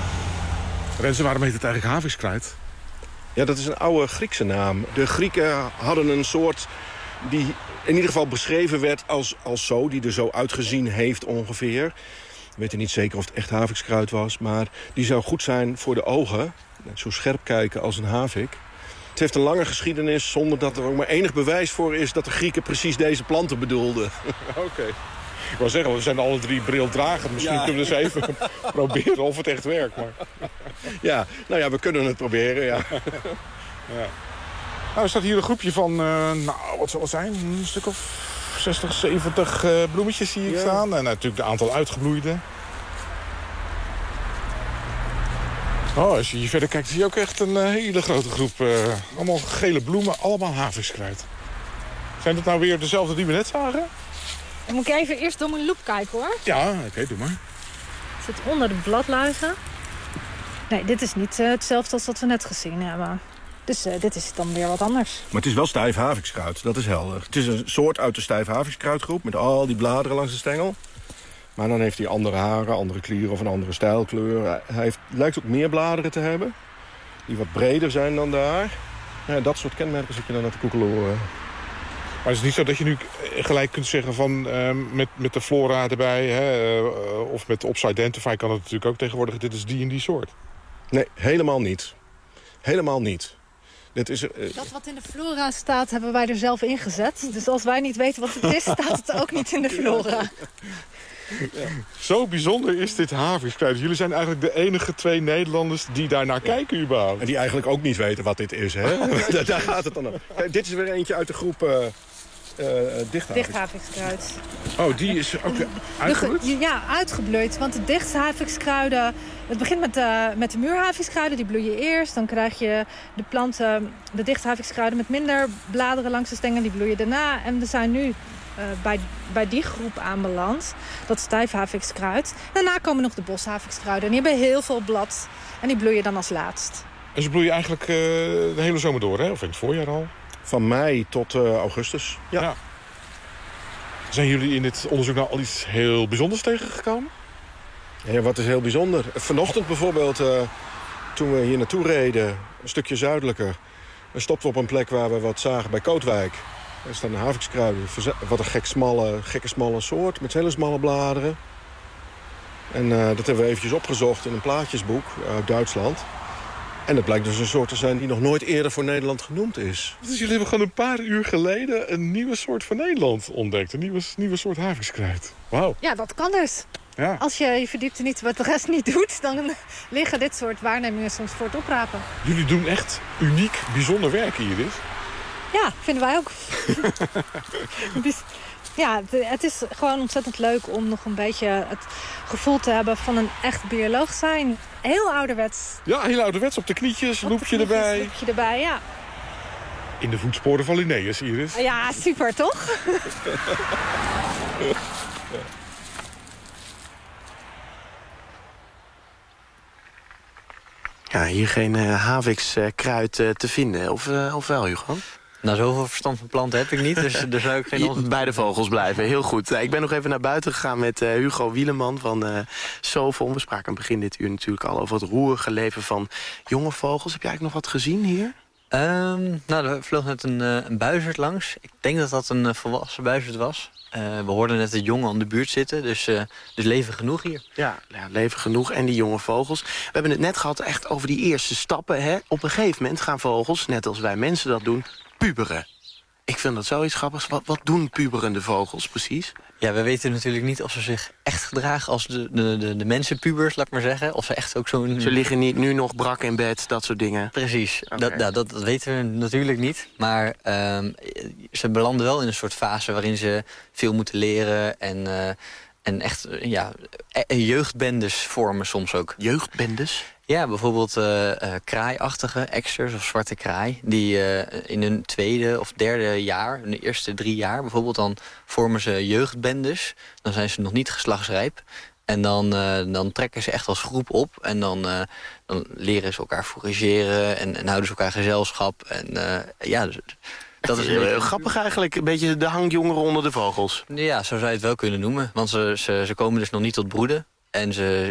Renze, waarom heet het eigenlijk havikskruid? Ja, dat is een oude Griekse naam. De Grieken hadden een soort die in ieder geval beschreven werd als zo, die er zo uitgezien heeft ongeveer. We weten niet zeker of het echt havikskruid was, maar die zou goed zijn voor de ogen. Net zo scherp kijken als een havik. Het heeft een lange geschiedenis zonder dat er ook maar enig bewijs voor is dat de Grieken precies deze planten bedoelden. Oké. Ik wou zeggen, we zijn alle 3 brildragend. Misschien kunnen we eens even proberen of het echt werkt. Maar... Ja, nou ja, we kunnen het proberen, ja. Ja. Nou, er staat hier een groepje van, wat zal het zijn? Een stuk of 60, 70 bloemetjes zie ik staan. En natuurlijk een aantal uitgebloeide. Oh, als je hier verder kijkt, zie je ook echt een hele grote groep. Allemaal gele bloemen, allemaal havikskruid. Zijn dat nou weer dezelfde die we net zagen? Dan moet ik even eerst door mijn loep kijken, hoor. Ja, oké, doe maar. Het zit onder de bladluizen. Nee, dit is niet hetzelfde als wat we net gezien hebben. Dus dit is dan weer wat anders. Maar het is wel stijf havikskruid, dat is helder. Het is een soort uit de stijf havikskruidgroep met al die bladeren langs de stengel. Maar dan heeft hij andere haren, andere klieren of een andere stijlkleur. Hij lijkt ook meer bladeren te hebben, die wat breder zijn dan daar. Ja, dat soort kenmerken zit je dan uit de koekeloeren. Maar het is niet zo dat je nu gelijk kunt zeggen van met de flora erbij... Hè, of met de Opsidedntify kan het natuurlijk ook tegenwoordig... dit is die en die soort. Nee, helemaal niet. Helemaal niet. Dit is, Dat wat in de flora staat, hebben wij er zelf in gezet. Dus als wij niet weten wat het is, staat het ook niet in de flora. Ja. Zo bijzonder is dit havikskruid. Jullie zijn eigenlijk de enige 2 Nederlanders die daarnaar kijken überhaupt. En die eigenlijk ook niet weten wat dit is, hè? Daar gaat het dan om. Kijk, dit is weer eentje uit de groep dichthavikskruid. Oh, die is ook uitgebloeid? Ja, uitgebloeid. Want de dichthavikskruiden... Het begint met de muurhavikskruiden, die bloeien eerst. Dan krijg je de planten, de dichthavikskruiden met minder bladeren langs de stengel, die bloeien daarna. En we zijn nu bij die groep aanbeland. Dat stijfhavikskruid. Daarna komen nog de boshavikskruiden. En die hebben heel veel blad. En die bloeien dan als laatst. En ze bloeien eigenlijk de hele zomer door, hè? Of in het voorjaar al? Van mei tot augustus, ja. Zijn jullie in dit onderzoek nou al iets heel bijzonders tegengekomen? Ja, wat is heel bijzonder? Vanochtend bijvoorbeeld, toen we hier naartoe reden, een stukje zuidelijker... stopten we op een plek waar we wat zagen bij Kootwijk. Er staan havikskruiden, wat een gekke smalle soort, met hele smalle bladeren. En dat hebben we eventjes opgezocht in een plaatjesboek uit Duitsland... En het blijkt dus een soort te zijn die nog nooit eerder voor Nederland genoemd is. Dus jullie hebben gewoon een paar uur geleden een nieuwe soort van Nederland ontdekt. Een nieuwe soort havikskruid. Wauw. Ja, dat kan dus. Ja. Als je je verdiepte niet wat de rest niet doet... dan liggen dit soort waarnemingen soms voor het oprapen. Jullie doen echt uniek, bijzonder werk hier, Iris. Ja, vinden wij ook. Dus, ja, het is gewoon ontzettend leuk om nog een beetje het gevoel te hebben van een echt bioloog zijn. Heel ouderwets. Ja, heel ouderwets. Op de knietjes, loepje erbij. Loepje erbij, ja. In de voetsporen van Linnaeus, Iris. Ja, super, toch? Ja, hier geen havikskruid te vinden. Of wel, Hugo? Nou, zoveel verstand van planten heb ik niet, dus daar zou ik geen antwoord bij de vogels blijven, heel goed. Ik ben nog even naar buiten gegaan met Hugo Wieleman van Sovon. We spraken aan het begin dit uur natuurlijk al over het roerige leven van jonge vogels. Heb jij eigenlijk nog wat gezien hier? Nou, er vloog net een buizerd langs. Ik denk dat dat een volwassen buizerd was. We hoorden net de jongen aan de buurt zitten, dus leven genoeg hier. Ja, leven genoeg en die jonge vogels. We hebben het net gehad echt over die eerste stappen. Hè? Op een gegeven moment gaan vogels, net als wij mensen dat doen, puberen. Ik vind dat zoiets grappigs. Wat doen puberende vogels precies? Ja, we weten natuurlijk niet of ze zich echt gedragen als de mensenpubers, laat ik maar zeggen. Of ze echt ook zo'n... Ze liggen niet nu nog brak in bed, dat soort dingen. Precies, okay. Dat weten we natuurlijk niet. Maar ze belanden wel in een soort fase waarin ze veel moeten leren en echt jeugdbendes vormen soms ook. Jeugdbendes? Ja, bijvoorbeeld kraaiachtige eksters of zwarte kraai... die in hun tweede of derde jaar, in de eerste 3 jaar bijvoorbeeld... dan vormen ze jeugdbendes. Dan zijn ze nog niet geslachtsrijp. En dan trekken ze echt als groep op. En dan leren ze elkaar forageren en houden ze elkaar gezelschap. En dus... Dat is heel grappig eigenlijk, een beetje de hangjongeren onder de vogels. Ja, zo zou je het wel kunnen noemen. Want ze komen dus nog niet tot broeden. En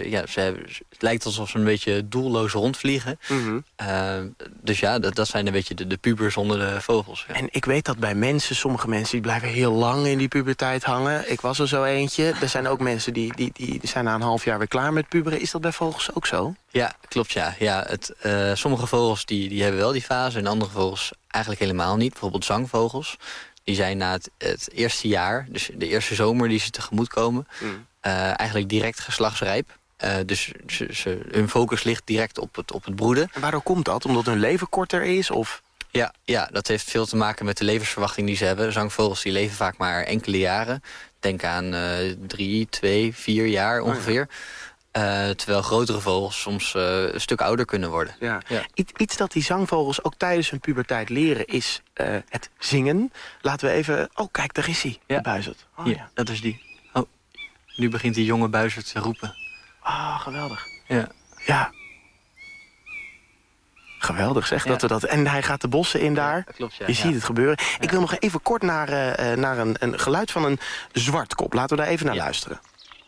het lijkt alsof ze een beetje doelloos rondvliegen. Mm-hmm. Dus ja, dat zijn een beetje de pubers onder de vogels. Ja. En ik weet dat bij mensen, sommige mensen die blijven heel lang in die puberteit hangen. Ik was er zo eentje. Er zijn ook mensen die zijn na een half jaar weer klaar met puberen. Is dat bij vogels ook zo? Ja, klopt ja. Sommige vogels die hebben wel die fase en andere vogels eigenlijk helemaal niet. Bijvoorbeeld zangvogels. Die zijn na het eerste jaar, dus de eerste zomer die ze tegemoet komen... eigenlijk direct geslachtsrijp. Dus hun focus ligt direct op het broeden. En waarom komt dat? Omdat hun leven korter is? Of? Ja, dat heeft veel te maken met de levensverwachting die ze hebben. Zangvogels die leven vaak maar enkele jaren. Denk aan 3, 2, 4 jaar ongeveer. Terwijl grotere vogels soms een stuk ouder kunnen worden. Ja. Iets dat die zangvogels ook tijdens hun puberteit leren is het zingen. Laten we even... Oh, kijk, daar is hij, de buizerd. Oh, ja, dat is die. Oh, nu begint die jonge buizerd te roepen. Ah, geweldig. Ja. Geweldig zeg, dat we dat... En hij gaat de bossen in daar. Dat klopt, ja. Je ziet het gebeuren. Ja. Ik wil nog even kort naar een geluid van een zwartkop. Laten we daar even naar luisteren.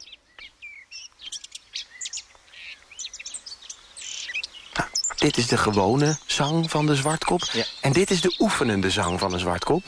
Nou, dit is de gewone zang van de zwartkop. Ja. En dit is de oefenende zang van de zwartkop.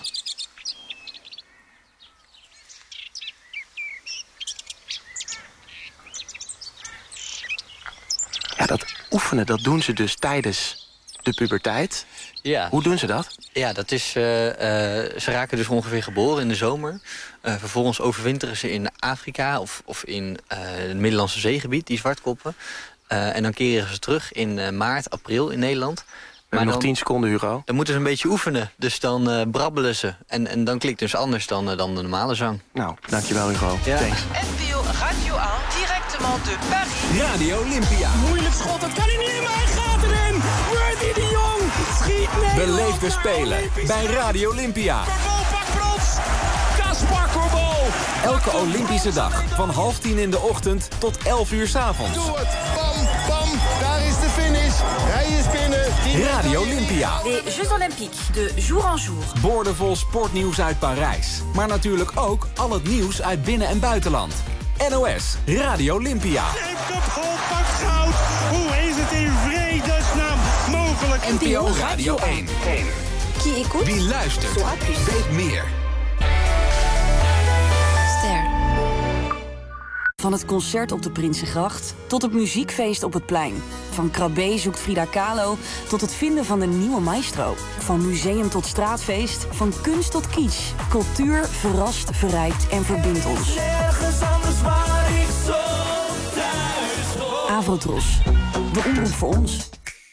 Ja, dat oefenen, dat doen ze dus tijdens de puberteit. Ja. Hoe doen ze dat? Ja, dat is, ze raken dus ongeveer geboren in de zomer. Vervolgens overwinteren ze in Afrika of in het Middellandse zeegebied, die zwartkoppen. En dan keren ze terug in maart, april in Nederland. We hebben nog 10 seconden, Hugo. Dan moeten ze een beetje oefenen. Dus dan brabbelen ze. En dan klinkt het dus anders dan de normale zang. Nou, dankjewel, Hugo. Ja. Thanks. NPO Radio 1, directement de Paris. Radio Olympia. Moeilijk schot, dat kan hij niet in, maar hij gaat erin. Worthy de Jong, schiet Nederland. Beleef de Spelen bij Radio Olympia. Korbal pakt brons. Kaspar Korbal. Elke Olympische dag van 9:30 in de ochtend tot 11:00 's avonds. Doe het. Bam, bam. Daar is de finish. Hij is binnen. Radio Olympia. Les Jeux Olympiques, de jour en jour. Boordevol sportnieuws uit Parijs. Maar natuurlijk ook al het nieuws uit binnen- en buitenland. NOS Radio Olympia. Zeepkapgol pakt goud. Hoe is het in vredesnaam mogelijk? NPO Radio 1. Wie luistert, weet meer. Ster. Van het concert op de Prinsengracht tot het muziekfeest op het plein. Van Krabbe zoekt Frida Kahlo tot het vinden van de nieuwe maestro. Van museum tot straatfeest, van kunst tot kitsch. Cultuur verrast, verrijkt en verbindt ons. Nergens anders waar ik zo thuis hoor. Avrotros, de omroep voor ons.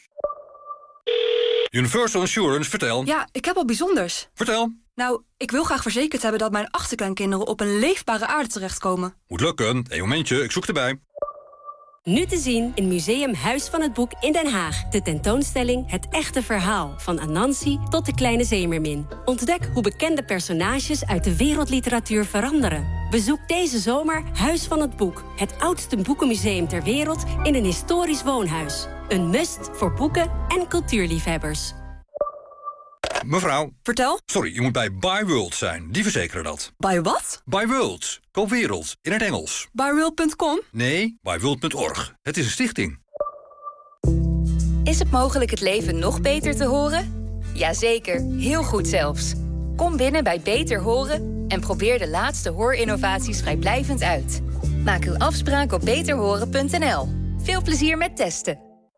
Universal Insurance, vertel. Ja, ik heb al bijzonders. Vertel. Nou, ik wil graag verzekerd hebben dat mijn achterkleinkinderen op een leefbare aarde terechtkomen. Moet lukken. Een momentje, ik zoek erbij. Nu te zien in Museum Huis van het Boek in Den Haag. De tentoonstelling Het Echte Verhaal. Van Anansi tot de kleine zeemermin. Ontdek hoe bekende personages uit de wereldliteratuur veranderen. Bezoek deze zomer Huis van het Boek. Het oudste boekenmuseum ter wereld in een historisch woonhuis. Een must voor boeken en cultuurliefhebbers. Mevrouw. Vertel. Sorry, je moet bij Byworld zijn. Die verzekeren dat. Bij wat? Byworld. Koop wereld. In het Engels. Byworld.com? Nee, byworld.org. Het is een stichting. Is het mogelijk het leven nog beter te horen? Jazeker, heel goed zelfs. Kom binnen bij Beter Horen en probeer de laatste hoorinnovaties vrijblijvend uit. Maak uw afspraak op beterhoren.nl. Veel plezier met testen.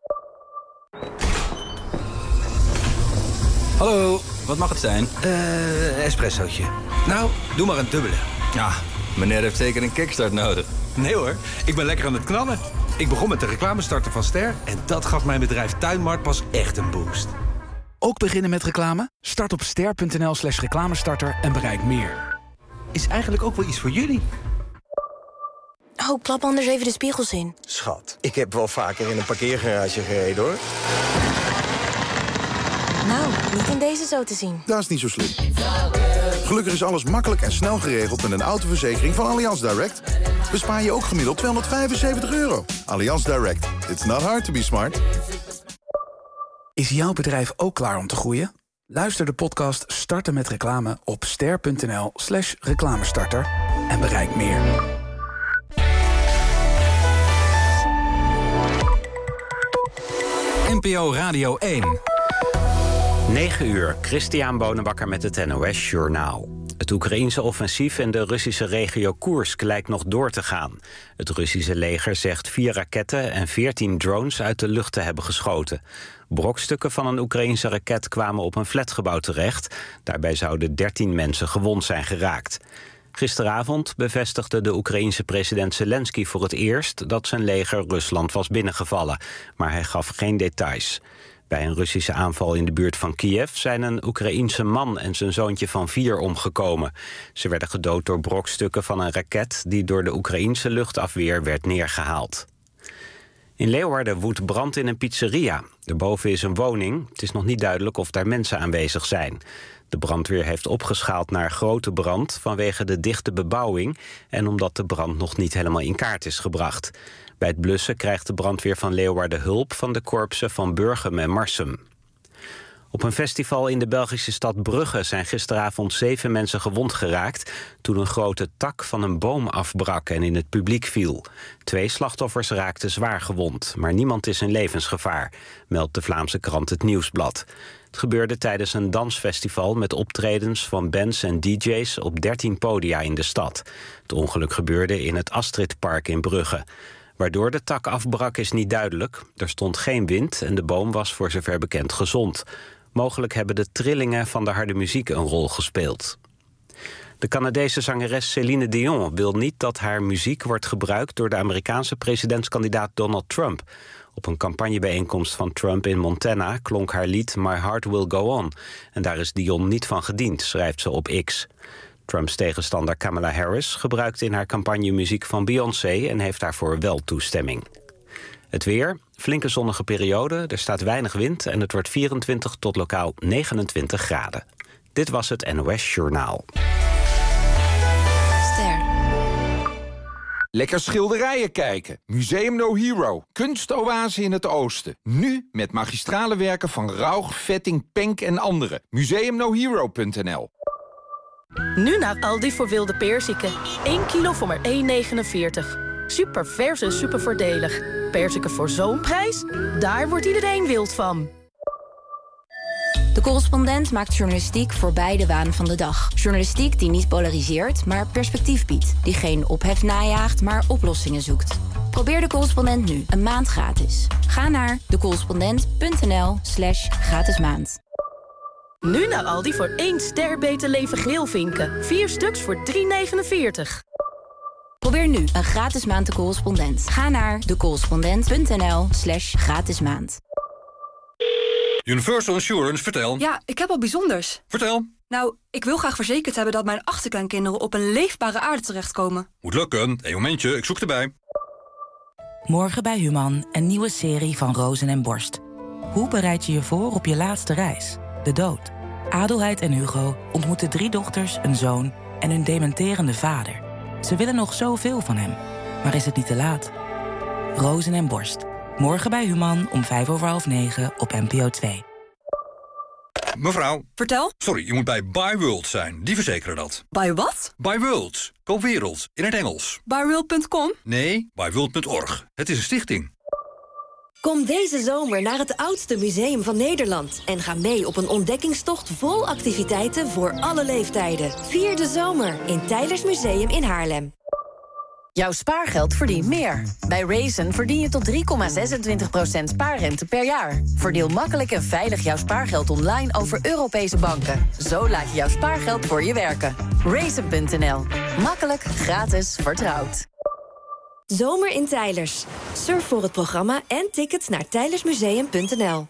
Hallo, wat mag het zijn? Espressootje. Nou, doe maar een dubbele. Ja, meneer heeft zeker een kickstart nodig. Nee hoor, ik ben lekker aan het knallen. Ik begon met de reclamestarter van Ster en dat gaf mijn bedrijf Tuinmart pas echt een boost. Ook beginnen met reclame? Start op ster.nl/reclamestarter en bereik meer. Is eigenlijk ook wel iets voor jullie. Oh, klap anders even de spiegels in. Schat, ik heb wel vaker in een parkeergarage gereden, hoor. Nou, niet in deze zo te zien. Dat is niet zo slim. Gelukkig is alles makkelijk en snel geregeld met een autoverzekering van Allianz Direct. Bespaar je ook gemiddeld €275. Allianz Direct. It's not hard to be smart. Is jouw bedrijf ook klaar om te groeien? Luister de podcast Starten met Reclame op ster.nl/reclamestarter en bereik meer. NPO Radio 1. 9 uur, Christian Bonenbakker met het NOS Journaal. Het Oekraïense offensief in de Russische regio Koersk lijkt nog door te gaan. Het Russische leger zegt 4 raketten en 14 drones uit de lucht te hebben geschoten. Brokstukken van een Oekraïense raket kwamen op een flatgebouw terecht. Daarbij zouden 13 mensen gewond zijn geraakt. Gisteravond bevestigde de Oekraïense president Zelensky voor het eerst dat zijn leger Rusland was binnengevallen. Maar hij gaf geen details. Bij een Russische aanval in de buurt van Kiev zijn een Oekraïense man en zijn zoontje van 4 omgekomen. Ze werden gedood door brokstukken van een raket die door de Oekraïense luchtafweer werd neergehaald. In Leeuwarden woedt brand in een pizzeria. Erboven is een woning. Het is nog niet duidelijk of daar mensen aanwezig zijn. De brandweer heeft opgeschaald naar grote brand vanwege de dichte bebouwing en omdat de brand nog niet helemaal in kaart is gebracht. Bij het blussen krijgt de brandweer van Leeuwarden hulp van de korpsen van Burgum en Marsum. Op een festival in de Belgische stad Brugge zijn gisteravond 7 mensen gewond geraakt toen een grote tak van een boom afbrak en in het publiek viel. 2 slachtoffers raakten zwaar gewond, maar niemand is in levensgevaar, meldt de Vlaamse krant Het Nieuwsblad. Het gebeurde tijdens een dansfestival met optredens van bands en DJ's op 13 podia in de stad. Het ongeluk gebeurde in het Astridpark in Brugge. Waardoor de tak afbrak is niet duidelijk. Er stond geen wind en de boom was voor zover bekend gezond. Mogelijk hebben de trillingen van de harde muziek een rol gespeeld. De Canadese zangeres Céline Dion wil niet dat haar muziek wordt gebruikt door de Amerikaanse presidentskandidaat Donald Trump. Op een campagnebijeenkomst van Trump in Montana klonk haar lied My Heart Will Go On. En daar is Dion niet van gediend, schrijft ze op X. Trumps tegenstander Kamala Harris gebruikt in haar campagne muziek van Beyoncé en heeft daarvoor wel toestemming. Het weer, flinke zonnige periode, er staat weinig wind en het wordt 24 tot lokaal 29 graden. Dit was het NOS Journaal. Lekker schilderijen kijken. Museum No Hero. Kunstoase in het oosten. Nu met magistrale werken van Rauch, Vetting, Penk en anderen. museumnohero.nl. Nu naar Aldi voor wilde perziken. 1 kilo voor maar €1,49. Super vers en super voordelig. Perziken voor zo'n prijs? Daar wordt iedereen wild van. De Correspondent maakt journalistiek voorbij de waan van de dag. Journalistiek die niet polariseert, maar perspectief biedt. Die geen ophef najaagt, maar oplossingen zoekt. Probeer De Correspondent nu, een maand gratis. Ga naar decorrespondent.nl/gratis maand. Nu naar Aldi voor 1 ster Beter Leven geelvinken. 4 stuks voor €3,49. Probeer nu een gratis maand De Correspondent. Ga naar decorrespondent.nl/gratis maand. Universal Insurance, vertel. Ja, ik heb wat bijzonders. Vertel. Nou, ik wil graag verzekerd hebben dat mijn achterkleinkinderen op een leefbare aarde terechtkomen. Moet lukken. Een momentje, ik zoek erbij. Morgen bij Human, een nieuwe serie van Rozen en Borst. Hoe bereid je je voor op je laatste reis? De dood. Adelheid en Hugo ontmoeten 3 dochters, een zoon en hun dementerende vader. Ze willen nog zoveel van hem, maar is het niet te laat? Rozen en Borst. Morgen bij Human om 9:05 op NPO 2. Mevrouw. Vertel. Sorry, je moet bij Byworld zijn. Die verzekeren dat. By wat? Byworld. Koop wereld. In het Engels. Byworld.com? Nee, byworld.org. Het is een stichting. Kom deze zomer naar het oudste museum van Nederland en ga mee op een ontdekkingstocht vol activiteiten voor alle leeftijden. Vier de zomer in Teylers Museum in Haarlem. Jouw spaargeld verdient meer. Bij Raisin verdien je tot 3,26% spaarrente per jaar. Verdeel makkelijk en veilig jouw spaargeld online over Europese banken. Zo laat je jouw spaargeld voor je werken. Raisin.nl. Makkelijk, gratis, vertrouwd. Zomer in Teylers. Surf voor het programma en tickets naar teylersmuseum.nl.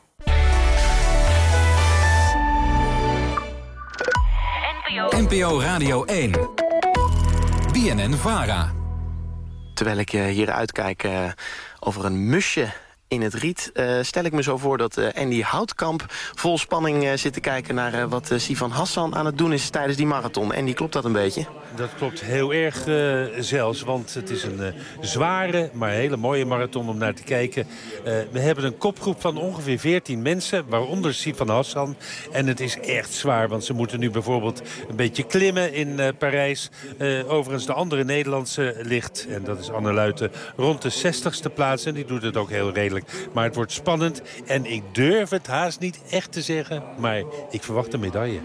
NPO Radio 1. BNN-VARA. Terwijl ik hier uitkijk over een musje in het riet, stel ik me zo voor dat Andy Houtkamp vol spanning zit te kijken naar wat Sivan Hassan aan het doen is tijdens die marathon. Andy, klopt dat een beetje? Dat klopt heel erg zelfs, want het is een zware, maar hele mooie marathon om naar te kijken. We hebben een kopgroep van ongeveer 14 mensen, waaronder Sivan Hassan. En het is echt zwaar, want ze moeten nu bijvoorbeeld een beetje klimmen in Parijs. Overigens de andere Nederlandse ligt, en dat is Anne Luiten, rond de 60ste plaats. En die doet het ook heel redelijk. Maar het wordt spannend en ik durf het haast niet echt te zeggen, maar ik verwacht een medaille.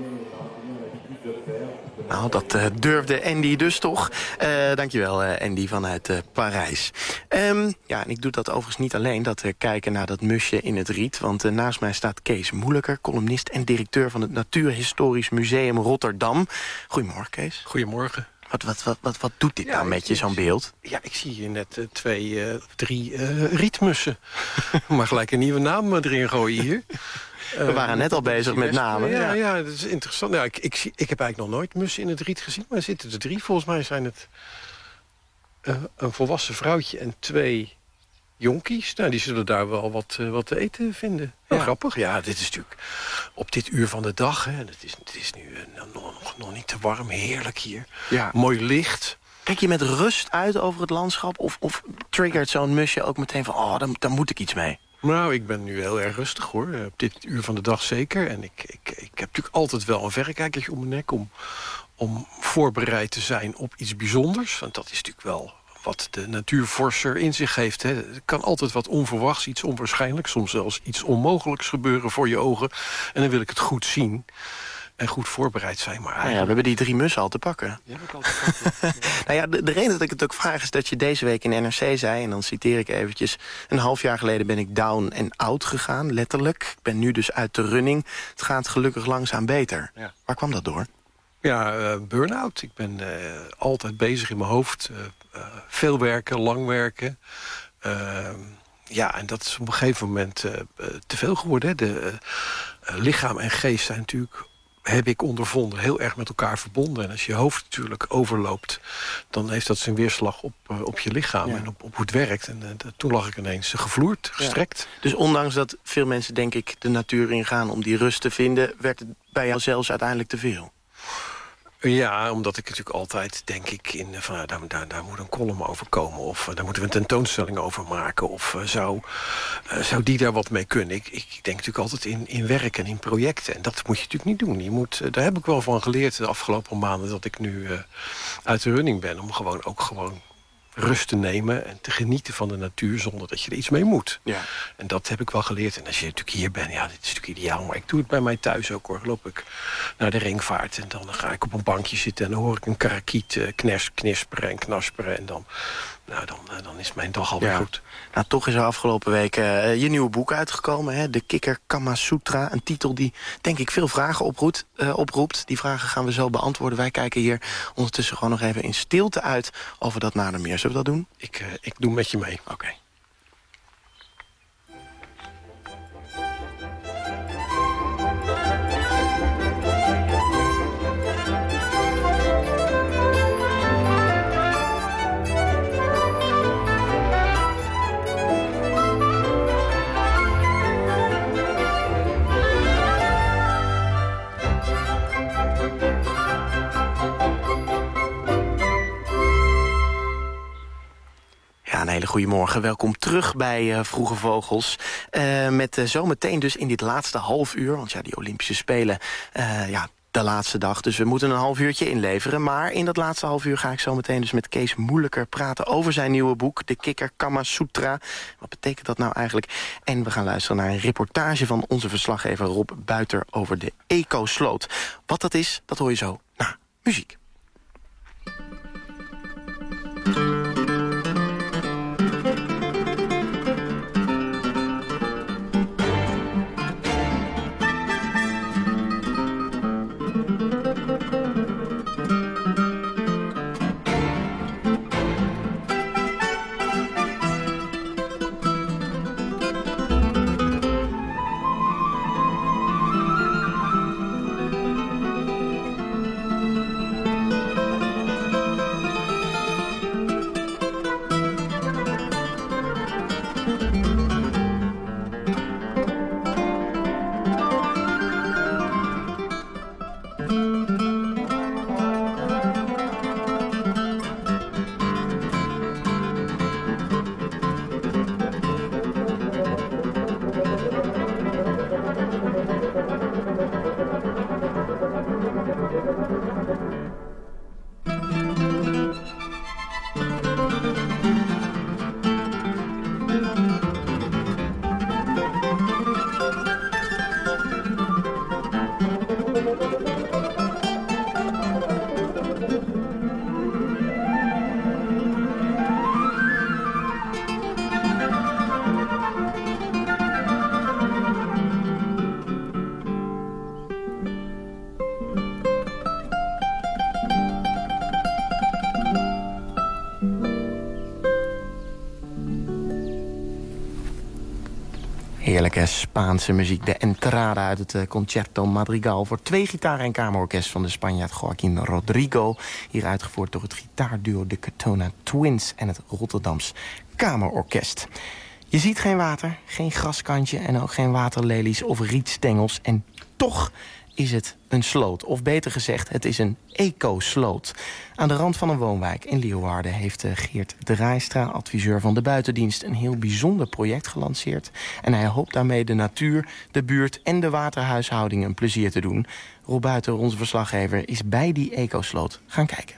Nou, dat durfde Andy dus toch. Dankjewel, Andy, vanuit Parijs. Ja, en ik doe dat overigens niet alleen, dat kijken naar dat musje in het riet. Want naast mij staat Kees Moeilijker, columnist en directeur van het Natuurhistorisch Museum Rotterdam. Goedemorgen, Kees. Goedemorgen. Wat doet dit nou met je, zo'n beeld? Ja, ik zie hier net 3 rietmussen. Maar gelijk een nieuwe naam erin gooien hier. We waren net al bezig met namen. Ja, dat is interessant. Ja, ik heb eigenlijk nog nooit mussen in het riet gezien. Maar er zitten er 3. Volgens mij zijn het een volwassen vrouwtje en 2 jonkies. Nou, die zullen daar wel wat te eten vinden. Heel grappig. Ja, dit is natuurlijk op dit uur van de dag. Hè, het is nu nog niet te warm. Heerlijk hier. Ja. Mooi licht. Kijk je met rust uit over het landschap? Of triggert zo'n musje ook meteen van... daar moet ik iets mee? Nou, ik ben nu heel erg rustig, hoor. Op dit uur van de dag zeker. En ik heb natuurlijk altijd wel een verrekijkertje om mijn nek... om voorbereid te zijn op iets bijzonders. Want dat is natuurlijk wel wat de natuurvorser in zich heeft. Hè. Er kan altijd wat onverwachts, iets onwaarschijnlijks... soms zelfs iets onmogelijks gebeuren voor je ogen. En dan wil ik het goed zien... en goed voorbereid zijn. Maar we hebben die 3 mussen al te pakken. Die heb ik al te pakken. Nou ja, de reden dat ik het ook vraag is dat je deze week in NRC zei... en dan citeer ik eventjes... een half jaar geleden ben ik down en out gegaan, letterlijk. Ik ben nu dus uit de running. Het gaat gelukkig langzaam beter. Ja. Waar kwam dat door? Ja, burn-out. Ik ben altijd bezig in mijn hoofd. Veel werken, lang werken. En dat is op een gegeven moment te veel geworden. Hè. De lichaam en geest zijn natuurlijk... heb ik ondervonden, heel erg met elkaar verbonden. En als je hoofd natuurlijk overloopt... dan heeft dat zijn weerslag op je lichaam en op hoe het werkt. En toen lag ik ineens gevloerd, gestrekt. Ja. Dus ondanks dat veel mensen, denk ik, de natuur ingaan... om die rust te vinden, werd het bij jou zelfs uiteindelijk te veel? Ja, omdat ik natuurlijk altijd denk ik daar moet een column over komen. Of daar moeten we een tentoonstelling over maken. Of zou die daar wat mee kunnen? Ik denk natuurlijk altijd in werk en in projecten. En dat moet je natuurlijk niet doen. Daar heb ik wel van geleerd de afgelopen maanden... dat ik nu uit de running ben. Om gewoon rust te nemen en te genieten van de natuur... zonder dat je er iets mee moet. Ja. En dat heb ik wel geleerd. En als je natuurlijk hier bent, dit is natuurlijk ideaal. Maar ik doe het bij mij thuis ook, hoor. Loop ik naar de ringvaart en dan ga ik op een bankje zitten... en dan hoor ik een karakiet knisperen en knasperen. En dan is mijn dag alweer goed. Nou, toch is er afgelopen week je nieuwe boek uitgekomen. Hè? De Kikker Kama Sutra. Een titel die, denk ik, veel vragen oproept. Die vragen gaan we zo beantwoorden. Wij kijken hier ondertussen gewoon nog even in stilte uit... over dat nader meer. Zullen we dat doen? Ik doe met je mee. Oké. Een hele goede morgen. Welkom terug bij Vroege Vogels. Met zometeen dus in dit laatste half uur... want die Olympische Spelen, de laatste dag... dus we moeten een half uurtje inleveren. Maar in dat laatste half uur ga ik zometeen dus met Kees Moeilijker praten... over zijn nieuwe boek, De Kikker Kama Sutra. Wat betekent dat nou eigenlijk? En we gaan luisteren naar een reportage van onze verslaggever Rob Buiter... over de Ecosloot. Wat dat is, dat hoor je zo na muziek. Heerlijke Spaanse muziek. De entrada uit het Concerto Madrigal... voor 2 gitaren en kamerorkest van de Spanjaard Joaquín Rodrigo. Hier uitgevoerd door het gitaarduo de Katona Twins... en het Rotterdams Kamerorkest. Je ziet geen water, geen graskantje... en ook geen waterlelies of rietstengels. En toch is het een sloot. Of beter gezegd, het is een ecosloot. Aan de rand van een woonwijk in Leeuwarden heeft Geert Draaistra, adviseur van de buitendienst, een heel bijzonder project gelanceerd. En hij hoopt daarmee de natuur, de buurt en de waterhuishouding een plezier te doen. Rob Buiter, onze verslaggever, is bij die ecosloot gaan kijken.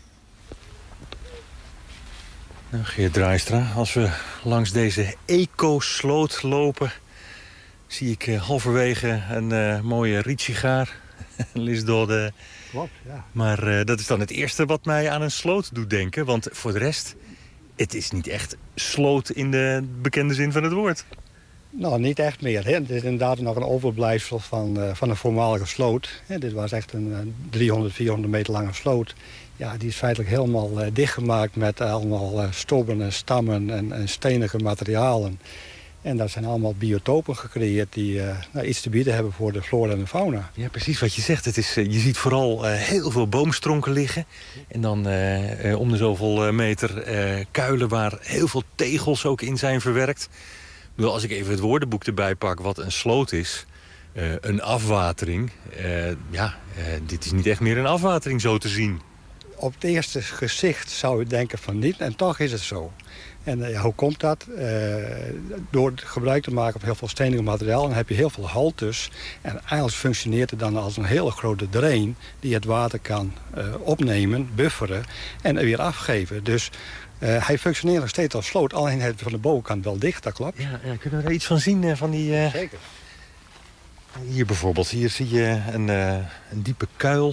Nou, Geert Draaistra, als we langs deze ecosloot lopen, zie ik halverwege een mooie rietsigaar. Lisdode. Klopt, ja. Maar dat is dan het eerste wat mij aan een sloot doet denken. Want voor de rest, het is niet echt sloot in de bekende zin van het woord. Nou, niet echt meer. Hè. Het is inderdaad nog een overblijfsel van een voormalige sloot. Dit was echt een 300, 400 meter lange sloot. Ja, die is feitelijk helemaal dichtgemaakt met allemaal stobben en stammen en stenige materialen. En daar zijn allemaal biotopen gecreëerd die iets te bieden hebben voor de flora en de fauna. Ja, precies wat je zegt. Het is, je ziet vooral heel veel boomstronken liggen. En dan om de zoveel meter kuilen waar heel veel tegels ook in zijn verwerkt. Als ik even het woordenboek erbij pak wat een sloot is, een afwatering. Dit is niet echt meer een afwatering zo te zien. Op het eerste gezicht zou je denken van niet, en toch is het zo. En hoe komt dat? Door gebruik te maken van heel veel stenig materiaal, dan heb je heel veel haltes. En eigenlijk functioneert het dan als een hele grote drain die het water kan opnemen, bufferen en weer afgeven. Dus hij functioneert nog steeds als sloot, alleen hij van de bovenkant wel dicht, dat klopt. Ja, kunnen we er iets van zien? Van die, Zeker. Hier bijvoorbeeld, hier zie je een diepe kuil.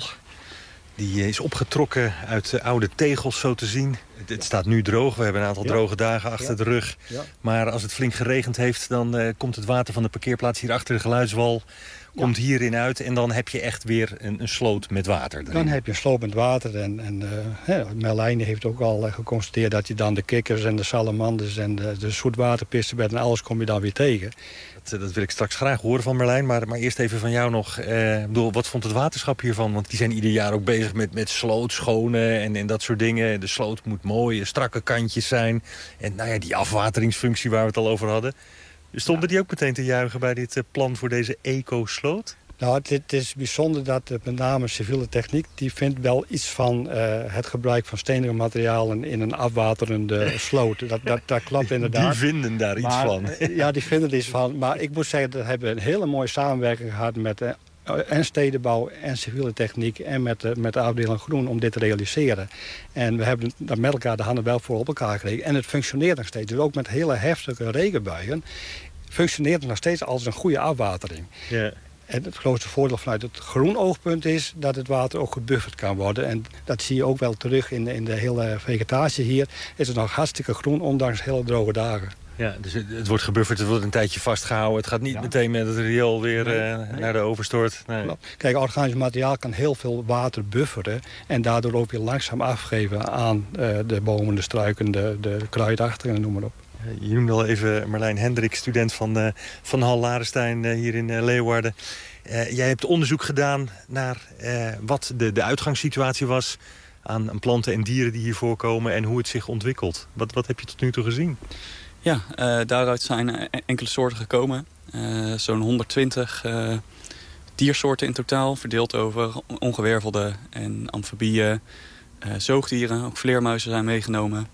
Die is opgetrokken uit oude tegels, zo te zien. Het staat nu droog. We hebben een aantal droge dagen achter de rug. Ja. Maar als het flink geregend heeft, dan komt het water van de parkeerplaats hier achter de geluidswal. Komt hierin uit en dan heb je echt weer een sloot met water erin. Dan heb je een sloot met water. En Merlijn heeft ook al geconstateerd dat je dan de kikkers en de salamanders en de zoetwaterpisten en alles kom je dan weer tegen. Dat wil ik straks graag horen van Merlijn. Maar eerst even van jou nog. Wat vond het waterschap hiervan? Want die zijn ieder jaar ook bezig met sloot schonen en dat soort dingen. De sloot moet mooi, strakke kantjes zijn. En die afwateringsfunctie waar we het al over hadden. Stonden die ook meteen te juichen bij dit plan voor deze ecosloot? Nou, het is bijzonder dat met name civiele techniek, die vindt wel iets van het gebruik van stenige materialen in een afwaterende sloot. Dat klopt inderdaad. Die vinden daar iets van. Ja, die vinden er iets van. Maar ik moet zeggen, dat hebben we een hele mooie samenwerking gehad met en stedenbouw en civiele techniek en met de afdeling Groen om dit te realiseren. En we hebben dat met elkaar de handen wel voor op elkaar gekregen. En het functioneert nog steeds. Dus ook met hele heftige regenbuien functioneert het nog steeds als een goede afwatering. Ja. En het grootste voordeel vanuit het groen oogpunt is dat het water ook gebufferd kan worden. En dat zie je ook wel terug in de hele vegetatie hier. Is het nog hartstikke groen, ondanks hele droge dagen. Ja, dus het wordt gebufferd, het wordt een tijdje vastgehouden. Het gaat niet meteen met het riool weer naar de overstort. Nee. Kijk, organisch materiaal kan heel veel water bufferen en daardoor ook weer langzaam afgeven aan de bomen, de struiken, de kruidachtigen, noem maar op. Je noemde al even Marlijn Hendrik, student van Hal Larenstein hier in Leeuwarden. Jij hebt onderzoek gedaan naar wat de uitgangssituatie was aan planten en dieren die hier voorkomen en hoe het zich ontwikkelt. Wat heb je tot nu toe gezien? Ja, daaruit zijn enkele soorten gekomen. Zo'n 120 diersoorten in totaal, verdeeld over ongewervelde en amfibieën, zoogdieren. Ook vleermuizen zijn meegenomen.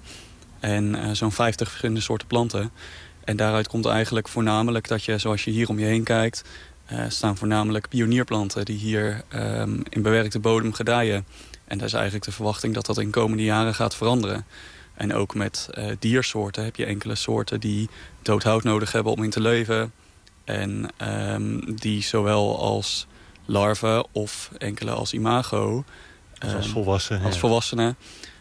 En zo'n 50 verschillende soorten planten. En daaruit komt eigenlijk voornamelijk dat je, zoals je hier om je heen kijkt, staan voornamelijk pionierplanten die hier in bewerkte bodem gedijen. En dat is eigenlijk de verwachting dat dat in komende jaren gaat veranderen. En ook met diersoorten heb je enkele soorten die dood hout nodig hebben om in te leven. En die zowel als larven of enkele als imago, als volwassenen,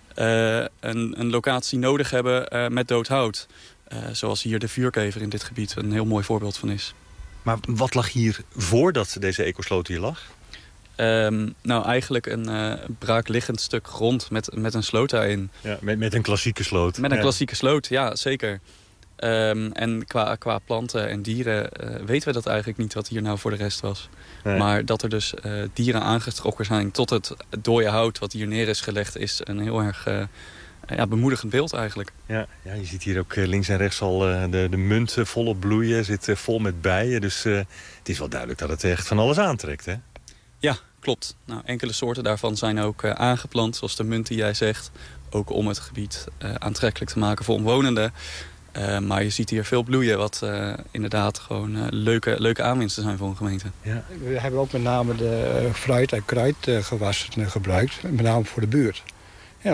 een locatie nodig hebben met dood hout. Zoals hier de vuurkever in dit gebied een heel mooi voorbeeld van is. Maar wat lag hier voordat deze ecosloot hier lag? Nou, eigenlijk een braakliggend stuk grond met een sloot daarin. Ja, met een klassieke sloot. Met een klassieke sloot, ja, zeker. En qua planten en dieren weten we dat eigenlijk niet wat hier nou voor de rest was. Nee. Maar dat er dus dieren aangetrokken zijn tot het dode hout wat hier neer is gelegd, is een heel erg bemoedigend beeld eigenlijk. Ja, je ziet hier ook links en rechts al de munt volop bloeien, zit vol met bijen. Dus het is wel duidelijk dat het echt van alles aantrekt, hè? Ja, klopt. Nou, enkele soorten daarvan zijn ook aangeplant, zoals de munt die jij zegt. Ook om het gebied aantrekkelijk te maken voor omwonenden. Maar je ziet hier veel bloeien, wat inderdaad gewoon leuke aanwinsten zijn voor een gemeente. Ja. We hebben ook met name de fruit- en kruidgewassen gebruikt, met name voor de buurt. Ja,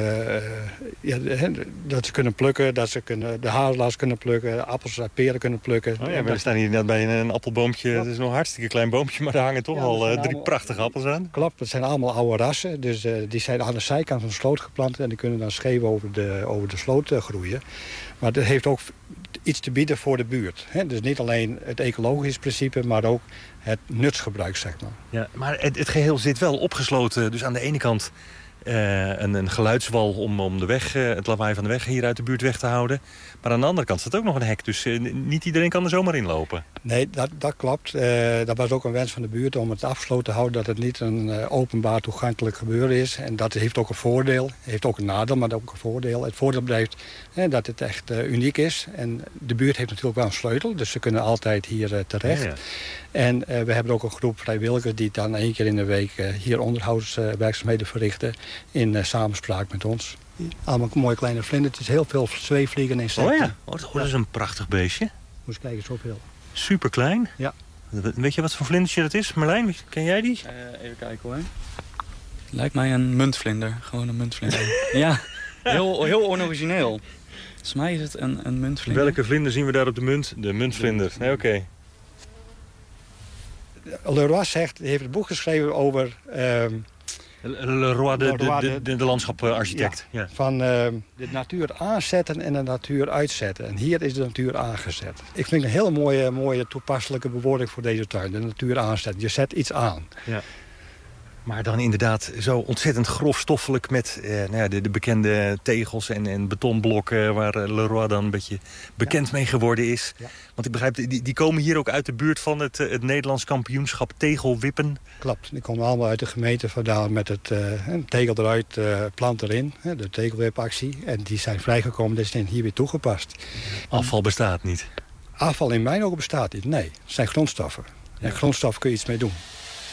dat ze kunnen plukken, dat ze de hazelaars kunnen plukken, appels en peren kunnen plukken. Oh ja, we staan hier net bij een appelboompje. Het is nog een hartstikke klein boompje, maar daar hangen toch al 3 prachtige appels aan. Klopt, het zijn allemaal oude rassen. Dus die zijn aan de zijkant van de sloot geplant en die kunnen dan scheef over de sloot groeien. Maar dat heeft ook iets te bieden voor de buurt. Hè? Dus niet alleen het ecologisch principe, maar ook het nutsgebruik, zeg maar. Ja, maar het geheel zit wel opgesloten. Dus aan de ene kant een geluidswal om de weg, het lawaai van de weg hier uit de buurt weg te houden. Maar aan de andere kant staat ook nog een hek. Dus niet iedereen kan er zomaar in lopen. Nee, dat klopt. Dat was ook een wens van de buurt om het afgesloten te houden. Dat het niet een openbaar toegankelijk gebeuren is. En dat heeft ook een voordeel. Heeft ook een nadeel, maar ook een voordeel. Het voordeel blijft dat het echt uniek is. En de buurt heeft natuurlijk wel een sleutel. Dus ze kunnen altijd hier terecht. Ja. En we hebben ook een groep vrijwilligers die dan 1 keer in de week hier onderhoudswerkzaamheden verrichten. In samenspraak met ons. Allemaal mooie kleine vlindertjes, heel veel zweefvliegen en insecten. Oh ja, dat is een prachtig beestje. Moet eens kijken, zoveel. Super klein. Ja. Weet je wat voor vlindertje dat is? Marlijn, ken jij die? Even kijken hoor. Lijkt mij een muntvlinder, gewoon een muntvlinder. Ja, heel onorigineel. Volgens mij is het een muntvlinder. Welke vlinder zien we daar op de munt? De muntvlinder, nee, oké. Leroy heeft het boek geschreven over... Leroy, de landschapsarchitect. Ja, van de natuur aanzetten en de natuur uitzetten. En hier is de natuur aangezet. Ik vind het een hele mooie toepasselijke bewoording voor deze tuin. De natuur aanzetten. Je zet iets aan. Ja. Maar dan inderdaad zo ontzettend grofstoffelijk met de bekende tegels en betonblokken... waar Leroy dan een beetje bekend mee geworden is. Ja. Want ik begrijp, die komen hier ook uit de buurt van het Nederlands kampioenschap tegelwippen. Klopt, die komen allemaal uit de gemeente vandaan met het tegel eruit, plant erin. De tegelwipactie. En die zijn vrijgekomen, die zijn hier weer toegepast. Afval bestaat niet? Afval in mijn ogen bestaat niet, nee. Het zijn grondstoffen. Ja. En grondstoffen kun je iets mee doen.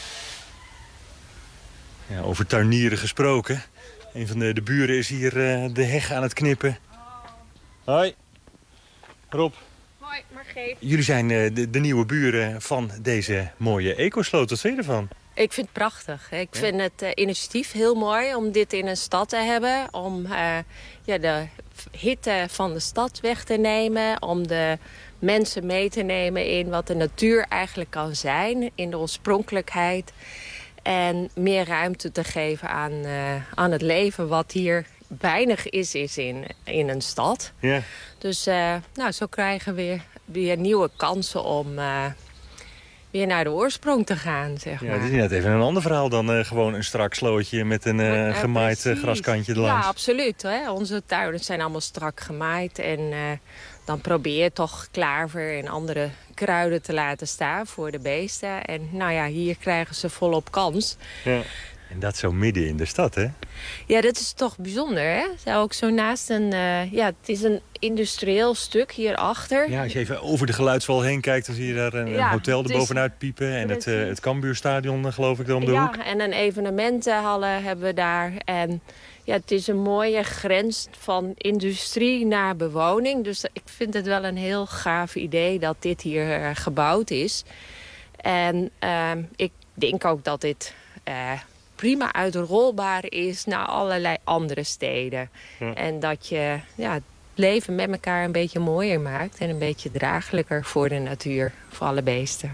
Ja, over tuinieren gesproken. Een van de buren is hier de heg aan het knippen. Hoi, Rob. Hoi, Margreet. Jullie zijn de nieuwe buren van deze mooie ecosloot. Wat vind je ervan? Ik vind het prachtig. Ik vind het initiatief heel mooi om dit in een stad te hebben. Om de hitte van de stad weg te nemen. Om de mensen mee te nemen in wat de natuur eigenlijk kan zijn. In de oorspronkelijkheid. En meer ruimte te geven aan het leven wat hier weinig is in een stad. Ja. Dus zo krijgen we weer nieuwe kansen om weer naar de oorsprong te gaan, zeg maar. Ja, het is net even een ander verhaal dan gewoon een strak slootje met een gemaaid graskantje erlangs. Ja, absoluut. Hè. Onze tuinen zijn allemaal strak gemaaid en... dan probeer je toch klaver en andere kruiden te laten staan voor de beesten. En hier krijgen ze volop kans. Ja. En dat zo midden in de stad, hè? Ja, dat is toch bijzonder, hè? Ook zo naast het is een industrieel stuk hierachter. Ja, als je even over de geluidswal heen kijkt... dan zie je daar een hotel erbovenuit piepen. En het Cambuurstadion, geloof ik, om de hoek. Ja, en een evenementenhallen hebben we daar. En... ja, het is een mooie grens van industrie naar bewoning. Dus ik vind het wel een heel gaaf idee dat dit hier gebouwd is. En ik denk ook dat dit prima uitrolbaar is naar allerlei andere steden. Ja. En dat je het leven met elkaar een beetje mooier maakt... en een beetje draaglijker voor de natuur, voor alle beesten.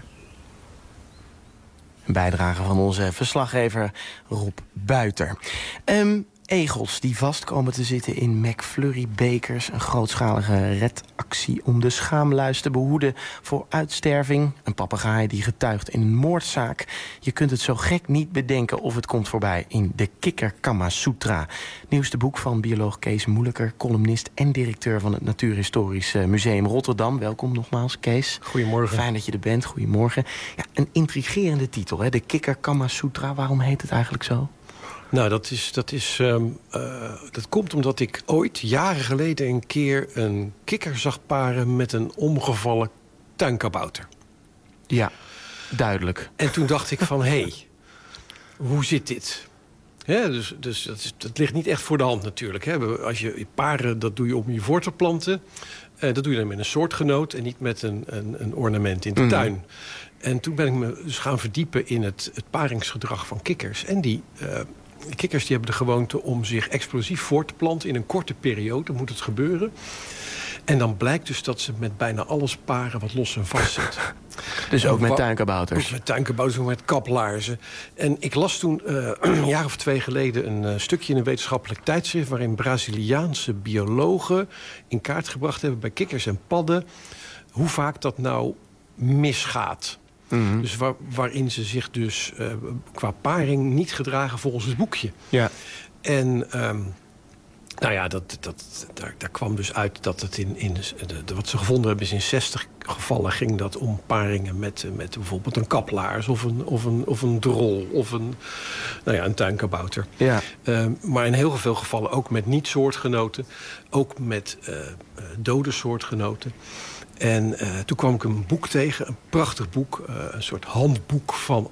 Een bijdrage van onze verslaggever Rob Buiter. Egels die vast komen te zitten in McFlurry-bekers. Een grootschalige redactie om de schaamluis te behoeden voor uitsterving. Een papegaai die getuigt in een moordzaak. Je kunt het zo gek niet bedenken of het komt voorbij in de Kikker Kama Sutra. Nieuwste boek van bioloog Kees Moeilijker, columnist en directeur van het Natuurhistorisch Museum Rotterdam. Welkom nogmaals, Kees. Goedemorgen. Fijn dat je er bent, goedemorgen. Ja, een intrigerende titel, hè? De Kikker Kama Sutra. Waarom heet het eigenlijk zo? Nou, dat komt omdat ik ooit, jaren geleden... een keer een kikker zag paren met een omgevallen tuinkabouter. Ja, duidelijk. En toen dacht ik van, hé, hoe zit dit? Ja, dus dat ligt niet echt voor de hand natuurlijk. Hè. Als je paren, dat doe je om je voor te planten. Dat doe je dan met een soortgenoot en niet met een ornament in de tuin. En toen ben ik me dus gaan verdiepen in het paringsgedrag van kikkers. En die kikkers die hebben de gewoonte om zich explosief voor te planten in een korte periode. Moet het gebeuren. En dan blijkt dus dat ze met bijna alles paren wat los en vast zit. Dus ook met tuinkabouters? Ook met tuinkabouters, ook met kaplaarzen. En ik las toen een jaar of 2 geleden een stukje in een wetenschappelijk tijdschrift... waarin Braziliaanse biologen in kaart gebracht hebben bij kikkers en padden... hoe vaak dat nou misgaat. Mm-hmm. Dus waarin ze zich dus qua paring niet gedragen volgens het boekje. Ja. En... nou ja, daar kwam dus uit dat het wat ze gevonden hebben is in 60 gevallen ging dat om paringen met bijvoorbeeld een kaplaars of een drol of een tuinkabouter. Ja. Maar in heel veel gevallen ook met niet-soortgenoten, ook met dode soortgenoten. En toen kwam ik een boek tegen, een prachtig boek, een soort handboek van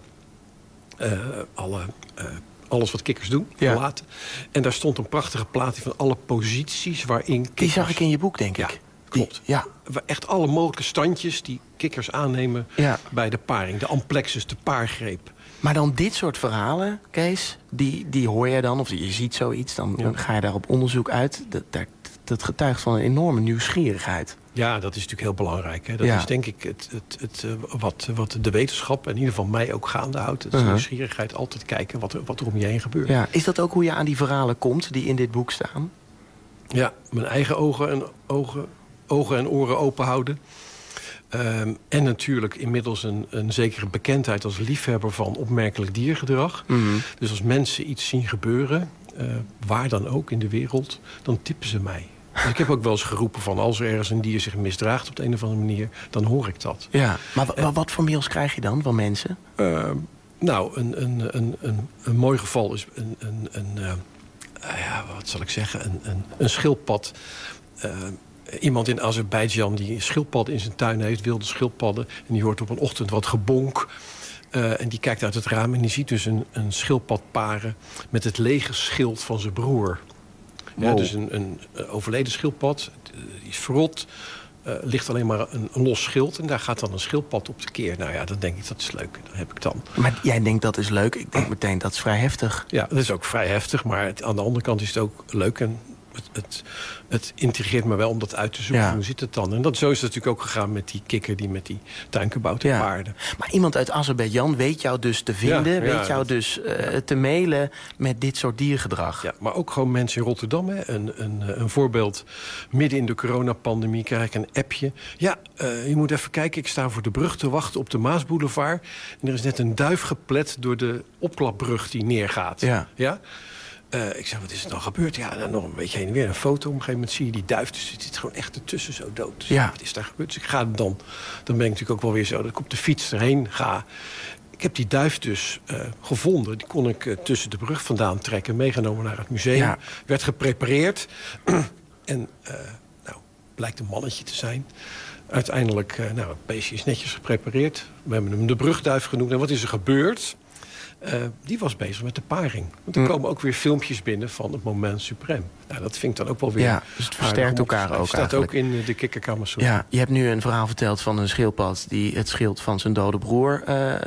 alles wat kikkers doen, laten. En daar stond een prachtige plaatje van alle posities waarin kikkers... Die zag ik in je boek, denk ik. Ja, klopt. Ja. Echt alle mogelijke standjes die kikkers aannemen bij de paring. De amplexus, de paargreep. Maar dan dit soort verhalen, Kees, die hoor jij dan, of je ziet zoiets... dan ga je daar op onderzoek uit. Dat getuigt van een enorme nieuwsgierigheid. Ja, dat is natuurlijk heel belangrijk. Hè. Dat is denk ik wat de wetenschap, en in ieder geval mij ook gaande houdt. Het is nieuwsgierigheid, altijd kijken wat er om je heen gebeurt. Ja. Is dat ook hoe je aan die verhalen komt die in dit boek staan? Ja, mijn eigen ogen en oren open houden. En natuurlijk inmiddels een zekere bekendheid als liefhebber van opmerkelijk diergedrag. Mm-hmm. Dus als mensen iets zien gebeuren, waar dan ook in de wereld, dan tippen ze mij. Dus ik heb ook wel eens geroepen van als er ergens een dier zich misdraagt op de een of andere manier, dan hoor ik dat. Ja, maar wat voor mails krijg je dan van mensen? Nou, een mooi geval is wat zal ik zeggen, een schildpad. Iemand in Azerbeidzjan die schildpadden in zijn tuin heeft, wilde schildpadden. En die hoort op een ochtend wat gebonk. En die kijkt uit het raam en die ziet dus een schildpad paren met het lege schild van zijn broer. Wow. Ja, dus een overleden schildpad, die is verrot. Ligt alleen maar een los schild en daar gaat dan een schildpad op de keer. Nou ja, dan denk ik, dat is leuk. Dat heb ik dan. Maar jij denkt dat is leuk? Ik denk meteen, dat is vrij heftig. Ja, dat is ook vrij heftig, maar aan de andere kant is het ook leuk. En het intrigeert me wel om dat uit te zoeken. Ja. Hoe zit het dan? En zo is het natuurlijk ook gegaan met die kikker die met die tuinkabouter paarden. Maar iemand uit Azerbeidzjan weet jou dus te vinden, weet jou dus te mailen met dit soort diergedrag. Ja, maar ook gewoon mensen in Rotterdam. Hè. Een voorbeeld, midden in de coronapandemie krijg ik een appje. Ja, je moet even kijken, ik sta voor de brug te wachten op de Maasboulevard. En er is net een duif geplet door de opklapbrug die neergaat. Ja? Ik zeg, wat is er dan gebeurd? Ja, dan nog een beetje heen en weer een foto. Op een gegeven moment zie je die duif. Dus het zit gewoon echt ertussen zo dood. Dus wat is daar gebeurd? Dus ik ga dan ben ik natuurlijk ook wel weer zo dat ik op de fiets erheen ga. Ik heb die duif dus gevonden. Die kon ik tussen de brug vandaan trekken. Meegenomen naar het museum. Ja. Werd geprepareerd. En blijkt een mannetje te zijn. Uiteindelijk, het beestje is netjes geprepareerd. We hebben hem de brugduif genoemd. En wat is er gebeurd? Die was bezig met de paring. Want er komen ook weer filmpjes binnen van het moment suprême. Nou, dat vind ik dan ook wel weer... Ja, dus het versterkt elkaar ook. Het staat ook in de kikkerkamers. Ja, je hebt nu een verhaal verteld van een schildpad die het schild van zijn dode broer...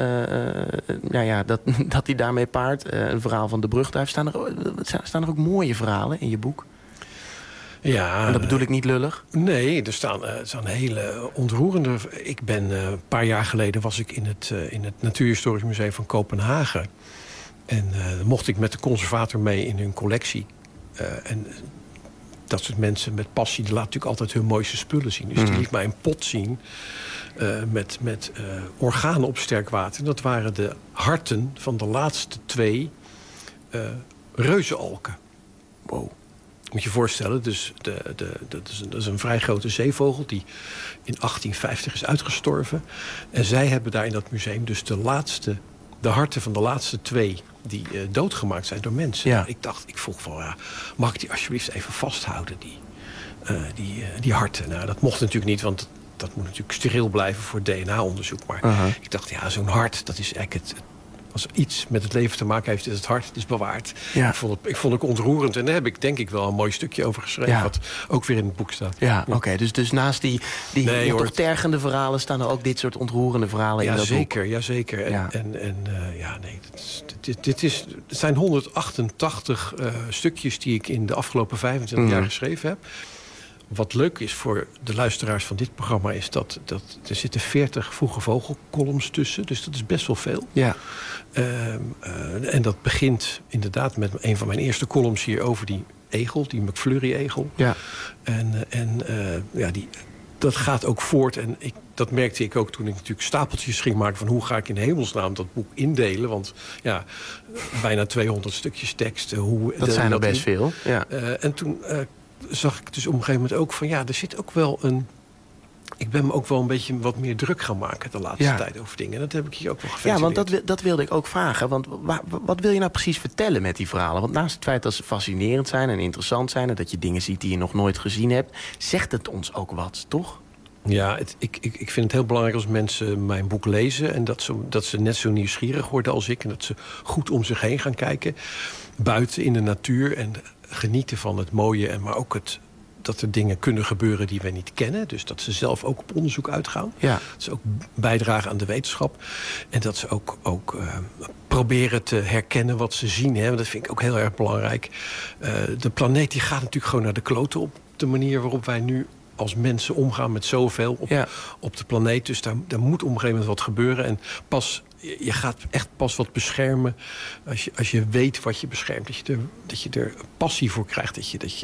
dat hij daarmee paart. Een verhaal van de brugduif. Staan er ook mooie verhalen in je boek? Ja, en dat bedoel ik niet lullig? Nee, er staan hele ontroerende... Ik ben een paar jaar geleden was ik in het Natuurhistorisch Museum van Kopenhagen. En mocht ik met de conservator mee in hun collectie. En dat soort mensen met passie, die laten natuurlijk altijd hun mooiste spullen zien. Dus die liet mij een pot zien met organen op sterk water. Dat waren de harten van de laatste 2 reuzenalken. Wow. Moet je voorstellen, dus dat is een vrij grote zeevogel die in 1850 is uitgestorven. En zij hebben daar in dat museum dus de harten van de laatste 2 die doodgemaakt zijn door mensen. Ja. Ik vroeg van, mag ik die alsjeblieft even vasthouden, die harten? Nou, dat mocht natuurlijk niet, want dat moet natuurlijk steriel blijven voor DNA-onderzoek. Maar ik dacht, zo'n hart, dat is eigenlijk het Als iets met het leven te maken heeft, is het hart, het is bewaard. Ja. Ik vond het ontroerend. En daar heb ik denk ik wel een mooi stukje over geschreven. Wat ook weer in het boek staat. Ja, oké. Dus naast die toch tergende verhalen staan er ook dit soort ontroerende verhalen in dat boek. Ja, zeker. Het zijn 188 stukjes die ik in de afgelopen 25 jaar geschreven heb. Wat leuk is voor de luisteraars van dit programma is dat er zitten 40 Vroege Vogel-columns tussen. Dus dat is best wel veel. Ja. En dat begint inderdaad met een van mijn eerste columns hier over die egel, die McFlurry-egel. Ja. Dat gaat ook voort. En dat merkte ik ook toen ik natuurlijk stapeltjes ging maken van hoe ga ik in hemelsnaam dat boek indelen. Want ja, bijna 200 stukjes tekst. Dat zijn er best veel. Ja. En toen zag ik dus op een gegeven moment ook van er zit ook wel een... Ik ben me ook wel een beetje wat meer druk gaan maken de laatste tijd over dingen. En dat heb ik hier ook wel geventileerd. Ja, want dat wilde ik ook vragen. Want wat wil je nou precies vertellen met die verhalen? Want naast het feit dat ze fascinerend zijn en interessant zijn... en dat je dingen ziet die je nog nooit gezien hebt... zegt het ons ook wat, toch? Ja, ik vind het heel belangrijk als mensen mijn boek lezen... en dat ze net zo nieuwsgierig worden als ik... en dat ze goed om zich heen gaan kijken. Buiten in de natuur en genieten van het mooie... maar ook dat er dingen kunnen gebeuren die wij niet kennen. Dus dat ze zelf ook op onderzoek uitgaan. Ja. Dat ze ook bijdragen aan de wetenschap. En dat ze ook proberen te herkennen wat ze zien. Hè. Dat vind ik ook heel erg belangrijk. De planeet die gaat natuurlijk gewoon naar de kloten... op de manier waarop wij nu als mensen omgaan met zoveel op de planeet. Dus daar moet op een gegeven moment wat gebeuren. En je gaat echt pas wat beschermen als je weet wat je beschermt. Dat je er passie voor krijgt. Dat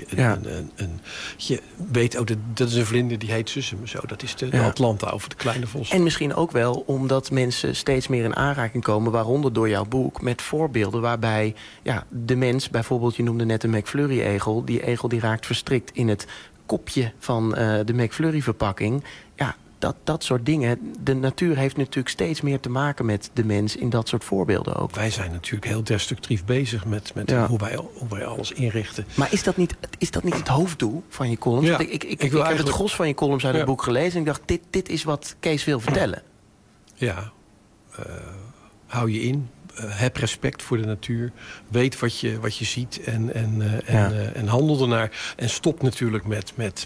je weet, dat is een vlinder die heet Sussum. Zo, dat is de Atlanta of de kleine vos. En misschien ook wel omdat mensen steeds meer in aanraking komen... waaronder door jouw boek, met voorbeelden waarbij de mens... bijvoorbeeld, je noemde net een McFlurry-egel... die egel die raakt verstrikt in het kopje van de McFlurry-verpakking... Ja, dat soort dingen. De natuur heeft natuurlijk steeds meer te maken met de mens... in dat soort voorbeelden ook. Wij zijn natuurlijk heel destructief bezig met hoe wij alles inrichten. Maar is dat niet het hoofddoel van je columns? Ja, ik heb het gros van je columns uit het boek gelezen... en ik dacht, dit is wat Kees wil vertellen. Ja, hou je in. Heb respect voor de natuur. Weet wat je ziet en handel ernaar. En stop natuurlijk met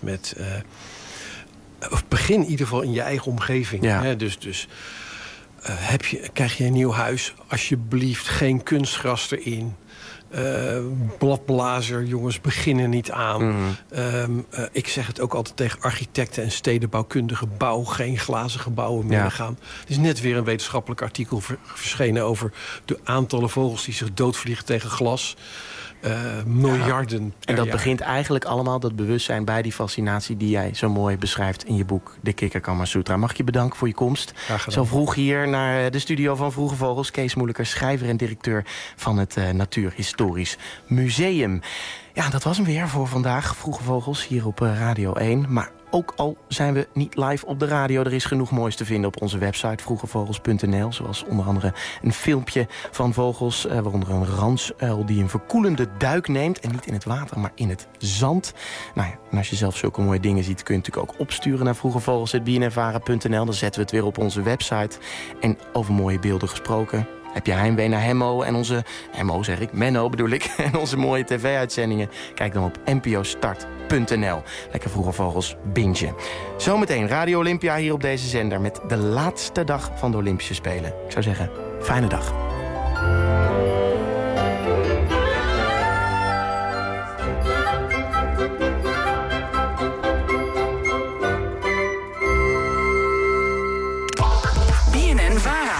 begin in ieder geval in je eigen omgeving. Ja. Hè? Dus krijg je een nieuw huis, alsjeblieft geen kunstgras erin. Bladblazer, jongens, beginnen niet aan. Ik zeg het ook altijd tegen architecten en stedenbouwkundigen. Bouw geen glazen gebouwen meer gaan. Er is net weer een wetenschappelijk artikel verschenen... over de aantallen vogels die zich doodvliegen tegen glas. Miljarden per En dat jaar. begint eigenlijk allemaal, dat bewustzijn... bij die fascinatie die jij zo mooi beschrijft in je boek... De Kikker-Kamasutra. Mag ik je bedanken voor je komst. Zo vroeg hier naar de studio van Vroege Vogels. Kees Moeilijker, schrijver en directeur van het Natuurhistorisch Museum. Ja, dat was hem weer voor vandaag. Vroege Vogels hier op Radio 1. Maar ook al zijn we niet live op de radio... er is genoeg moois te vinden op onze website vroegevogels.nl. Zoals onder andere een filmpje van vogels... waaronder een ransuil die een verkoelende duik neemt... en niet in het water, maar in het zand. Nou ja, en als je zelf zulke mooie dingen ziet... kun je natuurlijk ook opsturen naar vroegevogels@bnnvara.nl. Dan zetten we het weer op onze website. En over mooie beelden gesproken... Heb je heimwee naar Hemmo en onze... Hemmo zeg ik, Menno bedoel ik. En onze mooie tv-uitzendingen? Kijk dan op npostart.nl. Lekker Vroege Vogels bingen. Zometeen Radio Olympia hier op deze zender... met de laatste dag van de Olympische Spelen. Ik zou zeggen, fijne dag.